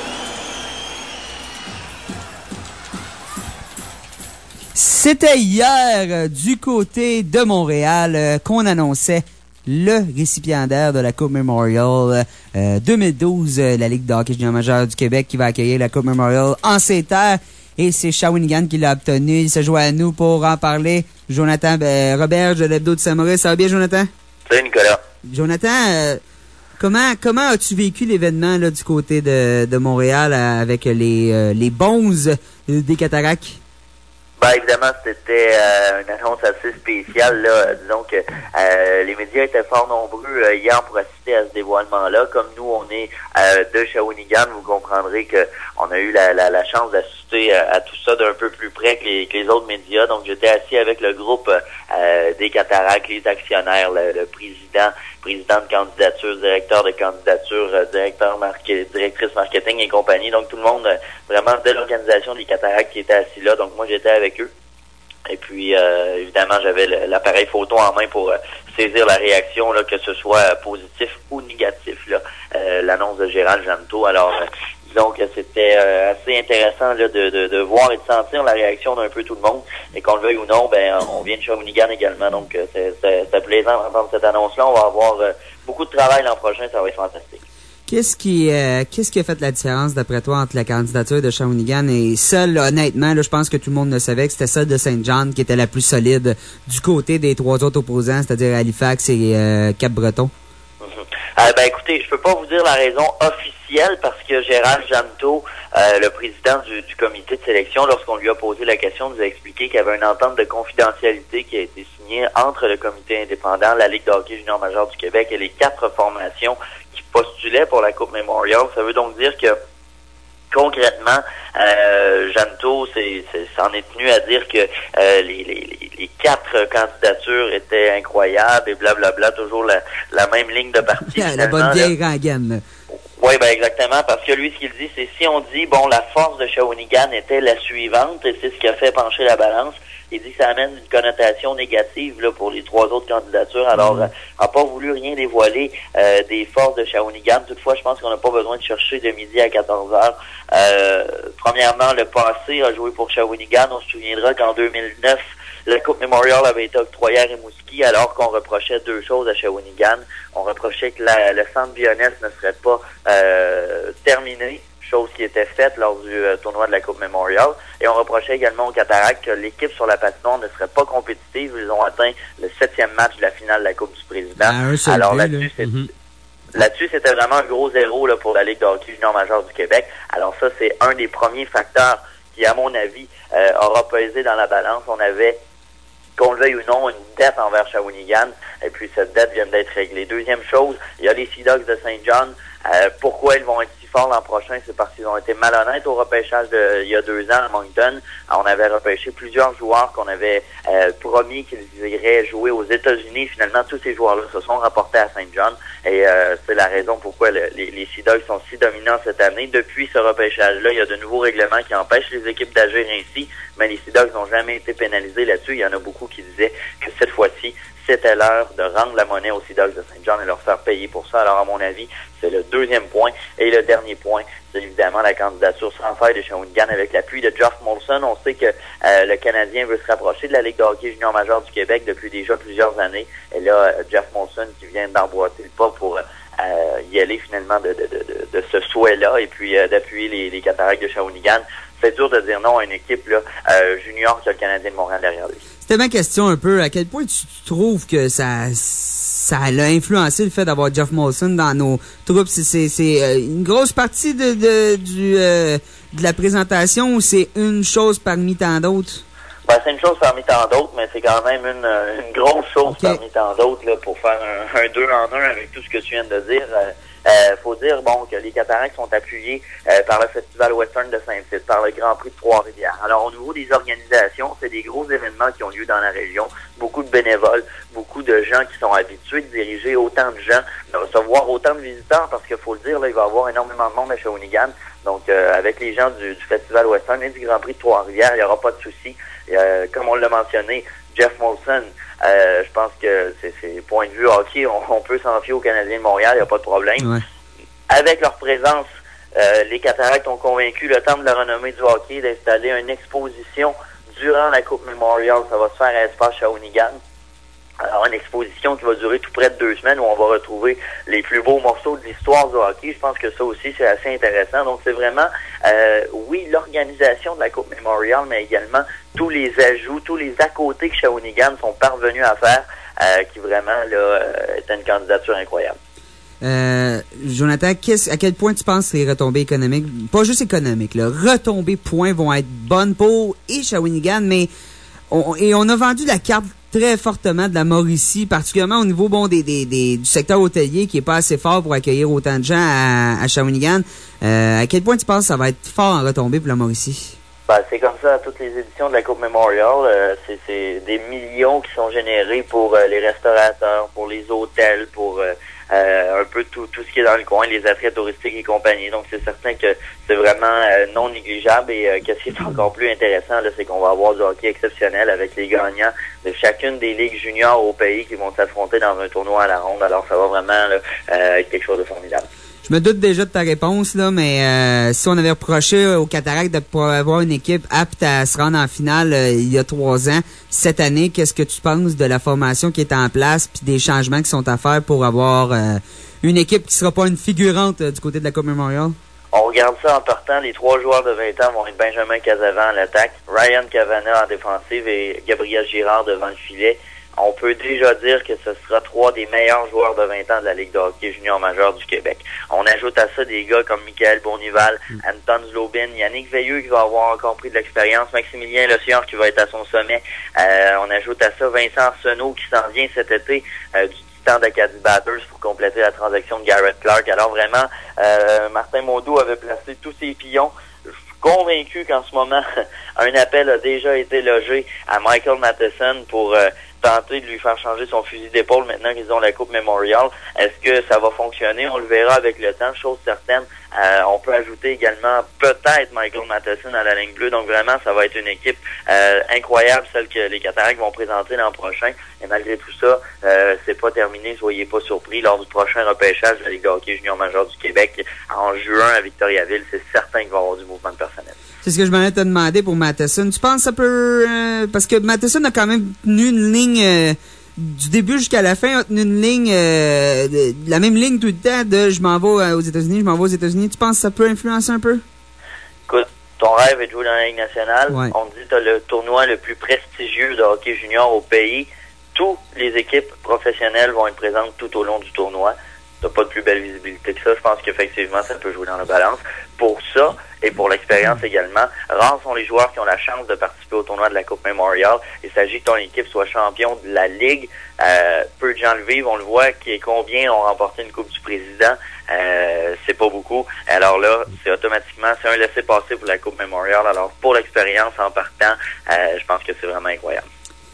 C'était hier, euh, du côté de Montréal, euh, qu'on annonçait le récipiendaire de la Coupe Memorial euh, deux mille douze, euh, la Ligue de hockey junior majeur du Québec qui va accueillir la Coupe Memorial en ses terres. Et c'est Shawinigan qui l'a obtenu. Il se joint à nous pour en parler. Jonathan ben, Robert de l'Hebdo de Saint-Maurice. Ça va bien, Jonathan? Salut, Nicolas. Jonathan, euh, comment comment as-tu vécu l'événement là du côté de, de Montréal euh, avec les, euh, les Bonzes euh, des Cataractes? Ben, évidemment, c'était euh, une annonce assez spéciale. Là. Disons que euh, les médias étaient fort nombreux euh, hier pour assister à ce dévoilement-là. Comme nous, on est euh, de Shawinigan, vous comprendrez que on a eu la, la, la chance d'assister à, à tout ça d'un peu plus près que les, que les autres médias. Donc, j'étais assis avec le groupe euh, des Cataractes, les actionnaires, le, le président, président de candidature, directeur de candidature, euh, directeur marque- directrice marketing et compagnie. Donc, tout le monde, euh, vraiment, de l'organisation des Cataractes qui était assis là. Donc, moi, j'étais avec eux. Et puis, euh, évidemment, j'avais le- l'appareil photo en main pour euh, saisir la réaction, là, que ce soit euh, positif ou négatif, là, euh, l'annonce de Gérald Janto. Alors, euh, disons que c'était euh, assez intéressant là, de, de, de voir et de sentir la réaction d'un peu tout le monde. Et qu'on le veuille ou non, ben on vient de Shawinigan également. Donc, euh, c'est, c'est, c'est plaisant d'entendre cette annonce-là. On va avoir euh, beaucoup de travail l'an prochain. Ça va être fantastique. Qu'est-ce qui, euh, qu'est-ce qui a fait la différence, d'après toi, entre la candidature de Shawinigan et celle, honnêtement, là, je pense que tout le monde le savait, que c'était celle de Saint John qui était la plus solide du côté des trois autres opposants, c'est-à-dire Halifax et euh, Cap-Breton? Euh, ben écoutez, je peux pas vous dire la raison officielle parce que Gérard Janto, euh, le président du, du comité de sélection, lorsqu'on lui a posé la question, nous a expliqué qu'il y avait une entente de confidentialité qui a été signée entre le comité indépendant, la Ligue de hockey junior majeur du Québec et les quatre formations qui postulaient pour la Coupe Memorial. Ça veut donc dire que concrètement, euh, Janto c'est, c'est, s'en est tenu à dire que euh, les, les, les quatre candidatures étaient incroyables et blablabla, toujours la, la même ligne de parti. La bonne vieille rengaine. Oui, ben exactement, parce que lui, ce qu'il dit, c'est si on dit, bon, la force de Shawinigan était la suivante, et c'est ce qui a fait pencher la balance, il dit que ça amène une connotation négative là pour les trois autres candidatures. Alors, mmh. on n'a pas voulu rien dévoiler euh, des forces de Shawinigan. Toutefois, je pense qu'on n'a pas besoin de chercher de midi à quatorze heures. Euh, premièrement, le passé a joué pour Shawinigan. On se souviendra qu'en deux mille neuf, la Coupe Memorial avait été octroyée à Rimouski alors qu'on reprochait deux choses à Shawinigan. On reprochait que la, le centre Bioness ne serait pas euh, terminé, chose qui était faite lors du euh, tournoi de la Coupe Memorial. Et on reprochait également aux Cataractes que l'équipe sur la patinoire ne serait pas compétitive. Ils ont atteint le septième match de la finale de la Coupe du Président. Ah, alors là-dessus, c'est... Mm-hmm. Là-dessus, c'était vraiment un gros zéro là, pour la Ligue de hockey junior majeur du Québec. Alors ça, c'est un des premiers facteurs qui, à mon avis, euh, aura pesé dans la balance. On avait, qu'on le veuille ou non, une dette envers Shawinigan, et puis cette dette vient d'être réglée. Deuxième chose, il y a les Sea Dogs de Saint John. Euh, pourquoi ils vont être si forts l'an prochain? C'est parce qu'ils ont été malhonnêtes au repêchage de, il y a deux ans à Moncton. On avait repêché plusieurs joueurs qu'on avait euh, promis qu'ils iraient jouer aux États-Unis. Finalement, tous ces joueurs-là se sont rapportés à Saint John. Et euh, c'est la raison pourquoi le, les, les Sea Dogs sont si dominants cette année. Depuis ce repêchage-là, il y a de nouveaux règlements qui empêchent les équipes d'agir ainsi. Mais les Sea Dogs n'ont jamais été pénalisés là-dessus. Il y en a beaucoup qui disaient que cette fois-ci, c'était l'heure de rendre la monnaie aux Sea Dogs de Saint John et leur faire payer pour ça. Alors, à mon avis, c'est le deuxième point. Et le dernier point, c'est évidemment la candidature sans faille de Shawinigan avec l'appui de Geoff Molson. On sait que euh, le Canadien veut se rapprocher de la Ligue de hockey junior majeur du Québec depuis déjà plusieurs années. Et là, Geoff Molson qui vient d'emboîter le pas pour euh, y aller finalement de, de, de, de ce souhait-là et puis euh, d'appuyer les, les Cataractes de Shawinigan. C'est dur de dire non à une équipe là, euh, junior qui a le Canadien de Montréal derrière lui. C'était ma question un peu. À quel point tu, tu trouves que ça, ça a influencé le fait d'avoir Geoff Molson dans nos troupes? C'est, c'est, c'est une grosse partie de, de, du, euh, de la présentation ou c'est une chose parmi tant d'autres? Ben, c'est une chose parmi tant d'autres, mais c'est quand même une, une grosse chose okay. parmi tant d'autres là, pour faire un, un deux en un avec tout ce que tu viens de dire. Euh, Euh, faut dire bon que les Cataractes sont appuyés euh, par le Festival Western de Saint-Tite, par le Grand Prix de Trois-Rivières. Alors au niveau des organisations, c'est des gros événements qui ont lieu dans la région, beaucoup de bénévoles, beaucoup de gens qui sont habitués de diriger autant de gens, de recevoir autant de visiteurs, parce qu'il faut le dire, là, il va y avoir énormément de monde à Shawinigan. Donc euh, avec les gens du, du Festival Western et du Grand Prix de Trois-Rivières, il n'y aura pas de souci. Euh, comme on l'a mentionné, Geoff Molson, Euh, je pense que c'est, c'est point de vue hockey, on, on peut s'en fier aux Canadiens de Montréal, il n'y a pas de problème. Ouais. Avec leur présence, euh, les Cataractes ont convaincu le Temple de la renommée du hockey d'installer une exposition durant la Coupe Memorial. Ça va se faire à Espace Shawinigan. Alors, une exposition qui va durer tout près de deux semaines où on va retrouver les plus beaux morceaux de l'histoire du hockey. Je pense que ça aussi, c'est assez intéressant. Donc, c'est vraiment, euh, oui, l'organisation de la Coupe Memorial, mais également tous les ajouts, tous les à côté que Shawinigan sont parvenus à faire, euh, qui vraiment, là, euh, est une candidature incroyable. Euh, Jonathan, qu'est-ce, à quel point tu penses que les retombées économiques, pas juste économiques, là, retombées points vont être bonnes pour et Shawinigan, mais on, et on a vendu la carte très fortement de la Mauricie, particulièrement au niveau bon des, des, des du secteur hôtelier qui est pas assez fort pour accueillir autant de gens à, à Shawinigan. Euh, à quel point tu penses que ça va être fort en retombée pour la Mauricie? Ben, c'est comme ça à toutes les éditions de la Coupe Memorial. Euh, c'est, c'est des millions qui sont générés pour euh, les restaurateurs, pour les hôtels, pour euh, euh, un peu tout, tout ce qui est dans le coin, les attraits touristiques et compagnie. Donc, c'est certain que c'est vraiment euh, non négligeable. Et euh, qu'est-ce qui est encore plus intéressant, là, c'est qu'on va avoir du hockey exceptionnel avec les gagnants de chacune des ligues juniors au pays qui vont s'affronter dans un tournoi à la ronde. Alors, ça va vraiment là, euh, être quelque chose de formidable. Je me doute déjà de ta réponse, là, mais euh, si on avait reproché aux Cataractes de pouvoir avoir une équipe apte à se rendre en finale euh, il y a trois ans, cette année, qu'est-ce que tu penses de la formation qui est en place puis des changements qui sont à faire pour avoir euh, une équipe qui sera pas une figurante euh, du côté de la Coupe Memorial? On regarde ça en partant. Les trois joueurs de vingt ans vont être Benjamin Casavant à l'attaque, Ryan Cavana en défensive et Gabriel Girard devant le filet. on peut déjà dire que ce sera trois des meilleurs joueurs de vingt ans de la Ligue de hockey junior majeur du Québec. On ajoute à ça des gars comme Michael Bournival, mm. Anton Zlobin, Yannick Veilleux qui va avoir encore pris de l'expérience, Maximilien Leciard qui va être à son sommet. Euh, on ajoute à ça Vincent Arsenault qui s'en vient cet été euh, du Titan d'Acadie Batters pour compléter la transaction de Garrett Clark. Alors vraiment, euh, Martin Mondeau avait placé tous ses pions. Je suis convaincu qu'en ce moment, un appel a déjà été logé à Michael Matheson pour euh, tenter de lui faire changer son fusil d'épaule maintenant qu'ils ont la Coupe Memorial. Est-ce que ça va fonctionner? On le verra avec le temps, chose certaine. Euh, on peut ajouter également peut-être Michael Matheson à la ligne bleue. Donc vraiment, ça va être une équipe euh, incroyable, celle que les Cataractes vont présenter l'an prochain. Et malgré tout ça, euh, c'est pas terminé. Soyez pas surpris. Lors du prochain repêchage de la Ligue de hockey junior majeur du Québec, en juin à Victoriaville, c'est certain qu'il va y avoir du mouvement de personnel. C'est ce que je m'en ai te demander pour Matheson. Tu penses que ça peut... Euh, parce que Matheson a quand même tenu une ligne... Euh, du début jusqu'à la fin, a tenu une ligne... Euh, de, la même ligne tout le temps de « je m'en vais aux États-Unis, je m'en vais aux États-Unis ». Tu penses que ça peut influencer un peu? Écoute, ton rêve est de jouer dans la Ligue nationale. Ouais. On te dit que tu as le tournoi le plus prestigieux de hockey junior au pays. Toutes les équipes professionnelles vont être présentes tout au long du tournoi. T'as pas de plus belle visibilité que ça. Je pense qu'effectivement, ça peut jouer dans la balance. Pour ça, et pour l'expérience également, rares sont les joueurs qui ont la chance de participer au tournoi de la Coupe Memorial. Il s'agit que ton équipe soit champion de la Ligue. Euh, peu de gens le vivent. On le voit, qui est combien ont remporté une Coupe du Président. Euh, c'est pas beaucoup. Alors là, c'est automatiquement, c'est un laissez-passer pour la Coupe Memorial. Alors, pour l'expérience en partant, euh, je pense que c'est vraiment incroyable.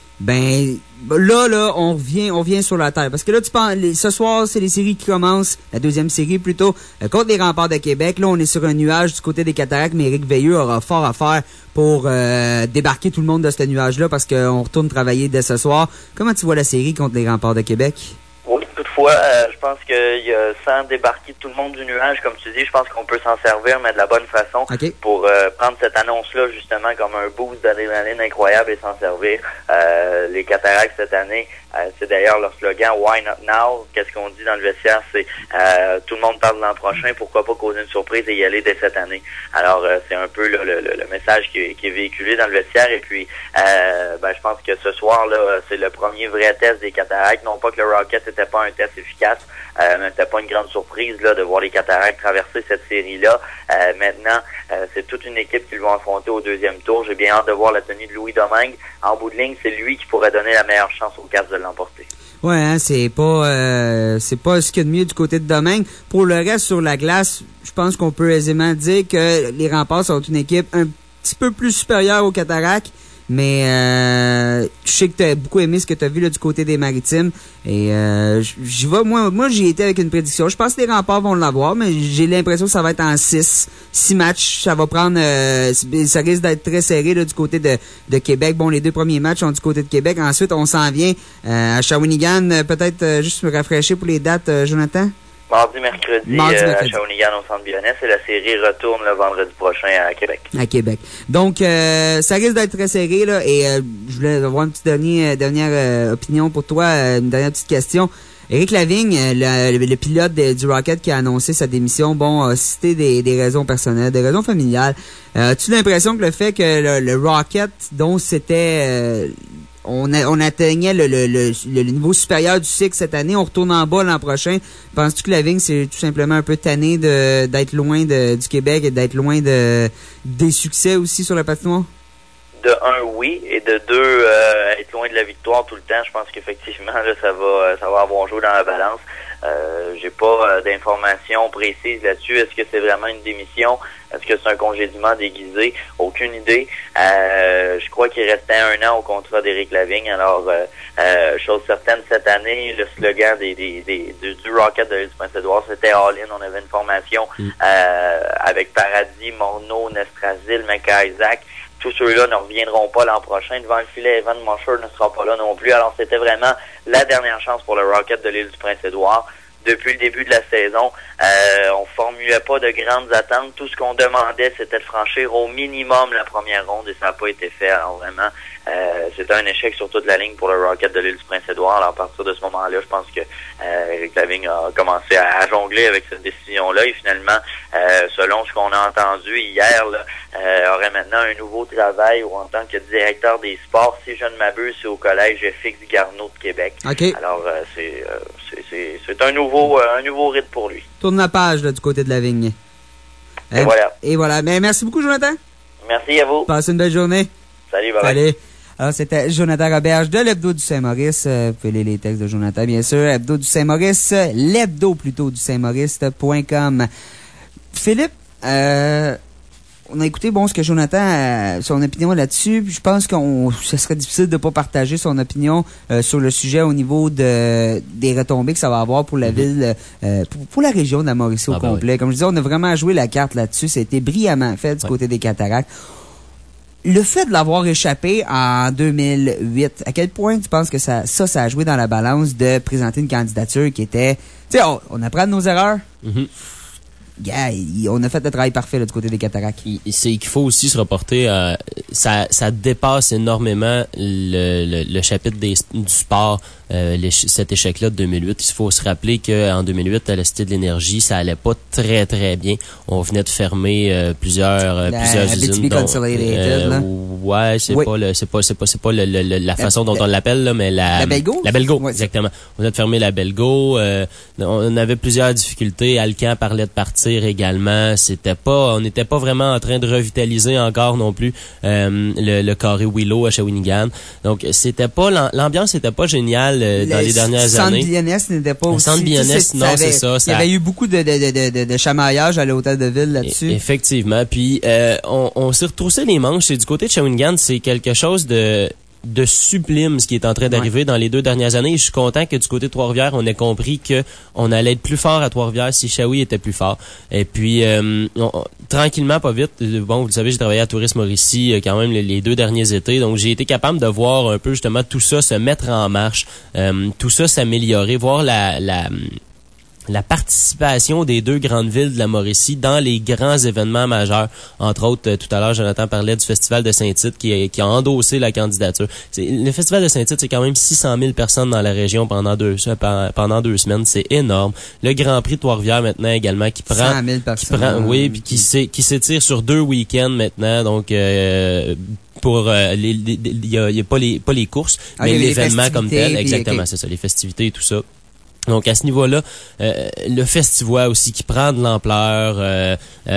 Ben, là, là, on revient, on revient sur la terre. Parce que là, tu penses, les, ce soir, c'est les séries qui commencent, la deuxième série plutôt, euh, contre les Remparts de Québec. Là, on est sur un nuage du côté des Cataractes, mais Éric Veilleux aura fort à faire pour euh, débarquer tout le monde de ce nuage-là parce qu'on retourne travailler dès ce soir. Comment tu vois la série contre les Remparts de Québec? Oui, toutefois, euh, je pense que y a, sans débarquer tout le monde du nuage, comme tu dis, je pense qu'on peut s'en servir, mais de la bonne façon, okay. pour euh, prendre cette annonce-là justement comme un boost d'adrénaline incroyable et s'en servir. Euh, les Cataractes cette année, euh, c'est d'ailleurs leur slogan « Why not now ?» Qu'est-ce qu'on dit dans le vestiaire? C'est euh, tout le monde parle de l'an prochain, pourquoi pas causer une surprise et y aller dès cette année? Alors, euh, c'est un peu là, le, le, le message qui, qui est véhiculé dans le vestiaire. Et puis, euh, ben, je pense que ce soir, là, c'est le premier vrai test des Cataractes. Non pas que le Rocket n'était pas un test efficace, euh, mais c'était pas une grande surprise là de voir les Cataractes traverser cette série-là. Euh, maintenant, euh, c'est toute une équipe qu'ils vont affronter au deuxième tour. J'ai bien hâte de voir la tenue de Louis Domingue. En bout de ligne, c'est lui qui pourrait donner la meilleure chance aux Cats de l'emporter. Ouais, hein, c'est pas euh, c'est pas ce qu'il y a de mieux du côté de Domingue. Pour le reste, sur la glace, je pense qu'on peut aisément dire que les Remparts sont une équipe un petit peu plus supérieure aux Cataractes. Mais euh, je sais que tu as beaucoup aimé ce que tu as vu là, du côté des Maritimes. Et euh, j'y vais. Moi, moi j'y étais avec une prédiction. Je pense que les Remparts vont l'avoir, mais j'ai l'impression que ça va être en six. Six matchs. Ça va prendre. Euh, ça risque d'être très serré là, du côté de, de Québec. Bon, les deux premiers matchs sont du côté de Québec. Ensuite, on s'en vient euh, à Shawinigan. Peut-être euh, juste me rafraîchir pour les dates, euh, Jonathan? Mardi, mercredi, Mardi, euh, mercredi. à Shawinigan au Centre Bionnet, et la série retourne le vendredi prochain à Québec. À Québec. Donc, euh, ça risque d'être très serré, là, et euh, je voulais avoir une petite dernière, dernière euh, opinion pour toi, euh, une dernière petite question. Éric Lavigne, le, le, le pilote de, du Rocket qui a annoncé sa démission, bon, a cité des, des raisons personnelles, des raisons familiales. Euh, as-tu l'impression que le fait que le, le Rocket, dont c'était... Euh, On, a, on atteignait le, le, le, le niveau supérieur du cycle cette année. On retourne en bas l'an prochain. Penses-tu que Lavigne, c'est tout simplement un peu tanné de, d'être loin de, du Québec et d'être loin de, des succès aussi sur la patinoire? De un, oui, et de deux, euh, être loin de la victoire tout le temps. Je pense qu'effectivement, là, ça va, ça va avoir joué dans la balance. Euh, j'ai pas euh, d'informations précises là-dessus. Est-ce que c'est vraiment une démission? Est-ce que c'est un congédiement déguisé? Aucune idée. Euh, je crois qu'il restait un an au contrat d'Éric Lavigne. Alors, euh, euh, chose certaine, cette année, le slogan des, des, des, du, du Rocket de l'île du Prince-Édouard, c'était all-in. On avait une formation mm. euh, avec Paradis, Morneau, Nestrasil, McIsaac. Tous ceux-là ne reviendront pas l'an prochain. Devant le filet, Evan Mosher ne sera pas là non plus. Alors, c'était vraiment la dernière chance pour le Rocket de l'île du Prince-Édouard. Depuis le début de la saison, euh, on formulait pas de grandes attentes. Tout ce qu'on demandait, c'était de franchir au minimum la première ronde et ça n'a pas été fait. Alors vraiment, Euh, c'était un échec sur toute la ligne pour le Rocket de l'île du Prince-Édouard. Alors, à partir de ce moment-là, je pense que euh, Éric Lavigne a commencé à, à jongler avec cette décision-là et finalement, euh, selon ce qu'on a entendu hier, là, euh, aurait maintenant un nouveau travail ou en tant que directeur des sports, si je ne m'abuse, c'est au collège Fix Garneau de Québec. Okay. Alors, euh, c'est, euh, c'est, c'est, c'est un nouveau, euh, un nouveau rythme pour lui. Tourne la page là, du côté de Lavigne. Et, et voilà. Et voilà. Mais merci beaucoup, Jonathan. Merci à vous. Passez une belle journée. Salut, bye bye. Salut. Alors, c'était Jonathan Roberge de l'Hebdo du Saint-Maurice. Euh, vous pouvez lire les textes de Jonathan, bien sûr. Hebdo du Saint-Maurice, l'hebdo plutôt du Saint-Maurice point com. Philippe, euh, on a écouté, bon, ce que Jonathan a, son opinion là-dessus. Je pense qu'on, ce serait difficile de pas partager son opinion euh, sur le sujet au niveau de des retombées que ça va avoir pour la mm-hmm. ville, euh, pour, pour la région de la Mauricie au ah, complet. Ben oui. Comme je disais, on a vraiment joué la carte là-dessus. Ça a été brillamment fait du ouais. côté des Cataractes. Le fait de l'avoir échappé en deux mille huit, à quel point tu penses que ça, ça, ça a joué dans la balance de présenter une candidature qui était, tu sais, on, on apprend de nos erreurs. Mm-hmm. Yeah, on a fait le travail parfait là, du côté des Cataractes. C'est qu'il faut aussi se reporter à... Ça, ça dépasse énormément le, le, le chapitre des, du sport, euh, les, cet échec-là de deux mille huit. Il faut se rappeler qu'en deux mille huit, à la Cité de l'Énergie, ça allait pas très, très bien. On venait de fermer euh, plusieurs, la, plusieurs la usines. Dont, euh, là. Ouais, c'est oui. pas le, c'est pas, c'est pas, c'est pas le, le, le, la façon la, dont on l'appelle, là, mais la... La Belgo? La Belgo, ouais, exactement. On a de fermer la Belgo. Euh, on avait plusieurs difficultés. Alcan parlait de partir également. C'était pas, on n'était pas vraiment en train de revitaliser encore non plus euh, le, le carré Willow à Shawinigan. Donc c'était pas, l'ambiance n'était pas géniale euh, dans le les dernières centre années. Le centre Bionès n'était pas aussi. Le centre Bionès, non, c'est ça. Il y avait eu beaucoup de, de, de, de, de chamaillage à l'hôtel de ville là-dessus. Effectivement. Puis euh, on, on s'est retroussé les manches. Et du côté de Shawinigan, c'est quelque chose de de sublime ce qui est en train d'arriver ouais. dans les deux dernières années. Et je suis content que du côté de Trois-Rivières, on ait compris que on allait être plus fort à Trois-Rivières si Shawi était plus fort. Et puis, euh, on, tranquillement, pas vite, bon, vous le savez, j'ai travaillé à Tourisme Mauricie euh, quand même les, les deux derniers étés, donc j'ai été capable de voir un peu justement tout ça se mettre en marche, euh, tout ça s'améliorer, voir la... la la participation des deux grandes villes de la Mauricie dans les grands événements majeurs. Entre autres, euh, tout à l'heure, Jonathan parlait du Festival de Saint-Tite qui a, qui a endossé la candidature. C'est, le Festival de Saint-Tite, c'est quand même six cent mille personnes dans la région pendant deux, pendant deux semaines. C'est énorme. Le Grand Prix de Trois-Rivières maintenant également qui prend... cent mille personnes. Qui prend, oui, puis qui, s'est, qui s'étire sur deux week-ends maintenant. Donc... Euh, pour euh, les il y a, y a pas les pas les courses ah, mais l'événement comme tel, exactement, okay. C'est ça, les festivités et tout ça. Donc à ce niveau-là, euh, le festival aussi qui prend de l'ampleur, euh,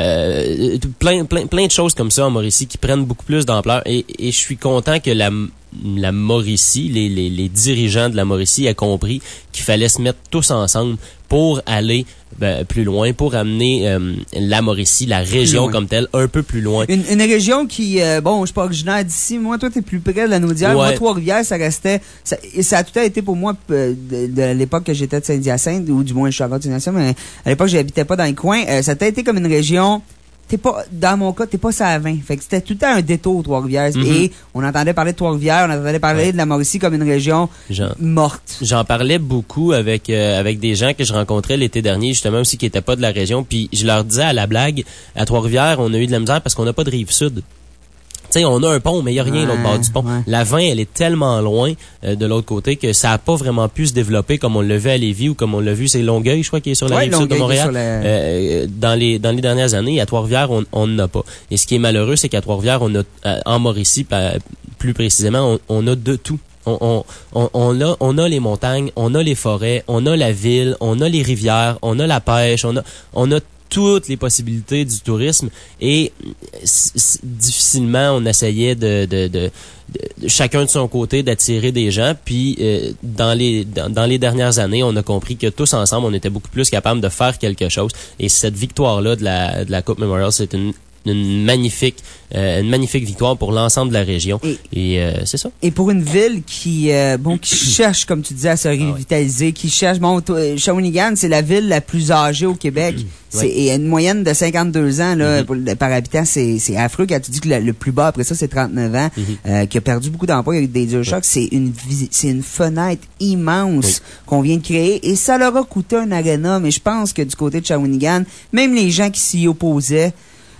euh, plein plein plein de choses comme ça en Mauricie qui prennent beaucoup plus d'ampleur et, et je suis content que la la Mauricie, les, les les dirigeants de la Mauricie aient compris qu'il fallait se mettre tous ensemble pour aller ben, plus loin, pour amener euh, la Mauricie, la région comme telle, un peu plus loin. Une, une région qui, euh, bon, je suis pas originaire d'ici, moi, toi, t'es plus près de la Naudière. Ouais. Moi, Trois-Rivières, ça restait, ça, et ça a tout été pour moi euh, de, de l'époque que j'étais de Saint-Hyacinthe, ou du moins, je suis encore de Saint-Hyacinthe, mais à l'époque, j'habitais pas dans le coin. Euh, ça a été comme une région... T'es pas, dans mon cas, t'es pas ça à vingt. Fait que c'était tout le temps un détour, Trois-Rivières. Mm-hmm. Et on entendait parler de Trois-Rivières, on entendait parler ouais. de la Mauricie comme une région Jean, morte. J'en parlais beaucoup avec euh, avec des gens que je rencontrais l'été dernier, justement aussi, qui étaient pas de la région. Puis je leur disais à la blague, à Trois-Rivières, on a eu de la misère parce qu'on n'a pas de rive sud. Tu sais, on a un pont, mais il n'y a rien ouais, l'autre bord du pont. Ouais. La vingt, elle est tellement loin euh, de l'autre côté que ça n'a pas vraiment pu se développer comme on l'a vu à Lévis ou comme on l'a vu, c'est Longueuil, je crois, qui est sur la ouais, rive sud de Montréal. La... Euh, dans les dans les dernières années, à Trois-Rivières, on n'en a pas. Et ce qui est malheureux, c'est qu'à Trois-Rivières, on a euh, en Mauricie, plus précisément, on, on a de tout. On, on, on, on, a, on a les montagnes, on a les forêts, on a la ville, on a les rivières, on a la pêche, on a, on a toutes les possibilités du tourisme et c- c- difficilement on essayait de, de, de, de chacun de son côté d'attirer des gens puis euh, dans les dans, dans les dernières années on a compris que tous ensemble on était beaucoup plus capables de faire quelque chose et cette victoire là de la de la Coupe Memorial c'est une une magnifique euh, une magnifique victoire pour l'ensemble de la région et, et euh, c'est ça. Et pour une ville qui euh, bon qui cherche comme tu disais à se revitaliser, ah ouais. qui cherche bon Shawinigan, c'est la ville la plus âgée au Québec. C'est ouais. et une moyenne de cinquante-deux ans là mm-hmm. pour, par habitant, c'est c'est affreux quand tu dis que le, le plus bas après ça c'est trente-neuf ans mm-hmm. euh, qui a perdu beaucoup d'emplois avec des durs chocs, ouais. c'est une c'est une fenêtre immense oui. qu'on vient de créer et ça leur a coûté un aréna mais je pense que du côté de Shawinigan, même les gens qui s'y opposaient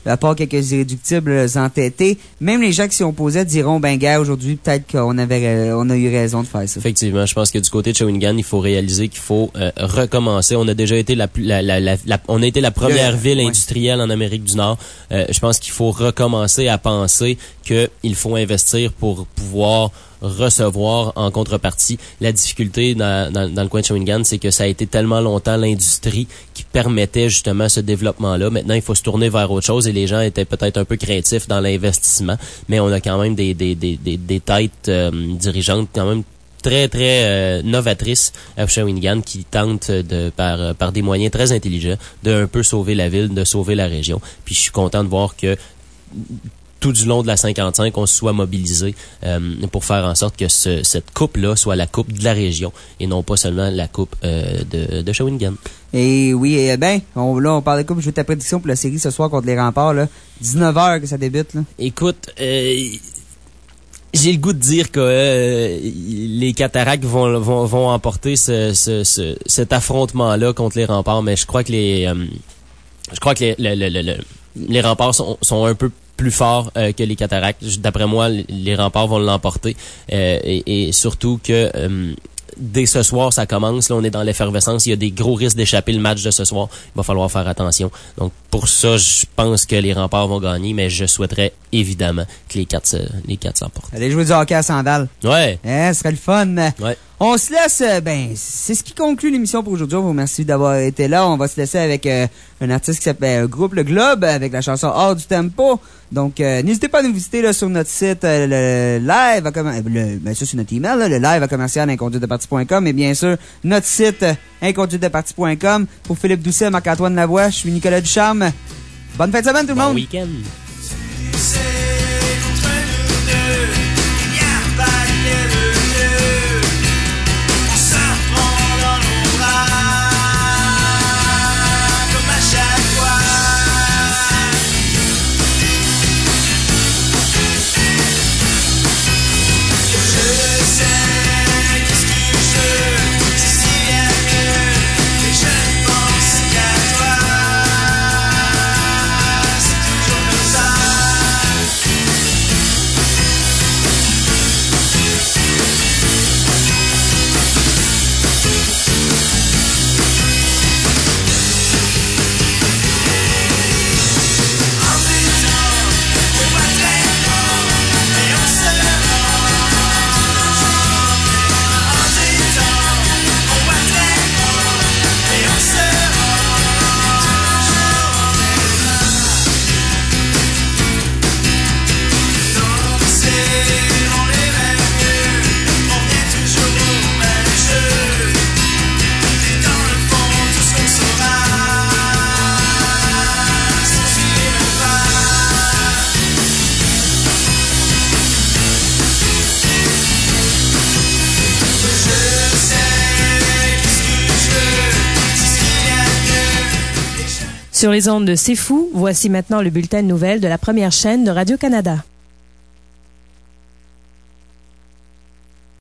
à part quelques irréductibles entêtés. Même les gens qui s'y opposaient diront, ben gars, aujourd'hui, peut-être qu'on avait, on a eu raison de faire ça. Effectivement, je pense que du côté de Shawinigan, il faut réaliser qu'il faut euh, recommencer. On a déjà été la, plus, la, la, la, la on a été la première Le, ville ouais. industrielle en Amérique du Nord. Euh, je pense qu'il faut recommencer à penser qu'il faut investir pour pouvoir recevoir en contrepartie. La difficulté dans, dans, dans le coin de Shawinigan, c'est que ça a été tellement longtemps l'industrie qui permettait justement ce développement-là. Maintenant, il faut se tourner vers autre chose et les gens étaient peut-être un peu craintifs dans l'investissement, mais on a quand même des, des, des, des, des têtes euh, dirigeantes quand même très, très euh, novatrices à Shawinigan qui tentent de par, par des moyens très intelligents de un peu sauver la ville, de sauver la région. Puis je suis content de voir que tout du long de la cinquante-cinq, on se soit mobilisé euh, pour faire en sorte que ce, cette coupe-là soit la coupe de la région et non pas seulement la coupe euh, de, de Shawinigan. Et oui, eh ben, on, là, on parle de coupe. Je veux ta prédiction pour la série ce soir contre les Remparts, là. dix-neuf heures que ça débute, là. Écoute, euh, j'ai le goût de dire que euh, les Cataractes vont, vont, vont emporter ce, ce, ce, cet affrontement-là contre les Remparts, mais je crois que les, euh, je crois que les, le, le, le, le, les Remparts sont, sont un peu plus fort euh, que les Cataractes. D'après moi, les Remparts vont l'emporter euh, et, et surtout que euh, dès ce soir, ça commence. Là, on est dans l'effervescence. Il y a des gros risques d'échapper le match de ce soir. Il va falloir faire attention. Donc, pour ça, je pense que les Remparts vont gagner, mais je souhaiterais évidemment que les quatre, les quatre s'emportent. Allez jouer du hockey à sandales. Ouais. Eh, ce serait le fun. Ouais. On se laisse, ben, c'est ce qui conclut l'émission pour aujourd'hui. On vous remercie d'avoir été là. On va se laisser avec euh, un artiste qui s'appelle euh, Groupe Le Globe avec la chanson Hors du Tempo. Donc, euh, n'hésitez pas à nous visiter là, sur notre site, euh, le live, à commen- le, ben, ça c'est notre email, là, le live à commercial inconduite de parti point com et bien sûr, notre site euh, inconduite de parti point com. Pour Philippe Doucet, Marc-Antoine Lavoie, je suis Nicolas Ducharme. Bonne fin de semaine tout le bon monde! Week-end! Sur les ondes de C'est Fou, voici maintenant le bulletin de nouvelles de la première chaîne de Radio-Canada.